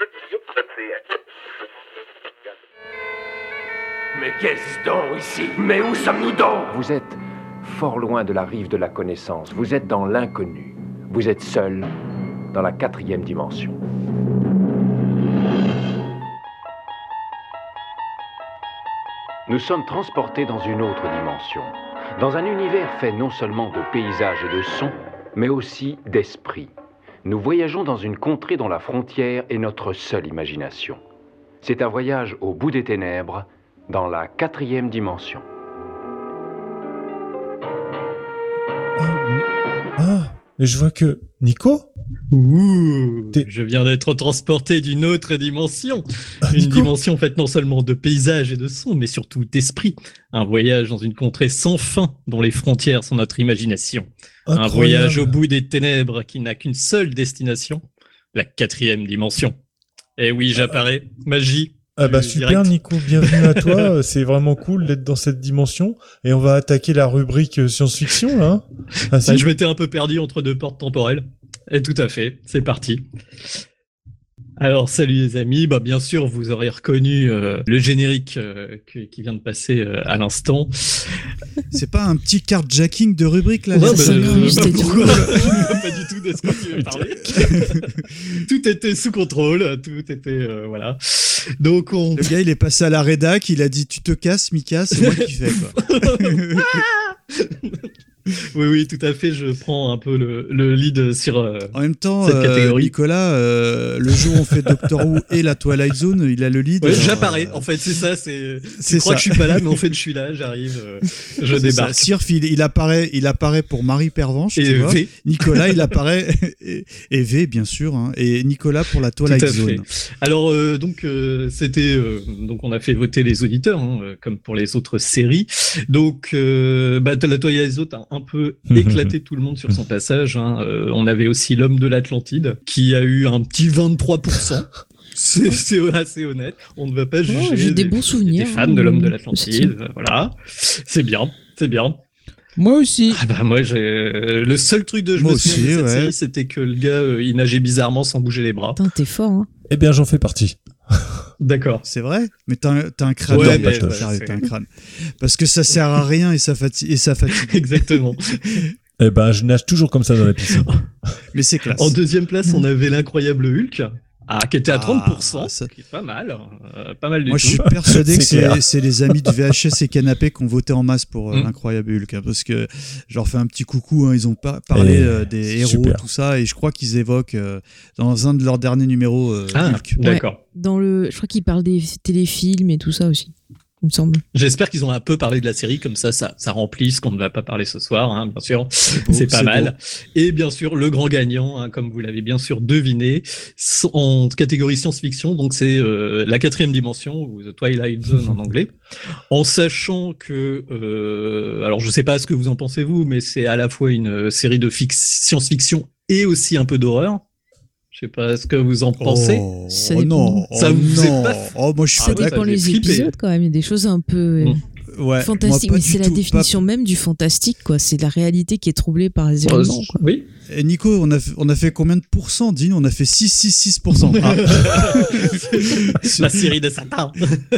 [SPEAKER 6] Mais qu'est-ce donc ici? Mais où sommes-nous donc?
[SPEAKER 7] Vous êtes fort loin de la rive de la connaissance. Vous êtes dans l'inconnu. Vous êtes seul dans la 4e dimension. Nous sommes transportés dans une autre dimension. Dans un univers fait non seulement de paysages et de sons, mais aussi d'esprit. Nous voyageons dans une contrée dont la frontière est notre seule imagination. C'est un voyage au bout des ténèbres, dans la 4e dimension.
[SPEAKER 2] Ah, et je vois que Nico.
[SPEAKER 8] Ouh, je viens d'être transporté d'une autre dimension. Une
[SPEAKER 2] Nico.
[SPEAKER 8] dimension faite non seulement de paysages et de sons, mais surtout d'esprit. Un voyage dans une contrée sans fin, dont les frontières sont notre imagination.
[SPEAKER 2] Incroyable.
[SPEAKER 8] Un voyage au bout des ténèbres qui n'a qu'une seule destination, la 4e dimension. Et oui, j'apparais. Magie.
[SPEAKER 2] Ah bah super
[SPEAKER 8] Direct.
[SPEAKER 2] Nico, bienvenue à toi. C'est vraiment cool d'être dans cette dimension. Et on va attaquer la rubrique science-fiction là. Ah, si.
[SPEAKER 8] Bah, je m'étais un peu perdu entre deux portes temporelles. Et tout à fait, c'est parti. Alors, salut les amis. Bah, bien sûr, vous aurez reconnu le générique qui vient de passer à l'instant.
[SPEAKER 5] C'est pas un petit carjacking de rubrique là?
[SPEAKER 8] Ouais,
[SPEAKER 3] ça c'était
[SPEAKER 8] pourquoi pas du tout de ce que tu veux parler. Tout était sous contrôle, tout était voilà. Donc
[SPEAKER 5] Le gars, il est passé à la rédac, il a dit tu te casses, Mika, c'est moi qui fais quoi.
[SPEAKER 8] Oui, tout à fait. Je prends un peu le lead sur.
[SPEAKER 5] En même temps,
[SPEAKER 8] cette catégorie.
[SPEAKER 5] Nicolas, le jour où on fait Doctor Who et la Twilight Zone, il a le lead.
[SPEAKER 8] Ouais,
[SPEAKER 5] alors,
[SPEAKER 8] j'apparais. En fait, c'est ça. Tu crois
[SPEAKER 5] ça.
[SPEAKER 8] que je suis pas là, mais en fait, je suis là. J'arrive. Je
[SPEAKER 5] C'est
[SPEAKER 8] débarque.
[SPEAKER 5] ça. Sirf, il apparaît pour Marie Pervenche.
[SPEAKER 8] Et
[SPEAKER 5] tu vois.
[SPEAKER 8] V.
[SPEAKER 5] Nicolas, il apparaît et V bien sûr, hein, et Nicolas pour la Twilight
[SPEAKER 8] Tout à
[SPEAKER 5] Zone.
[SPEAKER 8] fait. Alors c'était donc on a fait voter les auditeurs comme pour les autres séries. Donc la Twilight Zone a un peu éclaté tout le monde sur son passage. On avait aussi l'homme de l'Atlantide qui a eu un petit 23%. C'est assez honnête. On ne va pas juger.
[SPEAKER 3] J'ai des bons souvenirs.
[SPEAKER 8] Des fans de l'homme de
[SPEAKER 3] c'est
[SPEAKER 8] l'Atlantide. Voilà, c'est bien.
[SPEAKER 4] Moi aussi.
[SPEAKER 8] Ah bah moi le seul truc de je
[SPEAKER 5] Moi
[SPEAKER 8] me souviens
[SPEAKER 5] aussi,
[SPEAKER 8] de cette
[SPEAKER 5] ouais.
[SPEAKER 8] série, c'était que le gars il nageait bizarrement sans bouger les bras.
[SPEAKER 3] Putain, t'es fort, hein.
[SPEAKER 2] Eh bien, j'en fais partie.
[SPEAKER 8] D'accord.
[SPEAKER 5] C'est vrai, mais t'as un crâne.
[SPEAKER 8] Ouais,
[SPEAKER 5] Non,
[SPEAKER 8] mais
[SPEAKER 5] pas
[SPEAKER 8] ouais,
[SPEAKER 5] Charlie,
[SPEAKER 8] c'est-
[SPEAKER 5] t'as un crâne. Parce que ça sert à rien et ça fatigue.
[SPEAKER 8] Exactement.
[SPEAKER 2] Eh ben, je nage toujours comme ça dans la piscine.
[SPEAKER 5] Mais c'est classe.
[SPEAKER 8] En deuxième place, on avait l'incroyable Hulk, qui était à 30%,
[SPEAKER 5] Ah, ça-
[SPEAKER 8] qui est pas mal, pas mal du
[SPEAKER 5] Moi,
[SPEAKER 8] tout.
[SPEAKER 5] je suis persuadé
[SPEAKER 2] C'est
[SPEAKER 5] que
[SPEAKER 2] clair.
[SPEAKER 5] c'est les amis de VHS et Canapé qui ont voté en masse pour l'incroyable Hulk, hein, parce que je leur fais un petit coucou. Ils ont parlé des héros,
[SPEAKER 2] super.
[SPEAKER 5] tout ça, et je crois qu'ils évoquent dans un de leurs derniers numéros Hulk.
[SPEAKER 8] D'accord.
[SPEAKER 3] Je crois qu'il parle des téléfilms et tout ça aussi, il me semble.
[SPEAKER 8] J'espère qu'ils ont un peu parlé de la série, comme ça remplit ce qu'on ne va pas parler ce soir, bien sûr.
[SPEAKER 5] beau,
[SPEAKER 8] C'est pas
[SPEAKER 5] c'est
[SPEAKER 8] mal.
[SPEAKER 5] beau.
[SPEAKER 8] Et bien sûr, le grand gagnant, comme vous l'avez bien sûr deviné, en catégorie science-fiction, donc c'est la 4e dimension, ou The Twilight Zone en anglais. En sachant que, alors je sais pas ce que vous en pensez vous, mais c'est à la fois une série de science-fiction et aussi un peu d'horreur. Je sais pas ce que vous en pensez.
[SPEAKER 5] Oh,
[SPEAKER 3] Ça
[SPEAKER 5] oh
[SPEAKER 3] dépend.
[SPEAKER 5] non,
[SPEAKER 8] Ça
[SPEAKER 5] oh
[SPEAKER 8] vous est
[SPEAKER 5] non.
[SPEAKER 8] pas-
[SPEAKER 5] Oh, moi je suis
[SPEAKER 3] Ça
[SPEAKER 8] Ah oui,
[SPEAKER 3] dépend
[SPEAKER 8] ça
[SPEAKER 3] les
[SPEAKER 8] fait flipper.
[SPEAKER 3] épisodes quand même, il y a des choses un peu...
[SPEAKER 5] Ouais,
[SPEAKER 3] fantastique, mais c'est la définition même du fantastique, quoi. C'est la réalité qui est troublée par les événements, quoi.
[SPEAKER 8] Oui.
[SPEAKER 5] Et Nico, on a fait combien de pourcents? Dis, on a fait 6,6%.
[SPEAKER 8] La série de Satan.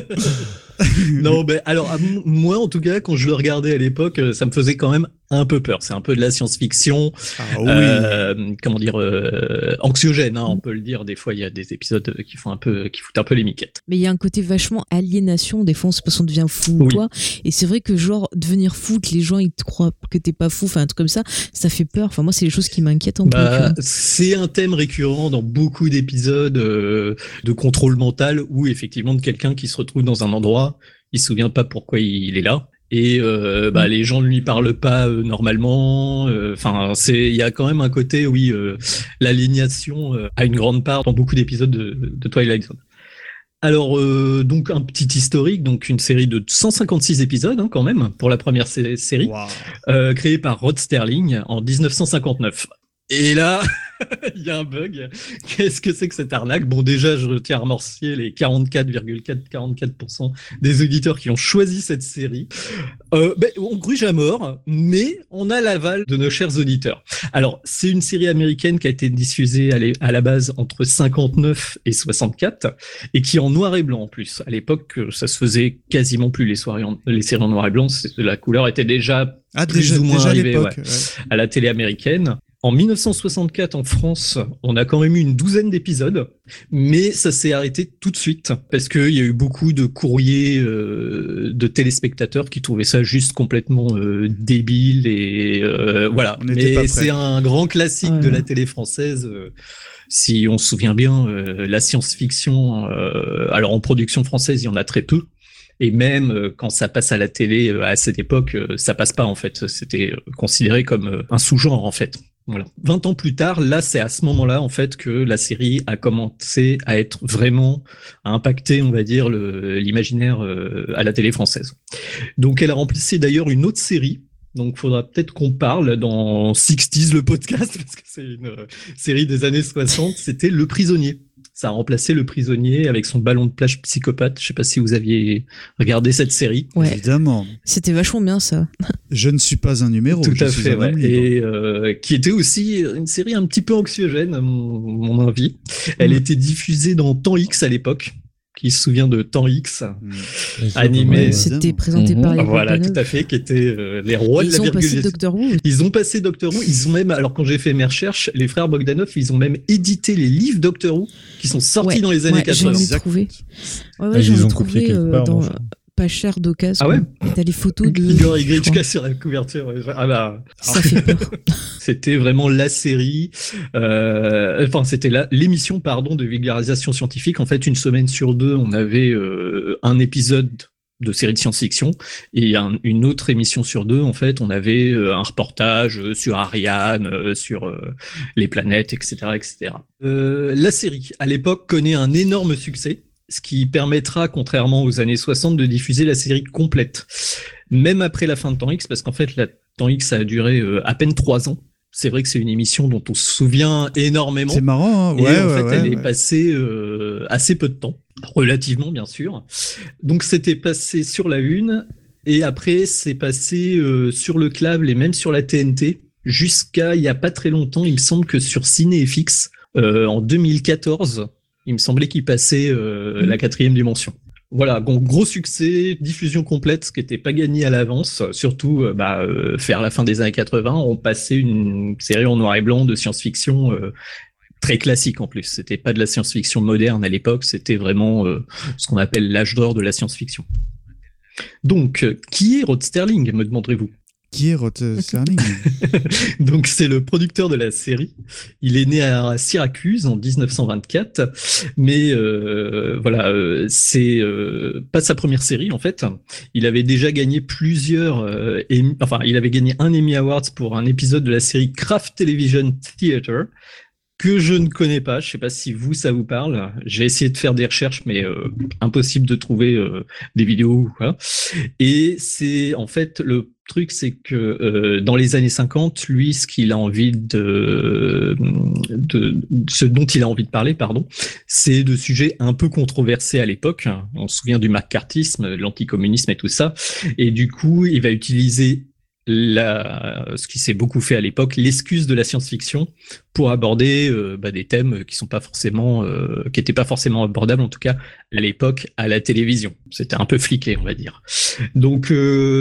[SPEAKER 8] Non, mais alors, moi, en tout cas, quand je le regardais à l'époque, ça me faisait quand même un peu peur. C'est un peu de la science-fiction. Comment dire, anxiogène, hein, on peut le dire. Des fois, il y a des épisodes qui foutent un peu les miquettes.
[SPEAKER 3] Mais il y a un côté vachement aliénation. Des fois, on se passe, on devient fou ou quoi. Et c'est vrai que, genre, devenir fou, que les gens, ils te croient que t'es pas fou, enfin, un truc comme ça fait peur. Enfin, moi, c'est les choses qui m'inquiètent un peu.
[SPEAKER 8] C'est un thème récurrent dans beaucoup d'épisodes de contrôle mental où, effectivement, de quelqu'un qui se retrouve dans un endroit, il se souvient pas pourquoi il est là. Et les gens ne lui parlent pas normalement. Enfin, il y a quand même un côté, l'aliénation a une grande part dans beaucoup d'épisodes de Twilight Zone. Alors, donc un petit historique, donc une série de 156 épisodes quand même pour la première série, créée par Rod Serling en 1959. Et là, il y a un bug. Qu'est-ce que c'est que cette arnaque? Bon, déjà, je tiens à remercier les 44,44% des auditeurs qui ont choisi cette série. On gruge à mort, mais on a l'aval de nos chers auditeurs. Alors, c'est une série américaine qui a été diffusée à la base entre 59 et 64 et qui est en noir et blanc en plus. À l'époque, ça se faisait quasiment plus les séries en noir et blanc. La couleur était déjà plus ou moins arrivée à la télé américaine. En 1964, en France, on a quand même eu une douzaine d'épisodes, mais ça s'est arrêté tout de suite parce qu'il y a eu beaucoup de courriers de téléspectateurs qui trouvaient ça juste complètement débile et voilà. Mais c'est un grand classique de la télé française. Si on se souvient bien, la science-fiction, alors en production française, il y en a très peu. Et même quand ça passe à la télé à cette époque, ça passe pas en fait. C'était considéré comme un sous-genre en fait. Voilà. 20 ans plus tard, là, c'est à ce moment-là, en fait, que la série a commencé à être vraiment, à impacter, on va dire, l'imaginaire à la télé française. Donc, elle a remplacé d'ailleurs une autre série. Donc, faudra peut-être qu'on parle dans 60s, le podcast, parce que c'est une série des années 60. C'était Le Prisonnier. Ça a remplacé Le Prisonnier avec son ballon de plage psychopathe. Je sais pas si vous aviez regardé cette série.
[SPEAKER 3] Ouais.
[SPEAKER 5] Évidemment.
[SPEAKER 3] C'était vachement bien, ça.
[SPEAKER 5] Je ne suis pas un numéro.
[SPEAKER 8] Tout à fait, ouais. Et qui était aussi une série un petit peu anxiogène, à mon avis. Elle était diffusée dans Temps X à l'époque. Qui se souvient de Temps X, animé.
[SPEAKER 3] C'était présenté par les
[SPEAKER 8] Voilà, tout à fait, qui étaient les rois de la virgule.
[SPEAKER 3] Ils ont passé Doctor Who.
[SPEAKER 8] Ils ont passé Doctor Who. Ils ont même, alors quand j'ai fait mes recherches, les frères Bogdanov, ils ont même édité les livres Doctor Who qui sont sortis dans les années 80.
[SPEAKER 3] J'en ai trouvé.
[SPEAKER 2] Ils ont copié quelque part.
[SPEAKER 3] Dans pas cher d'occasion.
[SPEAKER 8] Ah ouais?
[SPEAKER 3] Et t'as les photos de
[SPEAKER 8] Igor Igrichka sur la couverture. Ah bah.
[SPEAKER 3] Ça fait peur.
[SPEAKER 8] C'était vraiment la série, c'était l'émission, de vulgarisation scientifique. En fait, une semaine sur deux, on avait un épisode de série de science-fiction et une autre émission sur deux, en fait, on avait un reportage sur Ariane, sur les planètes, etc., etc. La série, à l'époque, connaît un énorme succès, ce qui permettra, contrairement aux années 60, de diffuser la série complète. Même après la fin de Temps X, parce qu'en fait, Temps X a duré à peine 3 ans. C'est vrai que c'est une émission dont on se souvient énormément.
[SPEAKER 5] C'est marrant, hein.
[SPEAKER 8] Et en fait, elle est passée assez peu de temps, relativement bien sûr. Donc c'était passé sur la Une, et après c'est passé sur le câble et même sur la TNT, jusqu'à il y a pas très longtemps, il me semble que sur CinéFX, en 2014, il me semblait qu'il passait la 4e dimension. Voilà, donc gros succès, diffusion complète, ce qui n'était pas gagné à l'avance, surtout faire la fin des années 80, on passait une série en noir et blanc de science-fiction très classique en plus. C'était pas de la science-fiction moderne à l'époque, c'était vraiment ce qu'on appelle l'âge d'or de la science-fiction. Donc, qui est Rod Serling, me demanderez-vous?
[SPEAKER 5] Qui est Rod Serling?
[SPEAKER 8] Donc c'est le producteur de la série. Il est né à Syracuse en 1924, mais c'est pas sa première série en fait. Il avait déjà gagné il avait gagné un Emmy Awards pour un épisode de la série Kraft Television Theater. que je ne connais pas. Je sais pas si ça vous parle. J'ai essayé de faire des recherches, mais impossible de trouver des vidéos ou quoi. Et c'est en fait le truc, c'est que dans les années 50, lui, ce qu'il a envie ce dont il a envie de parler, c'est de sujets un peu controversés à l'époque. On se souvient du macartisme, de l'anticommunisme et tout ça. Et du coup, il va utiliser ce qui s'est beaucoup fait à l'époque, l'excuse de la science-fiction pour aborder des thèmes qui étaient pas forcément abordables, en tout cas à l'époque à la télévision. C'était un peu fliqué, on va dire. Donc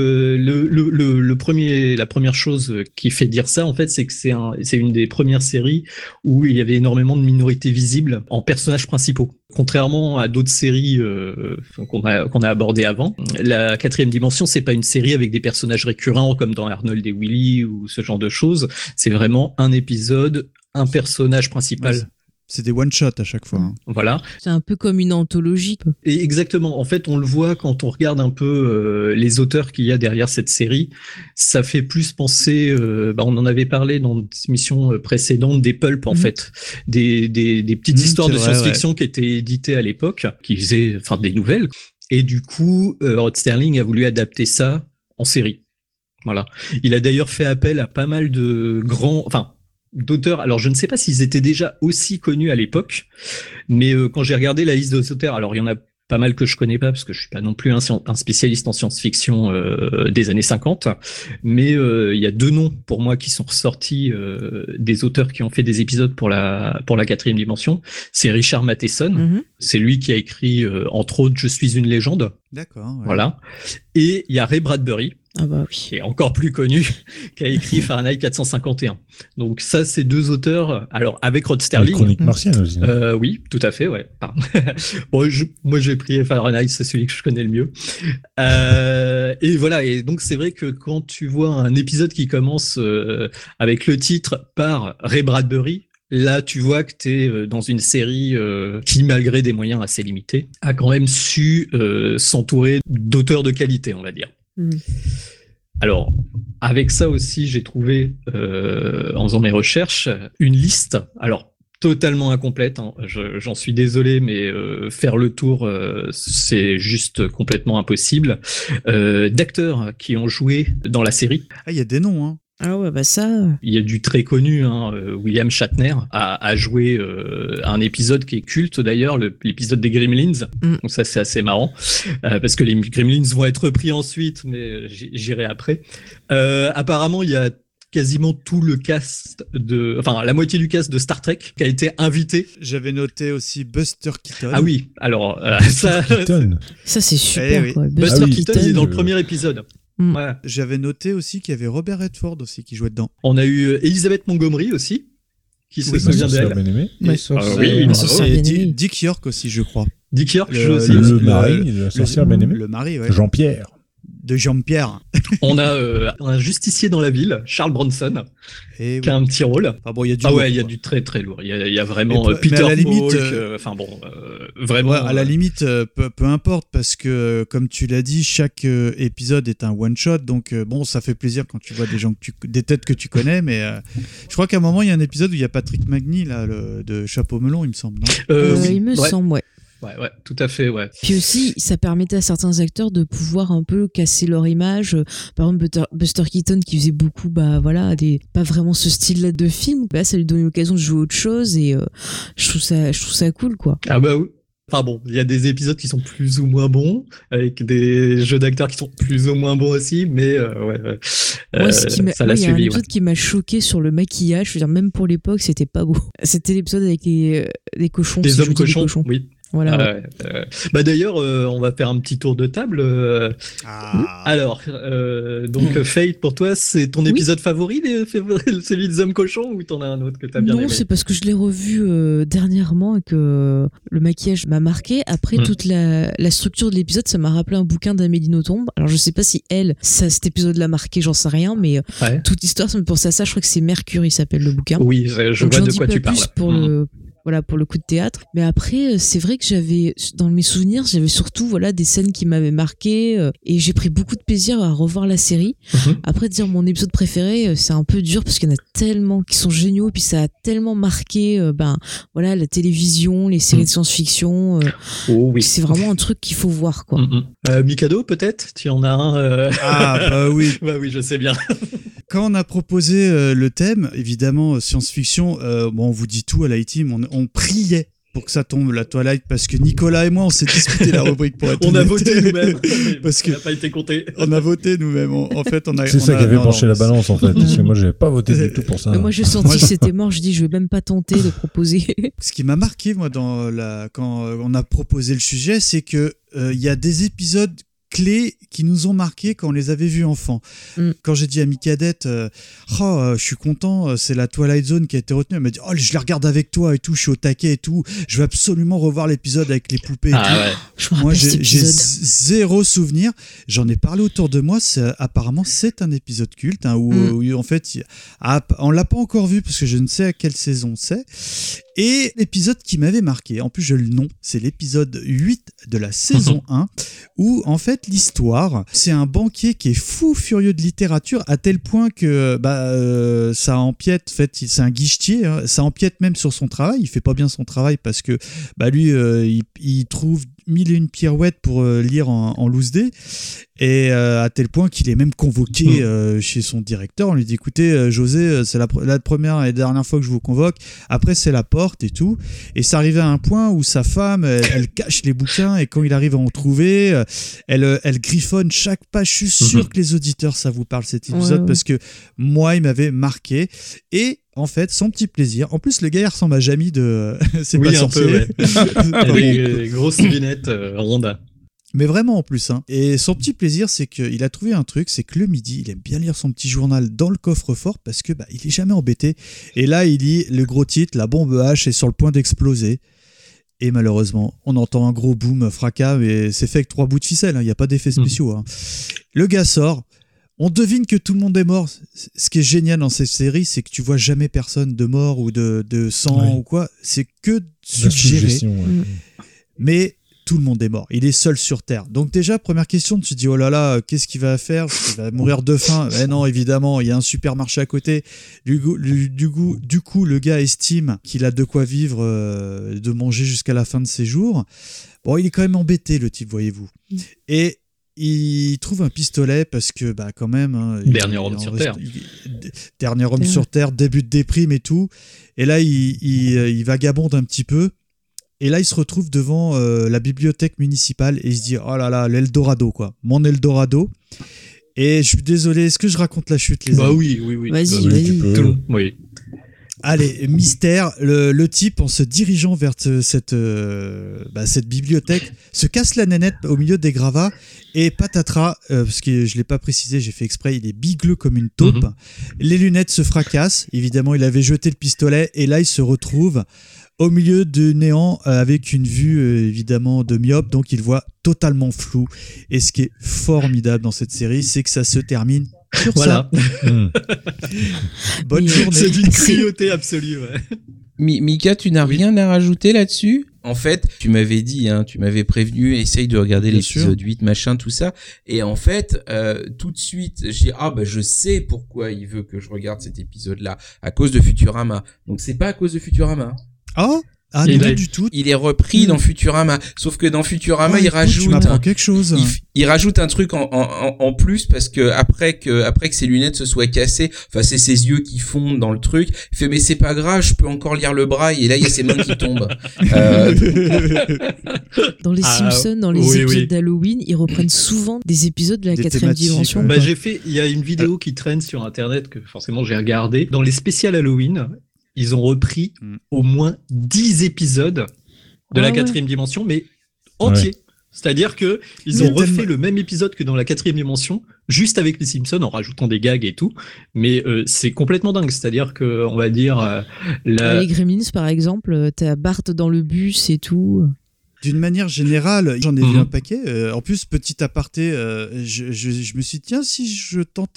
[SPEAKER 8] la première chose qui fait dire ça, en fait, c'est que c'est une des premières séries où il y avait énormément de minorités visibles en personnages principaux. Contrairement à d'autres séries qu'on a abordées avant, la 4e dimension, c'est pas une série avec des personnages récurrents comme dans Arnold et Willy ou ce genre de choses. C'est vraiment un épisode, un personnage principal.
[SPEAKER 5] Ouais, c'est des one-shots à chaque fois.
[SPEAKER 8] Voilà.
[SPEAKER 3] C'est un peu comme une anthologie.
[SPEAKER 8] Et exactement. En fait, on le voit quand on regarde un peu les auteurs qu'il y a derrière cette série. Ça fait plus penser. On en avait parlé dans des émissions précédentes des pulp en fait, des petites histoires de science-fiction qui étaient éditées à l'époque, qui faisaient des nouvelles. Et du coup, Rod Serling a voulu adapter ça en série. Voilà. Il a d'ailleurs fait appel à pas mal de d'auteurs. Alors, je ne sais pas s'ils étaient déjà aussi connus à l'époque, mais quand j'ai regardé la liste des auteurs, alors il y en a pas mal que je connais pas parce que je suis pas non plus un spécialiste en science-fiction des années 50, mais il y a 2 noms pour moi qui sont ressortis des auteurs qui ont fait des épisodes pour la 4e dimension. C'est Richard Matheson, c'est lui qui a écrit entre autres Je suis une légende.
[SPEAKER 5] D'accord. Ouais.
[SPEAKER 8] Voilà. Et il y a Ray Bradbury. Qui est encore plus connu, qui a écrit Fahrenheit 451. Donc ça, c'est 2 auteurs. Alors avec Rod Serling.
[SPEAKER 2] La Chronique martienne aussi.
[SPEAKER 8] Oui, tout à fait, ouais. Bon, moi j'ai pris Fahrenheit, c'est celui que je connais le mieux. Et voilà. Et donc c'est vrai que quand tu vois un épisode qui commence avec le titre par Ray Bradbury. Là, tu vois que t'es dans une série qui, malgré des moyens assez limités, a quand même su s'entourer d'auteurs de qualité, on va dire. Alors, avec ça aussi, j'ai trouvé, en faisant mes recherches, une liste. Alors, totalement incomplète. J'en suis désolé, mais faire le tour, c'est juste complètement impossible. D'acteurs qui ont joué dans la série.
[SPEAKER 5] Ah, il y a des noms, hein.
[SPEAKER 3] Ah ouais, ça.
[SPEAKER 8] Il y a du très connu, William Shatner a joué un épisode qui est culte d'ailleurs, l'épisode des Gremlins. Donc ça c'est assez marrant parce que les Gremlins vont être repris ensuite, mais j'irai après. Apparemment il y a quasiment tout le cast la moitié du cast de Star Trek qui a été invité.
[SPEAKER 5] J'avais noté aussi Buster Keaton.
[SPEAKER 8] Ah oui, alors ça
[SPEAKER 3] c'est super. Quoi.
[SPEAKER 8] Buster Keaton il est dans le premier épisode. Ouais.
[SPEAKER 5] J'avais noté aussi qu'il y avait Robert Redford aussi qui jouait dedans.
[SPEAKER 8] On a eu Elizabeth Montgomery aussi, qui se souvient d'elle.
[SPEAKER 5] Et Dick York aussi, je crois.
[SPEAKER 8] Dick York,
[SPEAKER 2] le mari de la sorcière bien-aimée.
[SPEAKER 5] Le mari, ouais.
[SPEAKER 2] Jean-Pierre.
[SPEAKER 5] De Jean-Pierre.
[SPEAKER 8] On a un justicier dans la ville, Charles Bronson, qui a un petit rôle.
[SPEAKER 5] Ah bon, il y a du
[SPEAKER 8] il y a du très très lourd. Il y a vraiment Peter Falk. Vraiment.
[SPEAKER 5] Ouais, à la limite, peu importe, parce que comme tu l'as dit, chaque épisode est un one shot. Donc ça fait plaisir quand tu vois des têtes que tu connais. Mais je crois qu'à un moment, il y a un épisode où il y a Patrick Magny là, de Chapeau melon, il me semble. Non
[SPEAKER 3] il me semble, ouais.
[SPEAKER 8] Ouais, tout à fait, ouais.
[SPEAKER 3] Puis aussi, ça permettait à certains acteurs de pouvoir un peu casser leur image. Par exemple, Buster Keaton qui faisait beaucoup, pas vraiment ce style-là de film. Là, ça lui donnait l'occasion de jouer autre chose et je trouve ça cool, quoi.
[SPEAKER 8] Ah bah oui. Enfin bon, il y a des épisodes qui sont plus ou moins bons, avec des jeux d'acteurs qui sont plus ou moins bons aussi, mais
[SPEAKER 3] moi, ça l'a suivi. Il y a un épisode qui m'a choqué sur le maquillage. Je veux dire, même pour l'époque, c'était pas beau. C'était l'épisode avec des cochons.
[SPEAKER 8] Des hommes cochons, oui.
[SPEAKER 3] Voilà.
[SPEAKER 8] D'ailleurs, on va faire un petit tour de table. Alors, donc Fate, pour toi, c'est ton épisode favori, celui des hommes cochons, ou t'en as un autre que t'as bien aimé?
[SPEAKER 3] Non, c'est parce que je l'ai revu dernièrement et que le maquillage m'a marqué. Après, toute la structure de l'épisode, ça m'a rappelé un bouquin d'Amélie Nothomb. Alors, je sais pas si cet épisode l'a marqué, j'en sais rien, mais toute l'histoire, ça me pensait à ça. Je crois que c'est Mercury, s'appelle le bouquin.
[SPEAKER 8] Oui, je vois de quoi tu parles.
[SPEAKER 3] voilà, pour le coup de théâtre. Mais après, c'est vrai que dans mes souvenirs, j'avais surtout, voilà, des scènes qui m'avaient marqué, et j'ai pris beaucoup de plaisir à revoir la série. Après, dire mon épisode préféré, c'est un peu dur parce qu'il y en a tellement qui sont géniaux, puis ça a tellement marqué, voilà, la télévision, les séries de science-fiction. C'est vraiment un truc qu'il faut voir, quoi.
[SPEAKER 8] Mikado, peut-être? Tu en as un
[SPEAKER 5] Ah, bah oui.
[SPEAKER 8] Bah oui, je sais bien.
[SPEAKER 5] Quand on a proposé le thème, évidemment, science-fiction, on vous dit tout à l'iTeam, on priait pour que ça tombe, la Twilight, parce que Nicolas et moi, on s'est disputé la rubrique pour être
[SPEAKER 8] On a voté nous-mêmes.
[SPEAKER 5] Parce que
[SPEAKER 8] ça n'a pas été compté.
[SPEAKER 5] On a voté nous-mêmes. En fait,
[SPEAKER 2] c'est ça qui avait penché la balance, en fait. Parce que moi, j'avais pas voté du tout pour ça.
[SPEAKER 3] Mais moi, j'ai senti que c'était mort. Je dis, je vais même pas tenter de proposer.
[SPEAKER 5] Ce qui m'a marqué, moi, quand on a proposé le sujet, c'est que il y a des épisodes clés qui nous ont marqués quand on les avait vus enfants. Quand j'ai dit à Micadette, je suis content, c'est la Twilight Zone qui a été retenue, elle m'a dit, je les regarde avec toi et tout, je suis au taquet et tout, je veux absolument revoir l'épisode avec les poupées et tout.
[SPEAKER 3] Ouais. Moi,
[SPEAKER 5] j'ai zéro souvenir. J'en ai parlé autour de moi, apparemment c'est un épisode culte, où en fait, on l'a pas encore vu parce que je ne sais à quelle saison c'est. Et l'épisode qui m'avait marqué, en plus j'ai le nom, c'est l'épisode 8 de la saison 1, où en fait l'histoire, c'est un banquier qui est fou furieux de littérature à tel point que ça empiète, en fait c'est un guichetier, ça empiète même sur son travail, il fait pas bien son travail parce que lui il trouve mille et une pirouettes pour lire en loose day, et à tel point qu'il est même convoqué chez son directeur. On lui dit, écoutez José, c'est la première et dernière fois que je vous convoque, après c'est la porte et tout. Et ça arrivait à un point où sa femme elle cache les bouquins, et quand il arrive à en trouver, elle griffonne chaque page. Je suis sûr que les auditeurs, ça vous parle cet épisode, parce que moi il m'avait marqué. Et en fait, son petit plaisir. En plus, le gars, il ressemble à Jamie de C'est pas sorcier.
[SPEAKER 8] Peu, ouais. Avec grosses lunettes rondes.
[SPEAKER 5] Mais vraiment en plus. Et son petit plaisir, c'est qu'il a trouvé un truc, c'est que le midi, il aime bien lire son petit journal dans le coffre-fort parce que il est jamais embêté. Et là, il lit le gros titre, la bombe H est sur le point d'exploser. Et malheureusement, on entend un gros boom, fracas, mais c'est fait avec 3 bouts de ficelle. Il n'y a pas d'effets spéciaux. Le gars sort. On devine que tout le monde est mort. Ce qui est génial dans cette série, c'est que tu vois jamais personne de mort ou de sang ou quoi. C'est que suggéré. Mais tout le monde est mort. Il est seul sur Terre. Donc déjà, première question, tu te dis, oh là là, qu'est-ce qu'il va faire? Il va mourir de faim. Mais non, évidemment, il y a un supermarché à côté. Du coup, le gars estime qu'il a de quoi vivre, de manger jusqu'à la fin de ses jours. Bon, il est quand même embêté, le type, voyez-vous. Et il trouve un pistolet parce que quand même
[SPEAKER 8] dernier homme sur Terre.
[SPEAKER 5] Dernier homme sur Terre, début de déprime et tout. Et là il vagabonde un petit peu, et là il se retrouve devant la bibliothèque municipale, et il se dit, oh là là, l'Eldorado, quoi, mon Eldorado. Et je suis désolé, est-ce que je raconte la chute, les amis?
[SPEAKER 8] Oui.
[SPEAKER 3] Vas-y.
[SPEAKER 8] Oui.
[SPEAKER 5] Allez, mystère, le type, en se dirigeant vers cette bibliothèque, se casse la nénette au milieu des gravats, et patatras, parce que je l'ai pas précisé, j'ai fait exprès, il est bigleux comme une taupe. Les lunettes se fracassent, évidemment il avait jeté le pistolet, et là il se retrouve au milieu du néant, avec une vue évidemment de myope, donc il voit totalement flou. Et ce qui est formidable dans cette série, c'est que ça se termine sur ça. Bonne journée.
[SPEAKER 8] C'est d'une cruauté absolue. Ouais.
[SPEAKER 4] Mika, tu n'as rien à rajouter là-dessus? En fait, tu m'avais dit, tu m'avais prévenu, essaye de regarder l'épisode 8, machin, tout ça. Et en fait, tout de suite, j'ai dit, je sais pourquoi il veut que je regarde cet épisode-là, à cause de Futurama. Donc c'est pas à cause de Futurama.
[SPEAKER 5] Oh, non, du tout.
[SPEAKER 4] Il est repris dans Futurama, sauf que dans Futurama, il rajoute
[SPEAKER 5] tu m'apprends quelque chose.
[SPEAKER 4] Il rajoute un truc en plus, parce que après que ses lunettes se soient cassées, enfin c'est ses yeux qui fondent dans le truc. Il fait, mais c'est pas grave, je peux encore lire le braille, et là il y a ses mains qui tombent.
[SPEAKER 3] Dans les Simpsons, dans les épisodes d'Halloween, ils reprennent souvent des épisodes de la 4e dimension.
[SPEAKER 8] Il y a une vidéo qui traîne sur internet que forcément j'ai regardé. Dans les spéciales Halloween, ils ont repris au moins 10 épisodes de la 4e dimension, mais entiers. Ouais. C'est-à-dire que ils ont refait le même épisode que dans la 4e dimension, juste avec les Simpsons, en rajoutant des gags et tout. Mais c'est complètement dingue. C'est-à-dire que, on va dire,
[SPEAKER 3] les Gremlins, par exemple, t'as Bart dans le bus et tout.
[SPEAKER 5] D'une manière générale, j'en ai vu un paquet. En plus, petit aparté, je me suis dit, tiens, si je tentais le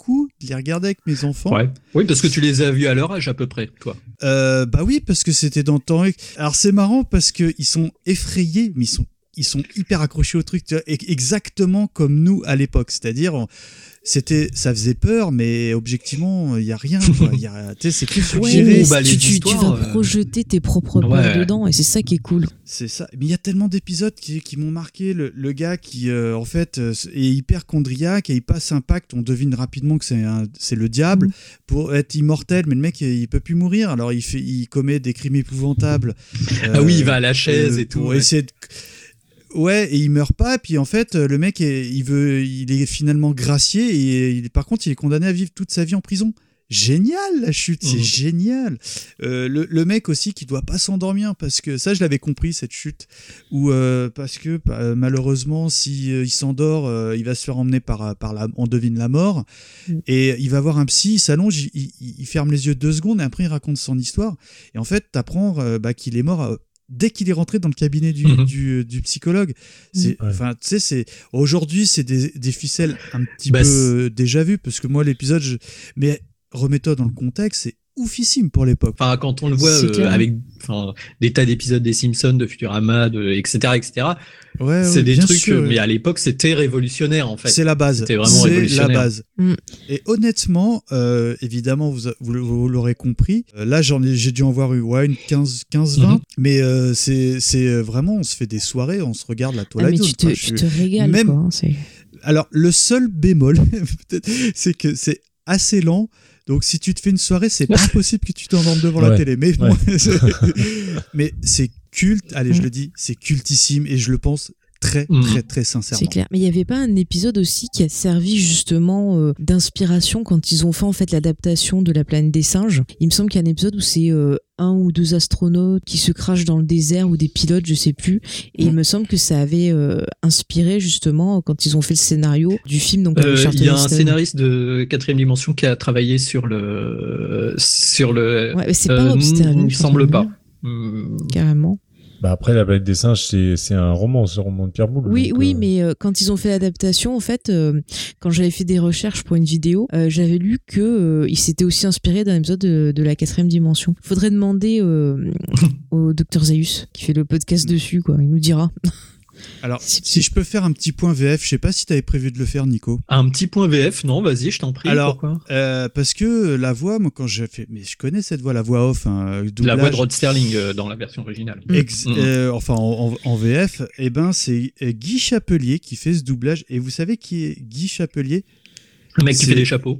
[SPEAKER 5] beaucoup de les regarder avec mes enfants.
[SPEAKER 8] Ouais. Oui, parce que tu les as vus à leur âge à peu près, toi.
[SPEAKER 5] Bah oui, parce que c'était dans le temps. Alors c'est marrant parce que ils sont effrayés, mais ils sont hyper accrochés au truc, tu vois, exactement comme nous à l'époque. C'est-à-dire, ça faisait peur, mais objectivement, il y a rien. Quoi. C'est que suggéré.
[SPEAKER 3] Tu vas projeter tes propres peurs dedans, et c'est ça qui est cool.
[SPEAKER 5] C'est ça. Mais il y a tellement d'épisodes qui m'ont marqué. Le gars qui, en fait, est hyperchondriaque et il passe un pacte. On devine rapidement que c'est le diable pour être immortel, mais le mec, il peut plus mourir. Alors, il commet des crimes épouvantables.
[SPEAKER 8] Ah oui, il va à la chaise et tout.
[SPEAKER 5] Pour essayer de... Ouais, et il meurt pas, puis en fait, le mec, il est finalement gracié, et par contre, il est condamné à vivre toute sa vie en prison. Génial, la chute, c'est génial. Le mec aussi qui doit pas s'endormir, parce que ça, je l'avais compris, cette chute, où parce que malheureusement, si il s'endort, il va se faire emmener on devine la mort, et il va voir un psy, il s'allonge, il ferme les yeux 2 secondes, et après il raconte son histoire, et en fait, t'apprends qu'il est mort dès qu'il est rentré dans le cabinet du psychologue. Enfin, tu sais, aujourd'hui, c'est des ficelles un petit peu déjà vues, parce que moi, l'épisode, mais remets-toi dans le contexte, c'est oufissime pour l'époque.
[SPEAKER 8] Enfin, quand on le voit avec des tas d'épisodes des Simpsons, de Futurama, etc., c'est des trucs.
[SPEAKER 5] Sûr.
[SPEAKER 8] Mais à l'époque, c'était révolutionnaire en fait.
[SPEAKER 5] C'est la base.
[SPEAKER 8] C'était vraiment révolutionnaire.
[SPEAKER 5] C'est la base. Et honnêtement, évidemment, vous l'aurez compris. Là, j'ai dû en voir une 15-20, mais c'est vraiment, on se fait des soirées, on se regarde la Twilight Zone.
[SPEAKER 3] Tu te régales.
[SPEAKER 5] Même...
[SPEAKER 3] quoi,
[SPEAKER 5] Alors, le seul bémol, peut-être, c'est que c'est assez lent. Donc, si tu te fais une soirée, c'est pas possible que tu t'endormes devant la télé. Mais, mais c'est culte. Allez, je le dis, c'est cultissime et je le pense très, très, très sincèrement.
[SPEAKER 3] C'est clair. Mais il n'y avait pas un épisode aussi qui a servi justement d'inspiration quand ils ont fait en fait l'adaptation de La Planète des Singes. Il me semble qu'il y a un épisode où c'est 1 ou 2 astronautes qui se crachent dans le désert, ou des pilotes, je sais plus. Et il me semble que ça avait inspiré justement quand ils ont fait le scénario du film. Donc
[SPEAKER 8] il y a un scénariste de 4ème dimension qui a travaillé sur le.
[SPEAKER 3] Ouais, mais c'est pas Rob Sterling.
[SPEAKER 8] Il me semble pas.
[SPEAKER 3] Carrément.
[SPEAKER 2] Bah après, La Planète des Singes, c'est un roman, c'est un roman de Pierre Boulle.
[SPEAKER 3] Oui, mais quand ils ont fait l'adaptation, en fait, quand j'avais fait des recherches pour une vidéo, j'avais lu que il s'était aussi inspiré d'un épisode de la 4ème dimension. Faudrait demander au Dr Zaius qui fait le podcast dessus, quoi. Il nous dira.
[SPEAKER 5] Alors, si je peux faire un petit point VF, je sais pas si tu avais prévu de le faire, Nico.
[SPEAKER 8] Un petit point VF, non, vas-y, je t'en prie.
[SPEAKER 5] Alors,
[SPEAKER 8] pourquoi
[SPEAKER 5] parce que la voix, moi, quand j'ai fait, mais je connais cette voix, la voix off, doublage.
[SPEAKER 8] La voix de Rod Sterling dans la version originale.
[SPEAKER 5] Enfin, en VF, c'est Guy Chapelier qui fait ce doublage. Et vous savez qui est Guy Chapelier ?
[SPEAKER 8] Le mec qui fait des chapeaux.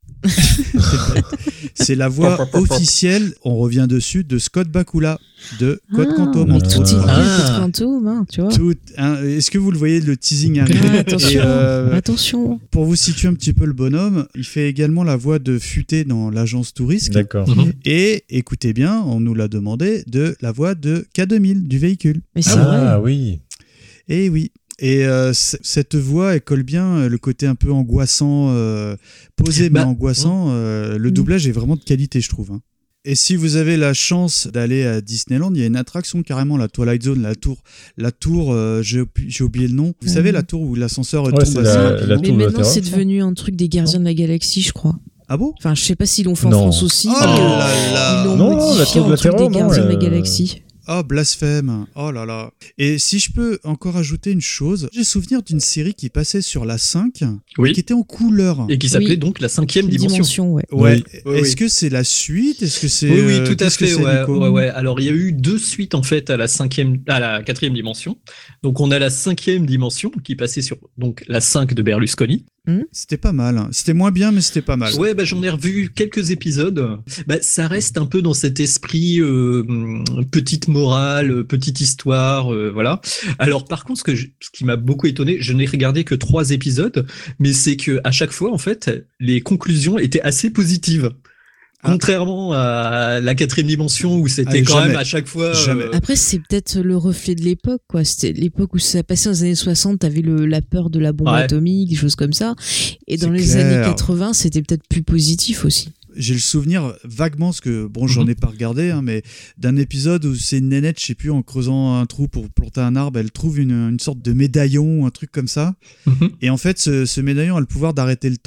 [SPEAKER 5] C'est la voix officielle, on revient dessus, de Scott Bakula de Code Quantum.
[SPEAKER 3] Code Quantum, tu vois.
[SPEAKER 5] Est-ce que vous le voyez, le teasing arrive?
[SPEAKER 3] Attention.
[SPEAKER 5] Pour vous situer un petit peu le bonhomme, il fait également la voix de Futé dans l'agence Tourisme.
[SPEAKER 2] D'accord.
[SPEAKER 5] Et écoutez bien, on nous l'a demandé, de la voix de K2000 du véhicule.
[SPEAKER 3] Mais c'est vrai.
[SPEAKER 2] Ah oui.
[SPEAKER 5] Et oui. Et cette voix, elle colle bien le côté un peu angoissant, posé mais angoissant. Le doublage est vraiment de qualité, je trouve. Et si vous avez la chance d'aller à Disneyland, il y a une attraction carrément, la Twilight Zone, la tour, j'ai oublié le nom. Vous savez, la tour où l'ascenseur tombe assez rapidement.
[SPEAKER 3] Mais maintenant, c'est devenu un truc des Gardiens de la Galaxie, je crois.
[SPEAKER 5] Ah bon ?
[SPEAKER 3] Enfin, je sais pas s'ils l'ont fait en France aussi.
[SPEAKER 5] Oh là là !
[SPEAKER 3] Ils l'ont modifié en truc des Gardiens de la Galaxie.
[SPEAKER 5] Oh, blasphème. Oh là là. Et si je peux encore ajouter une chose, j'ai souvenir d'une série qui passait sur la 5, qui était en couleur.
[SPEAKER 8] Et qui s'appelait donc la 5e dimension.
[SPEAKER 5] Ouais. Est-ce que c'est la suite ? Est-ce que c'est...
[SPEAKER 8] Oui, tout à fait. Ouais. Alors, il y a eu 2 suites, en fait, à la 4e dimension. Donc, on a la 5e dimension qui passait sur donc la 5 de Berlusconi.
[SPEAKER 5] C'était pas mal. C'était moins bien, mais c'était pas mal.
[SPEAKER 8] Ouais, j'en ai revu quelques épisodes. Ça reste un peu dans cet esprit petite morale, petite histoire, voilà. Alors par contre, ce qui m'a beaucoup étonné, je n'ai regardé que 3 épisodes, mais c'est que à chaque fois, en fait, les conclusions étaient assez positives. Contrairement à la 4e dimension où c'était même à chaque fois.
[SPEAKER 3] Après, c'est peut-être le reflet de l'époque, quoi. C'était l'époque où ça passait dans les années 60, t'avais la peur de la bombe atomique, des choses comme ça. Et dans les années 80, c'était peut-être plus positif aussi.
[SPEAKER 5] J'ai le souvenir vaguement, parce que j'en ai pas regardé, mais d'un épisode où c'est une nénette, je sais plus, en creusant un trou pour planter un arbre, elle trouve une sorte de médaillon, un truc comme ça. Et en fait, ce médaillon a le pouvoir d'arrêter le temps.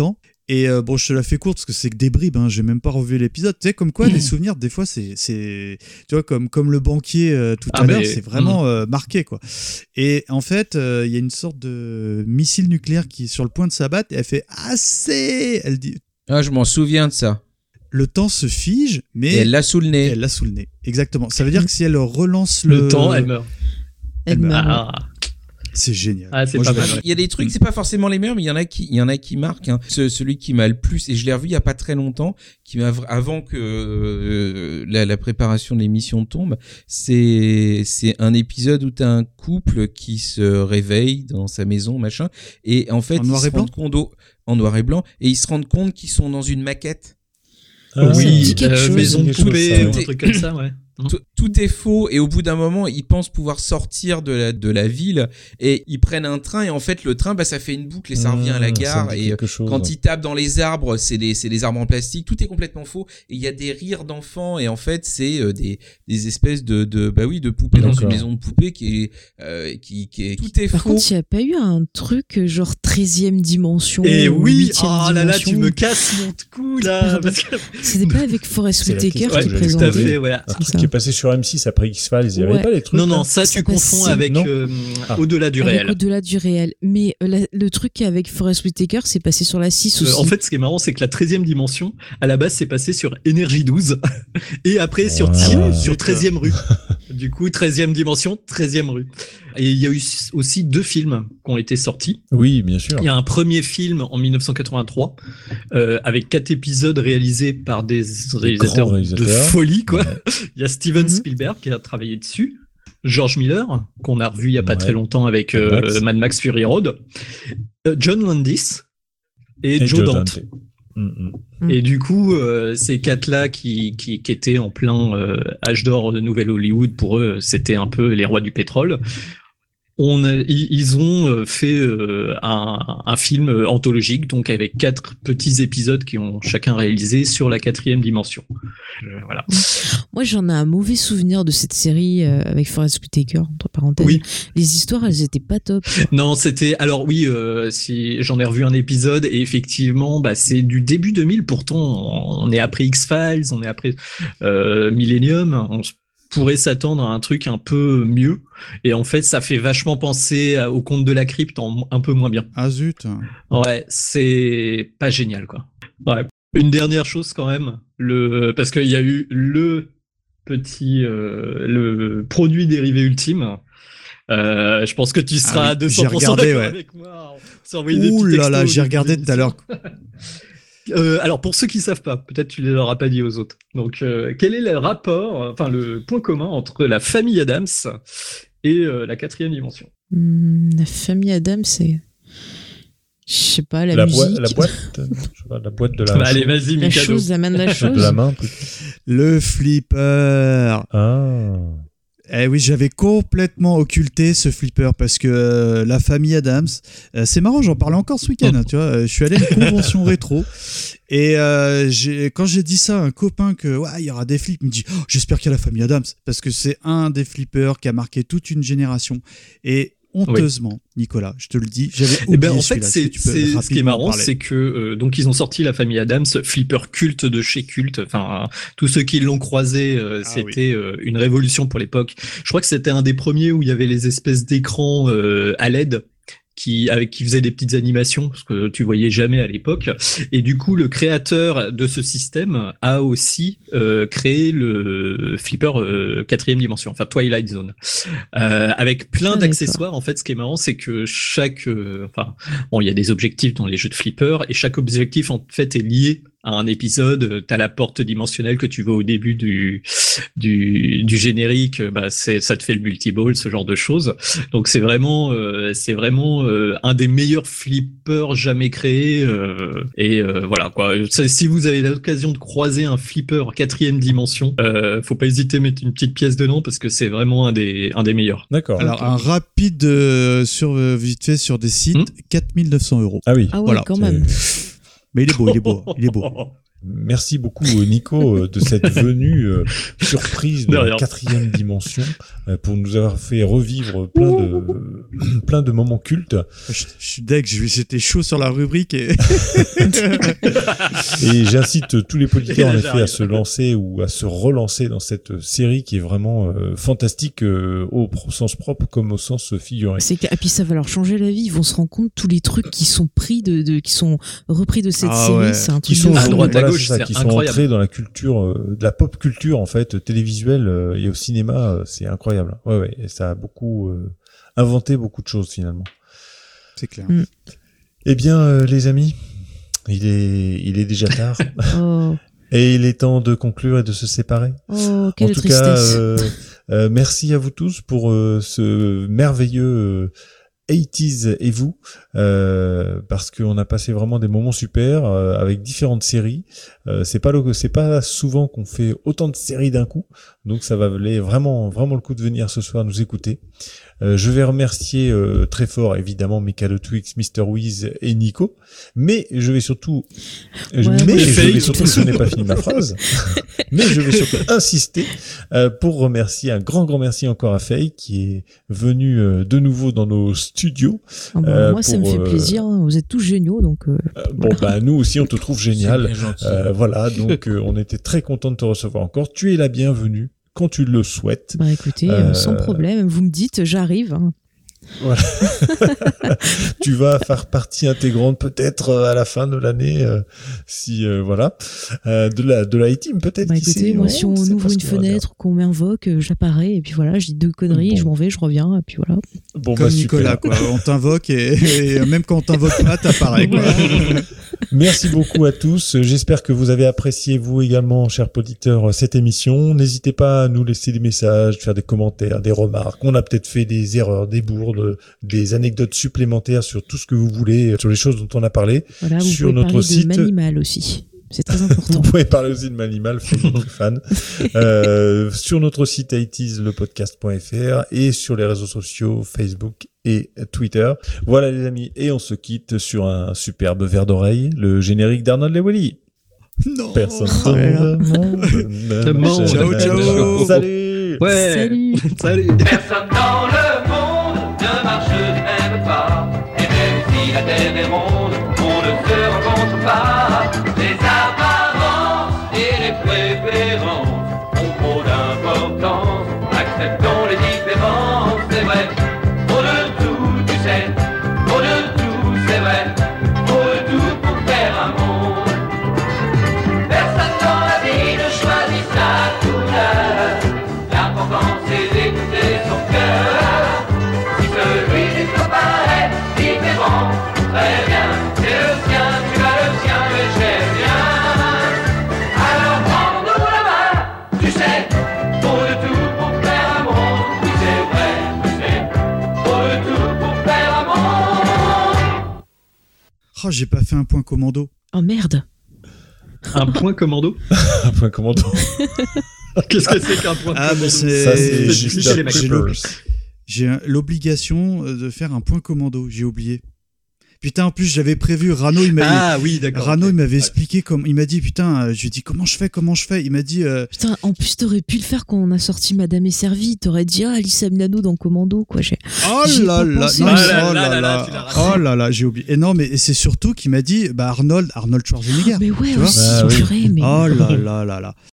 [SPEAKER 5] Et bon, je te la fais courte parce que c'est que des bribes, hein, j'ai même pas revu l'épisode. Tu sais, comme quoi, les souvenirs, des fois, c'est tu vois, comme le banquier tout à l'heure, c'est vraiment marqué, quoi. Et en fait, il y a une sorte de missile nucléaire qui est sur le point de s'abattre et elle fait assez. Elle dit.
[SPEAKER 4] Ah, je m'en souviens de ça.
[SPEAKER 5] Le temps se fige, mais.
[SPEAKER 4] Et elle l'a sous le nez.
[SPEAKER 5] Elle l'a sous le nez. Exactement. Ça veut dire que si elle relance
[SPEAKER 8] le temps, elle meurt.
[SPEAKER 3] Elle meurt.
[SPEAKER 5] Ah. C'est génial.
[SPEAKER 8] Ah, c'est pas mal.
[SPEAKER 4] Il y a des trucs, c'est pas forcément les meilleurs, mais il y en a qui marquent. Hein. Celui qui m'a le plus, et je l'ai revu il y a pas très longtemps, qui m'a avant que la préparation de l'émission tombe, c'est un épisode où t'as un couple qui se réveille dans sa maison, machin, et en fait ils se rendent compte en noir et blanc, et ils se rendent compte qu'ils sont dans une maquette.
[SPEAKER 8] Oui, maison de poupée, un truc comme ça, ouais.
[SPEAKER 4] Tout est faux et au bout d'un moment ils pensent pouvoir sortir de la ville et ils prennent un train et en fait le train ça fait une boucle et ça revient à la gare et quand ils tapent dans les arbres c'est des arbres en plastique, tout est complètement faux et il y a des rires d'enfants et en fait c'est des espèces de poupées dans une maison de poupées qui est tout est
[SPEAKER 3] Par
[SPEAKER 4] faux.
[SPEAKER 3] contre, il n'y a pas eu un truc genre 13e dimension.
[SPEAKER 8] Et oui,
[SPEAKER 3] oh
[SPEAKER 8] là là, tu me casses mon cou là. Parce que...
[SPEAKER 3] C'était pas avec Forest Whitaker qui présentait.
[SPEAKER 8] Tout à fait, ouais.
[SPEAKER 2] Un truc qui est passé sur M6 après X-Files, il n'y avait pas les trucs.
[SPEAKER 8] Non, ça tu confonds avec Au-delà du réel.
[SPEAKER 3] Au-delà du réel. Mais le truc avec Forest Whitaker, c'est passé sur la 6 aussi.
[SPEAKER 8] En fait, ce qui est marrant, c'est que la 13e dimension, à la base, c'est passé sur Énergie 12 et après sur 13e rue. Du coup, 13e dimension, 13e rue. Et il y a eu aussi 2 films qui ont été sortis.
[SPEAKER 2] Oui, bien sûr.
[SPEAKER 8] Il y a un premier film en 1983 avec 4 épisodes réalisés par des réalisateurs de folie, quoi. Ouais. Il y a Steven Spielberg qui a travaillé dessus, George Miller qu'on a revu il y a pas très longtemps avec Mad Max Fury Road, John Landis et Joe Dante. Et du coup, ces 4-là qui étaient en plein âge d'or de Nouvelle Hollywood, pour eux, c'était un peu les rois du pétrole. Ils ont fait un film anthologique, donc avec 4 petits épisodes qui ont chacun réalisé sur la 4e dimension. Voilà.
[SPEAKER 3] Moi, j'en ai un mauvais souvenir de cette série avec Forest Whitaker, entre parenthèses.
[SPEAKER 8] Oui.
[SPEAKER 3] Les histoires, elles étaient pas top.
[SPEAKER 8] Non, c'était... Alors oui, si j'en ai revu un épisode, et effectivement, c'est du début 2000, pourtant, on est après X-Files, on est après Millennium, on pourrait s'attendre à un truc un peu mieux, et en fait ça fait vachement penser au Conte de la Crypte un peu moins bien.
[SPEAKER 5] Ah zut.
[SPEAKER 8] Ouais, c'est pas génial quoi. Ouais. Une dernière chose quand même, parce qu'il y a eu le produit dérivé ultime. Je pense que tu seras à 200% d'accord avec moi.
[SPEAKER 5] Ouh là là, j'ai regardé tout à l'heure.
[SPEAKER 8] Alors pour ceux qui savent pas, peut-être tu les auras pas dit aux autres. Donc quel est le rapport, le point commun entre la famille Addams et la 4e dimension?
[SPEAKER 3] La famille Addams, c'est, je sais pas, la musique.
[SPEAKER 2] La boîte de la.
[SPEAKER 8] Allez, vas-y,
[SPEAKER 3] la chose, la main de la chose.
[SPEAKER 2] De la main.
[SPEAKER 5] Le flipper.
[SPEAKER 2] Ah.
[SPEAKER 5] Eh oui, j'avais complètement occulté ce flipper parce que la famille Addams, c'est marrant, j'en parlais encore ce week-end, tu vois, je suis allé à une convention rétro et quand j'ai dit ça à un copain que il y aura des flips, il me dit j'espère qu'il y a la famille Addams parce que c'est un des flippers qui a marqué toute une génération et honteusement, Nicolas, je te le dis, j'avais oublié
[SPEAKER 8] en fait, ce qui est marrant, c'est que donc ils ont sorti la famille Addams, flipper culte de chez culte. Enfin, tous ceux qui l'ont croisé, c'était une révolution pour l'époque. Je crois que c'était un des premiers où il y avait les espèces d'écrans à LED qui faisait des petites animations, ce que tu voyais jamais à l'époque. Et du coup, le créateur de ce système a aussi créé le flipper 4e dimension, enfin Twilight Zone, avec plein d'accessoires. En fait, ce qui est marrant, c'est que il y a des objectifs dans les jeux de flipper, et chaque objectif en fait est lié à un épisode. T'as la porte dimensionnelle que tu vois au début du générique, ça te fait le multiball, ce genre de choses. Donc c'est vraiment un des meilleurs flippers jamais créés, voilà quoi. Si vous avez l'occasion de croiser un flipper 4e dimension, faut pas hésiter à mettre une petite pièce dedans parce que c'est vraiment un des meilleurs.
[SPEAKER 2] D'accord.
[SPEAKER 5] Alors un rapide vite fait sur des sites, 4 900 €.
[SPEAKER 2] Ah oui.
[SPEAKER 3] Ah ouais,
[SPEAKER 5] voilà.
[SPEAKER 3] quand même.
[SPEAKER 5] Mais il est beau.
[SPEAKER 2] Merci beaucoup Nico de cette venue surprise de la 4e dimension pour nous avoir fait revivre plein de moments cultes.
[SPEAKER 5] Je suis deg, j'étais chaud sur la rubrique et
[SPEAKER 2] j'incite tous les auditeurs en effet à se lancer ou à se relancer dans cette série qui est vraiment fantastique au sens propre comme au sens figuré.
[SPEAKER 3] Et puis ça va leur changer la vie, ils vont se rendre compte tous les trucs qui sont pris qui sont repris de cette série, c'est un truc
[SPEAKER 2] qui sont
[SPEAKER 8] à droite à gauche, c'est
[SPEAKER 2] qui sont
[SPEAKER 8] incroyable.
[SPEAKER 2] entrés dans la culture de la pop culture en fait télévisuelle et au cinéma, c'est incroyable. Ouais, et ça a beaucoup inventé beaucoup de choses finalement.
[SPEAKER 5] C'est clair.
[SPEAKER 2] Eh bien les amis, il est déjà tard.
[SPEAKER 3] Oh.
[SPEAKER 2] Et il est temps de conclure et de se séparer.
[SPEAKER 3] Oh, quelle
[SPEAKER 2] en tout
[SPEAKER 3] tristesse.
[SPEAKER 2] cas, merci à vous tous pour ce merveilleux 80s et vous, parce qu'on a passé vraiment des moments super avec différentes séries. C'est pas souvent qu'on fait autant de séries d'un coup, donc ça va valer vraiment le coup de venir ce soir nous écouter. Je vais remercier très fort évidemment Mika de Twix, Mr. Wiz et Nico, mais je vais surtout ce n'est pas fini ma phrase, mais je vais surtout insister pour remercier un grand merci encore à Faye qui est venu de nouveau dans nos studios.
[SPEAKER 3] Moi ça me fait plaisir, vous êtes tous géniaux donc
[SPEAKER 2] nous aussi on te trouve génial. Voilà, donc on était très content de te recevoir encore. Tu es la bienvenue quand tu le souhaites.
[SPEAKER 3] Bah écoutez, sans problème, vous me dites, j'arrive. Hein.
[SPEAKER 2] Voilà. Tu vas faire partie intégrante peut-être à la fin de l'année, si de la team peut-être.
[SPEAKER 3] Bah écoutez, moi si on ouvre une fenêtre, qu'on m'invoque, j'apparais et puis voilà, je dis 2 conneries, je m'en vais, je reviens et puis voilà.
[SPEAKER 5] Bon, comme Nicolas, quoi. On t'invoque et même quand on t'invoque pas, t'apparais, quoi.
[SPEAKER 2] Merci beaucoup à tous. J'espère que vous avez apprécié, vous également, chers auditeurs, cette émission. N'hésitez pas à nous laisser des messages, faire des commentaires, des remarques. On a peut-être fait des erreurs, des bourdes, des anecdotes supplémentaires sur tout ce que vous voulez, sur les choses dont on a parlé.
[SPEAKER 3] Voilà, vous
[SPEAKER 2] sur
[SPEAKER 3] pouvez
[SPEAKER 2] notre
[SPEAKER 3] parler
[SPEAKER 2] site.
[SPEAKER 3] De Manimal aussi. C'est très important.
[SPEAKER 2] Vous pouvez parler aussi de Manimal, Facebook fan. Sur notre site 80slepodcast.fr et sur les réseaux sociaux Facebook et Twitter. Voilà les amis, et on se quitte sur un superbe verre d'oreille, le générique d'Arnold et Willy.
[SPEAKER 5] Non.
[SPEAKER 2] Personne dans le monde.
[SPEAKER 5] Ciao.
[SPEAKER 2] Salut.
[SPEAKER 8] Ouais. Salut.
[SPEAKER 6] Personne dans le monde ne marche du même pas. Et même si la terre est ronde, on ne se rencontre pas. Les apparences et les préférences ont trop d'importance. Acceptons les différences, c'est vrai. Trop de tout, tu sais. Trop de tout, c'est vrai. Trop de tout pour faire un monde. Personne dans la vie ne choisit sa couleur. L'important c'est d'écouter son cœur. Si celui-ci te paraît différent, très bien, c'est le sien, tu as le sien, mais j'aime bien. Alors prends-nous la main, tu sais, trop de tout pour faire un monde. Oui c'est vrai, tu sais, trop de tout pour faire un monde.
[SPEAKER 5] Oh, j'ai pas fait un point commando.
[SPEAKER 3] Oh merde.
[SPEAKER 8] Un point commando.
[SPEAKER 2] Un point commando.
[SPEAKER 8] Qu'est-ce que c'est qu'un point commando?
[SPEAKER 5] Mais
[SPEAKER 2] c'est juste
[SPEAKER 8] les mecs.
[SPEAKER 5] j'ai l'obligation de faire un point commando, j'ai oublié. Putain, en plus, j'avais prévu, Rano, il m'avait expliqué comment, il m'a dit, putain, je lui ai dit, comment je fais? Il m'a dit,
[SPEAKER 3] Putain, en plus, t'aurais pu le faire quand on a sorti Madame est servie. T'aurais dit, Alissa Milano dans Commando, quoi.
[SPEAKER 5] Oh là là, j'ai oublié. Et non, mais c'est surtout qu'il m'a dit, Arnold Schwarzenegger.
[SPEAKER 3] Mais ouais,
[SPEAKER 5] tu vois
[SPEAKER 3] aussi, purée, mais.
[SPEAKER 5] Oh là là là là.